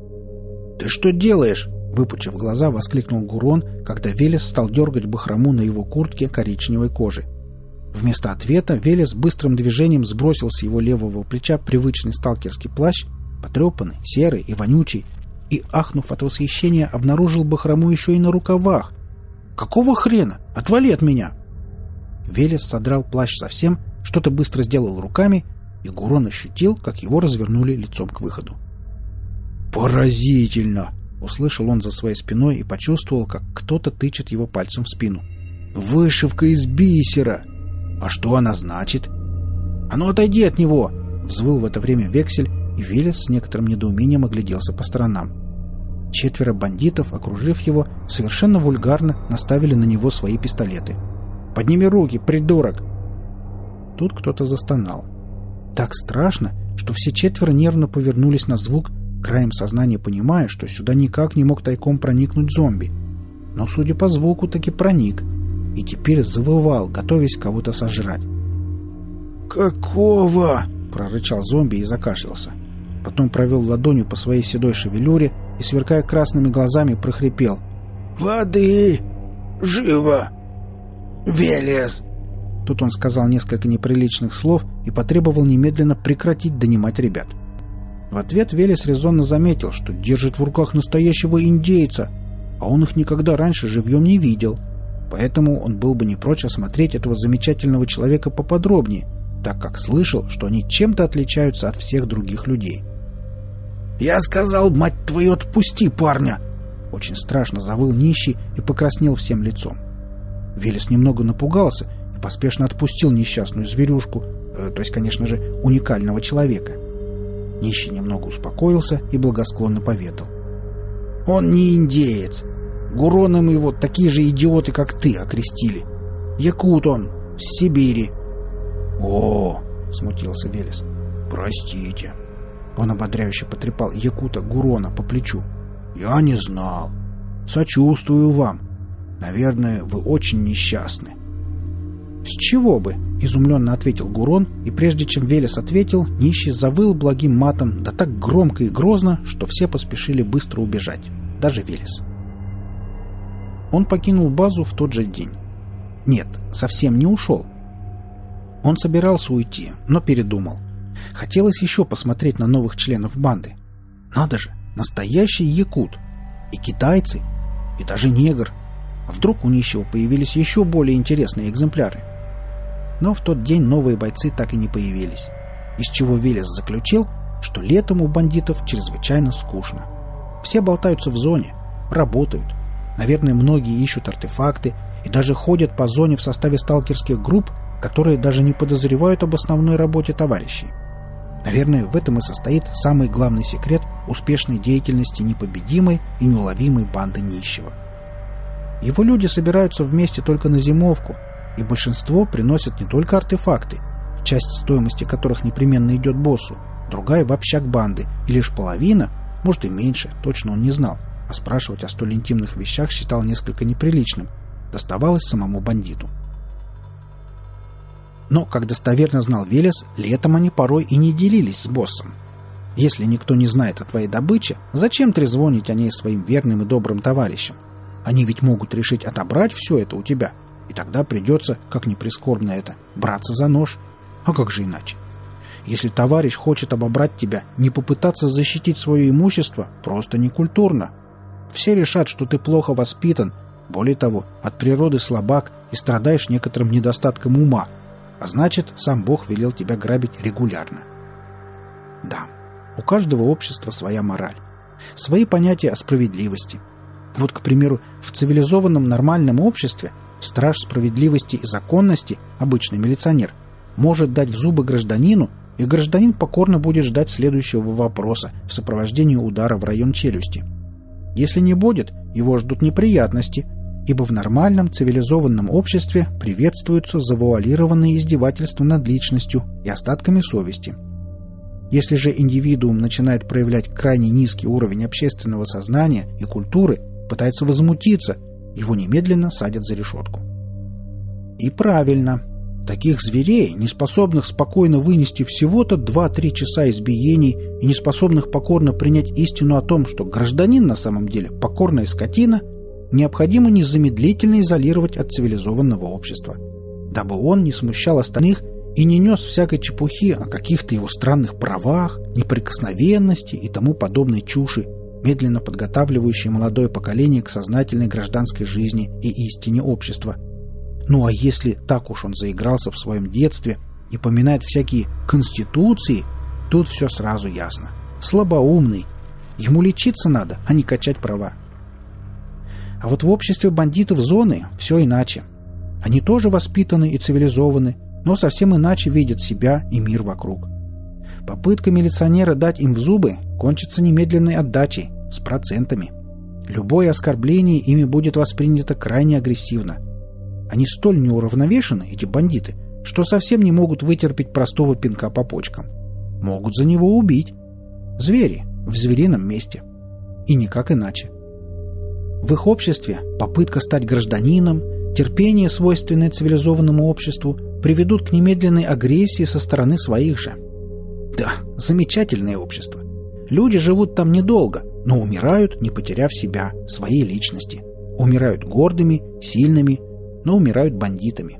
«Ты что делаешь?» — выпучив глаза, воскликнул Гурон, когда Велес стал дергать бахрому на его куртке коричневой кожи. Вместо ответа Велес быстрым движением сбросил с его левого плеча привычный сталкерский плащ, потрепанный, серый и вонючий, и, ахнув от восхищения, обнаружил бахрому еще и на рукавах. «Какого хрена? Отвали от меня!» Велес содрал плащ совсем, что-то быстро сделал руками, и Гурон ощутил, как его развернули лицом к выходу. «Поразительно!» — услышал он за своей спиной и почувствовал, как кто-то тычет его пальцем в спину. «Вышивка из бисера! А что она значит?» «А ну отойди от него!» — взвыл в это время Вексель, и Велес с некоторым недоумением огляделся по сторонам. 4 бандитов, окружив его, совершенно вульгарно наставили на него свои пистолеты. «Подними руки, придурок!» Тут кто-то застонал. Так страшно, что все 4 нервно повернулись на звук, краем сознания понимая, что сюда никак не мог тайком проникнуть зомби. Но, судя по звуку, таки проник, и теперь завывал, готовясь кого-то сожрать. «Какого?» — прорычал зомби и закашлялся. Потом провел ладонью по своей седой шевелюре и, сверкая красными глазами, прохрипел: «Воды! Живо! Велес!» Тут он сказал несколько неприличных слов и потребовал немедленно прекратить донимать ребят. В ответ Велес резонно заметил, что держит в руках настоящего индейца, а он их никогда раньше живьем не видел. Поэтому он был бы не прочь осмотреть этого замечательного человека поподробнее, так как слышал, что они чем-то отличаются от всех других людей. «Я сказал, мать твою, отпусти парня!» Очень страшно завыл нищий и покраснел всем лицом. Велес немного напугался и поспешно отпустил несчастную зверюшку, то есть, конечно же, уникального человека. Нищий немного успокоился и благосклонно поведал. «Он не индеец. Гуроном его такие же идиоты, как ты, окрестили. Якут он, с Сибири». «О!» — смутился Велес. «Простите». Он ободряюще потрепал якута Гурона по плечу. «Я не знал. Сочувствую вам. Наверное, вы очень несчастны». «С чего бы?» — изумленно ответил Гурон, и прежде чем Велес ответил, нищий завыл благим матом, да так громко и грозно, что все поспешили быстро убежать, даже Велес. Он покинул базу в тот же день. Нет, совсем не ушел. Он собирался уйти, но передумал. Хотелось еще посмотреть на новых членов банды. Надо же, настоящий якут. И китайцы, и даже негр. А вдруг у нищего появились еще более интересные экземпляры? Но в тот день новые бойцы так и не появились. Из чего Велес заключил, что летом у бандитов чрезвычайно скучно. Все болтаются в зоне, работают. Наверное, многие ищут артефакты и даже ходят по зоне в составе сталкерских групп, которые даже не подозревают об основной работе товарищей. Наверное, в этом и состоит самый главный секрет успешной деятельности непобедимой и неуловимой банды нищего. Его люди собираются вместе только на зимовку, и большинство приносят не только артефакты, часть стоимости которых непременно идет боссу, другая в общак банды, и лишь половина, может и меньше, точно он не знал, а спрашивать о столь интимных вещах считал несколько неприличным, доставалось самому бандиту. Но, как достоверно знал Велес, летом они порой и не делились с боссом. Если никто не знает о твоей добыче, зачем трезвонить о ней своим верным и добрым товарищам? Они ведь могут решить отобрать все это у тебя, и тогда придется, как ни прискорбно это, браться за нож. А как же иначе? Если товарищ хочет обобрать тебя, не попытаться защитить свое имущество просто некультурно. Все решат, что ты плохо воспитан, более того, от природы слабак и страдаешь некоторым недостатком ума, а значит, сам Бог велел тебя грабить регулярно. Да, у каждого общества своя мораль, свои понятия о справедливости. Вот, к примеру, в цивилизованном нормальном обществе страж справедливости и законности, обычный милиционер, может дать в зубы гражданину, и гражданин покорно будет ждать следующего вопроса в сопровождении удара в район челюсти. Если не будет, его ждут неприятности, ибо в нормальном цивилизованном обществе приветствуются завуалированные издевательства над личностью и остатками совести. Если же индивидуум начинает проявлять крайне низкий уровень общественного сознания и культуры, пытается возмутиться, его немедленно садят за решетку. И правильно. Таких зверей, не способных спокойно вынести всего-то 2-3 часа избиений и не способных покорно принять истину о том, что гражданин на самом деле покорная скотина, необходимо незамедлительно изолировать от цивилизованного общества, дабы он не смущал остальных и не нес всякой чепухи о каких-то его странных правах, неприкосновенности и тому подобной чуши, медленно подготавливающей молодое поколение к сознательной гражданской жизни и истине общества. Ну а если так уж он заигрался в своем детстве и поминает всякие конституции, тут все сразу ясно. Слабоумный. Ему лечиться надо, а не качать права. А вот в обществе бандитов зоны все иначе. Они тоже воспитаны и цивилизованы, но совсем иначе видят себя и мир вокруг. Попытка милиционера дать им в зубы кончится немедленной отдачей, с процентами. Любое оскорбление ими будет воспринято крайне агрессивно. Они столь неуравновешены, эти бандиты, что совсем не могут вытерпеть простого пинка по почкам. Могут за него убить. Звери в зверином месте. И никак иначе. В их обществе попытка стать гражданином, терпение, свойственное цивилизованному обществу, приведут к немедленной агрессии со стороны своих же. Да, замечательное общество. Люди живут там недолго, но умирают, не потеряв себя, своей личности. Умирают гордыми, сильными, но умирают бандитами.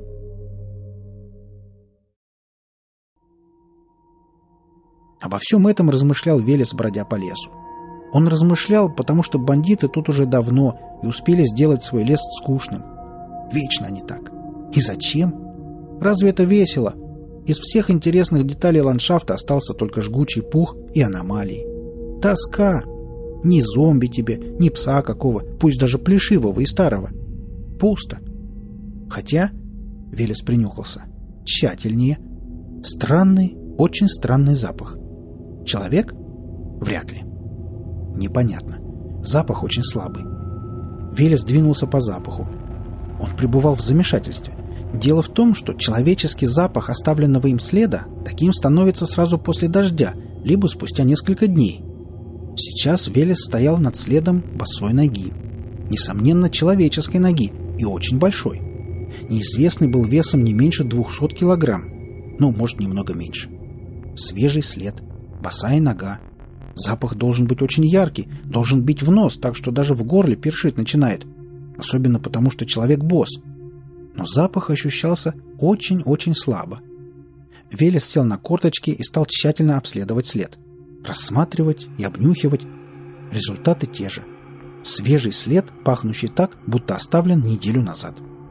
Обо всем этом размышлял Велес, бродя по лесу. Он размышлял, потому что бандиты тут уже давно и успели сделать свой лес скучным. Вечно они так. И зачем? Разве это весело? Из всех интересных деталей ландшафта остался только жгучий пух и аномалии. Тоска! Ни зомби тебе, ни пса какого, пусть даже плешивого и старого. Пусто. Хотя, Велес принюхался, тщательнее. Странный, очень странный запах. Человек? Вряд ли. Непонятно. Запах очень слабый. Велес двинулся по запаху. Он пребывал в замешательстве. Дело в том, что человеческий запах оставленного им следа таким становится сразу после дождя, либо спустя несколько дней. Сейчас Велес стоял над следом босой ноги. Несомненно, человеческой ноги, и очень большой. Неизвестный был весом не меньше 200 килограмм. Ну, может, немного меньше. Свежий след, босая нога. Запах должен быть очень яркий, должен бить в нос, так что даже в горле першить начинает. Особенно потому, что человек босс. Но запах ощущался очень-очень слабо. Велес сел на корточки и стал тщательно обследовать след. Рассматривать и обнюхивать. Результаты те же. Свежий след, пахнущий так, будто оставлен неделю назад.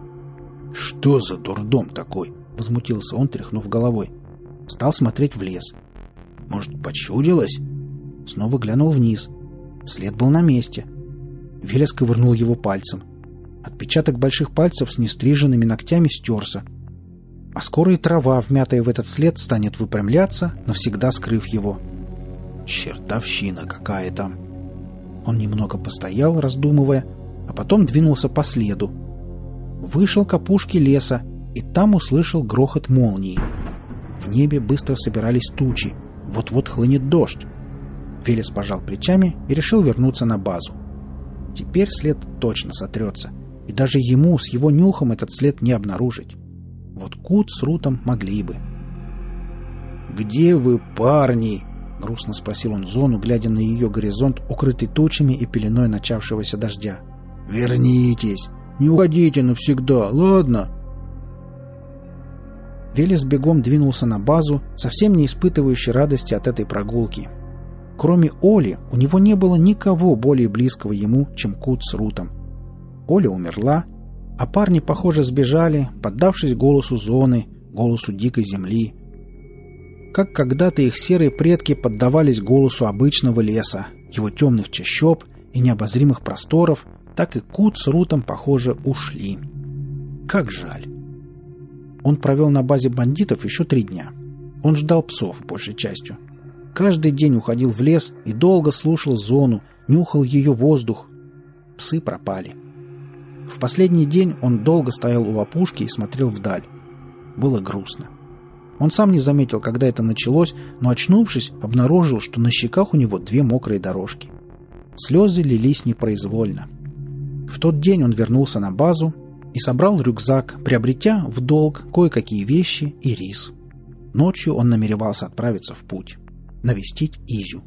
«Что за дурдом такой?» — возмутился он, тряхнув головой. Стал смотреть в лес. «Может, почудилось?» Снова глянул вниз. След был на месте. Велес ковырнул его пальцем. Отпечаток больших пальцев с нестриженными ногтями стерся. А скоро и трава, вмятая в этот след, станет выпрямляться, навсегда скрыв его. Чертовщина какая-то. Он немного постоял, раздумывая, а потом двинулся по следу. Вышел к опушке леса, и там услышал грохот молнии. В небе быстро собирались тучи. Вот-вот хлынет дождь. Велес пожал плечами и решил вернуться на базу. Теперь след точно сотрется, и даже ему с его нюхом этот след не обнаружить. Вот Кут с Рутом могли бы. «Где вы, парни?» — грустно спросил он Зону, глядя на ее горизонт, укрытый тучами и пеленой начавшегося дождя. «Вернитесь! Не уходите навсегда, ладно?» Велес бегом двинулся на базу, совсем не испытывающий радости от этой прогулки. Кроме Оли, у него не было никого более близкого ему, чем Кут с Рутом. Оля умерла, а парни, похоже, сбежали, поддавшись голосу Зоны, голосу дикой земли. Как когда-то их серые предки поддавались голосу обычного леса, его темных чащоб и необозримых просторов, так и Кут с Рутом, похоже, ушли. Как жаль. Он провел на базе бандитов еще 3 дня. Он ждал псов, большей частью. Каждый день уходил в лес и долго слушал Зону, нюхал ее воздух. Псы пропали. В последний день он долго стоял у опушки и смотрел вдаль. Было грустно. Он сам не заметил, когда это началось, но, очнувшись, обнаружил, что на щеках у него 2 мокрые дорожки. Слезы лились непроизвольно. В тот день он вернулся на базу и собрал рюкзак, приобретя в долг кое-какие вещи и рис. Ночью он намеревался отправиться в путь. Навестить Изю.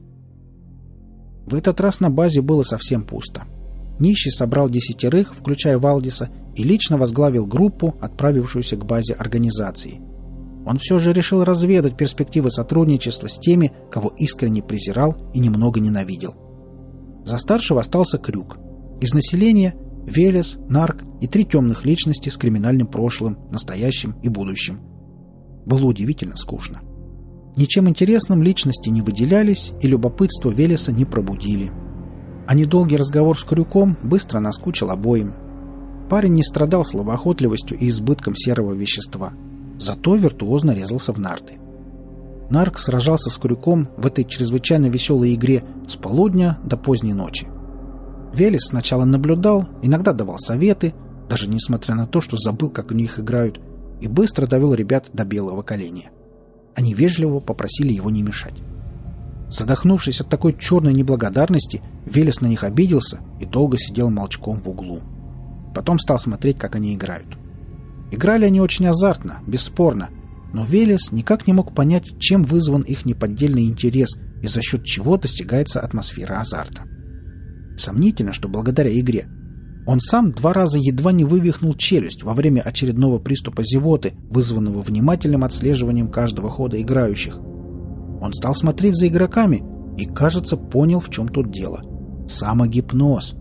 В этот раз на базе было совсем пусто. Нищий собрал 10, включая Валдиса, и лично возглавил группу, отправившуюся к базе организации. Он все же решил разведать перспективы сотрудничества с теми, кого искренне презирал и немного ненавидел. За старшего остался Крюк. Из населения — Велес, Нарк и 3 темных личности с криминальным прошлым, настоящим и будущим. Было удивительно скучно. Ничем интересным личности не выделялись, и любопытство Велеса не пробудили. А недолгий разговор с Крюком быстро наскучил обоим. Парень не страдал словоохотливостью и избытком серого вещества. Зато виртуозно резался в нарты. Нарк сражался с Крюком в этой чрезвычайно веселой игре с полудня до поздней ночи. Велес сначала наблюдал, иногда давал советы, даже несмотря на то, что забыл, как у них играют, и быстро довел ребят до белого коленя. Они вежливо попросили его не мешать. Задохнувшись от такой черной неблагодарности, Велес на них обиделся и долго сидел молчком в углу. Потом стал смотреть, как они играют. Играли они очень азартно, бесспорно, но Велес никак не мог понять, чем вызван их неподдельный интерес и за счет чего достигается атмосфера азарта. Сомнительно, что благодаря игре. Он сам 2 раза едва не вывихнул челюсть во время очередного приступа зевоты, вызванного внимательным отслеживанием каждого хода играющих. Он стал смотреть за игроками и, кажется, понял, в чем тут дело. Самогипноз.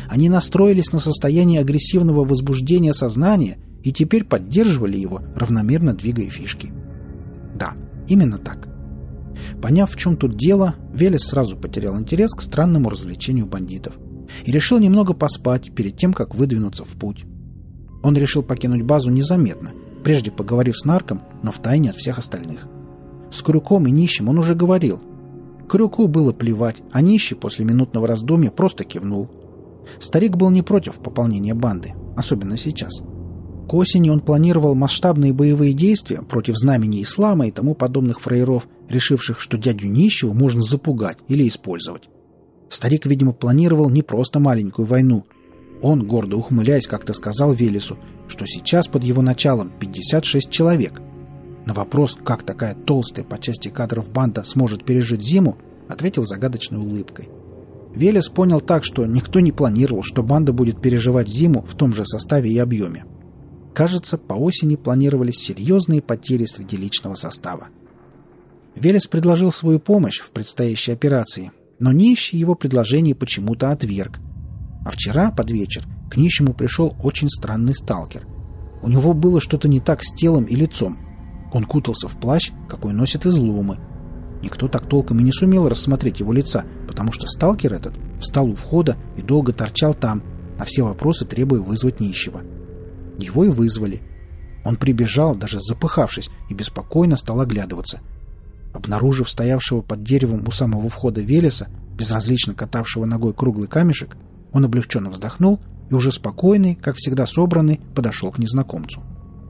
Они настроились на состояние агрессивного возбуждения сознания и теперь поддерживали его, равномерно двигая фишки. Да, именно так. Поняв, в чем тут дело, Велес сразу потерял интерес к странному развлечению бандитов и решил немного поспать перед тем, как выдвинуться в путь. Он решил покинуть базу незаметно, прежде поговорив с нарком, но втайне от всех остальных. С Крюком и Нищим он уже говорил. Крюку было плевать, а Нищий после минутного раздумья просто кивнул. Старик был не против пополнения банды, особенно сейчас. К осени он планировал масштабные боевые действия против знамени ислама и тому подобных фраеров, решивших, что дядю Нищего можно запугать или использовать. Старик, видимо, планировал не просто маленькую войну. Он, гордо ухмыляясь, как-то сказал Велесу, что сейчас под его началом 56 человек. На вопрос, как такая толстая по части кадров банда сможет пережить зиму, ответил загадочной улыбкой. Велес понял так, что никто не планировал, что банда будет переживать зиму в том же составе и объеме. Кажется, по осени планировались серьезные потери среди личного состава. Велес предложил свою помощь в предстоящей операции, но Нищий его предложение почему-то отверг. А вчера, под вечер, к Нищему пришел очень странный сталкер. У него было что-то не так с телом и лицом. Он кутался в плащ, какой носят изломы. Никто так толком и не сумел рассмотреть его лица, потому что сталкер этот встал у входа и долго торчал там, на все вопросы требуя вызвать Нищего. Его и вызвали. Он прибежал, даже запыхавшись, и беспокойно стал оглядываться. Обнаружив стоявшего под деревом у самого входа Велеса, безразлично катавшего ногой круглый камешек, он облегченно вздохнул и уже спокойный, как всегда собранный, подошел к незнакомцу.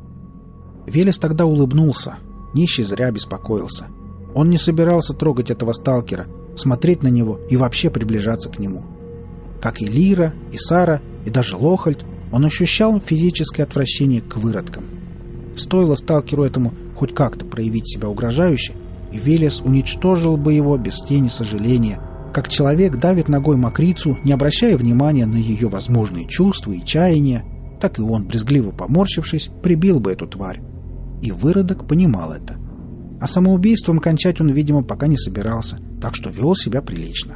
Велес тогда улыбнулся. Нищий зря беспокоился. Он не собирался трогать этого сталкера, смотреть на него и вообще приближаться к нему. Как и Лира, и Сара, и даже Лохальд, он ощущал физическое отвращение к выродкам. Стоило сталкеру этому хоть как-то проявить себя угрожающе, и Велес уничтожил бы его без тени сожаления, как человек давит ногой мокрицу, не обращая внимания на ее возможные чувства и чаяния, так и он, брезгливо поморщившись, прибил бы эту тварь. И выродок понимал это. А самоубийством кончать он, видимо, пока не собирался, так что вел себя прилично.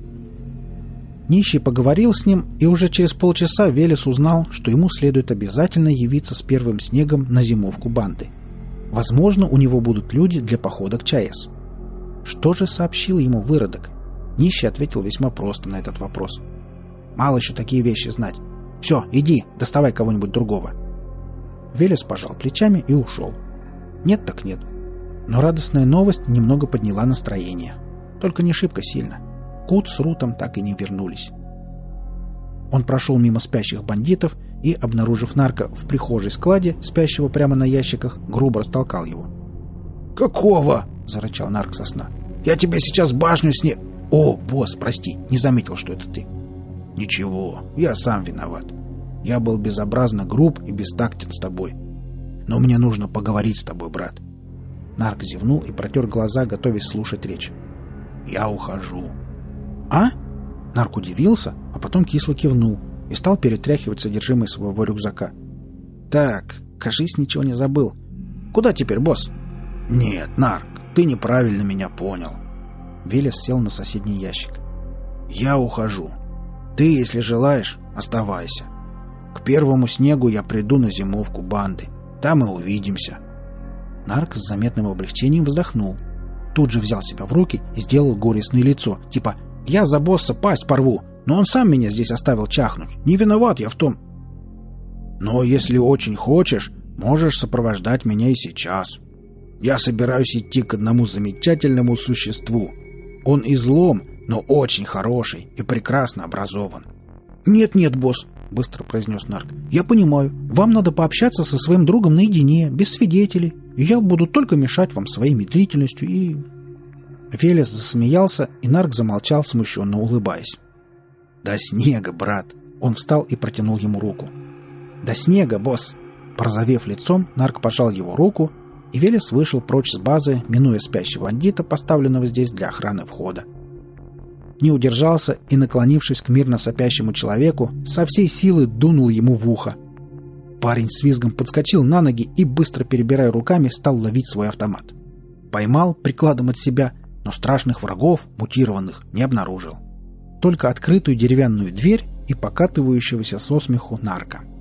Нищий поговорил с ним, и уже через полчаса Велес узнал, что ему следует обязательно явиться с первым снегом на зимовку банды. Возможно, у него будут люди для похода к ЧАЭС. Что же сообщил ему выродок? Нищий ответил весьма просто на этот вопрос. «Мало еще такие вещи знать. Все, иди, доставай кого-нибудь другого». Велес пожал плечами и ушел. Нет так нет. Но радостная новость немного подняла настроение. Только не шибко сильно. Кут с Рутом так и не вернулись. Он прошел мимо спящих бандитов и, обнаружив нарко в прихожей складе, спящего прямо на ящиках, грубо растолкал его. «Какого?» — зарычал нарк со сна. «Я тебе сейчас башню сне...» «О, босс, прости, не заметил, что это ты». «Ничего, я сам виноват. Я был безобразно груб и бестактен с тобой. Но мне нужно поговорить с тобой, брат». Нарк зевнул и протер глаза, готовясь слушать речь. «Я ухожу». «А?» Нарк удивился, а потом кисло кивнул и стал перетряхивать содержимое своего рюкзака. «Так, кажись, ничего не забыл. Куда теперь, босс?» «Нет, Нарк, ты неправильно меня понял». Велес сел на соседний ящик. «Я ухожу. Ты, если желаешь, оставайся. К первому снегу я приду на зимовку банды. Там и увидимся». Нарк с заметным облегчением вздохнул. Тут же взял себя в руки и сделал горестное лицо, типа «Я за босса пасть порву, но он сам меня здесь оставил чахнуть. Не виноват я в том». «Но если очень хочешь, можешь сопровождать меня и сейчас. Я собираюсь идти к одному замечательному существу. Он излом, но очень хороший и прекрасно образован». «Нет-нет, босс», — быстро произнес нарк. «Я понимаю. Вам надо пообщаться со своим другом наедине, без свидетелей. И я буду только мешать вам своей медлительностью и...» Велес засмеялся, и нарк замолчал, смущенно улыбаясь. «До снега, брат!» Он встал и протянул ему руку. «До снега, босс!» Порозовев лицом, нарк пожал его руку, и Велес вышел прочь с базы, минуя спящего бандита, поставленного здесь для охраны входа. Не удержался и, наклонившись к мирно сопящему человеку, со всей силы дунул ему в ухо. Парень с визгом подскочил на ноги и, быстро перебирая руками, стал ловить свой автомат. Поймал прикладом от себя, но страшных врагов, мутированных, не обнаружил. Только открытую деревянную дверь и покатывающегося со смеху нарка.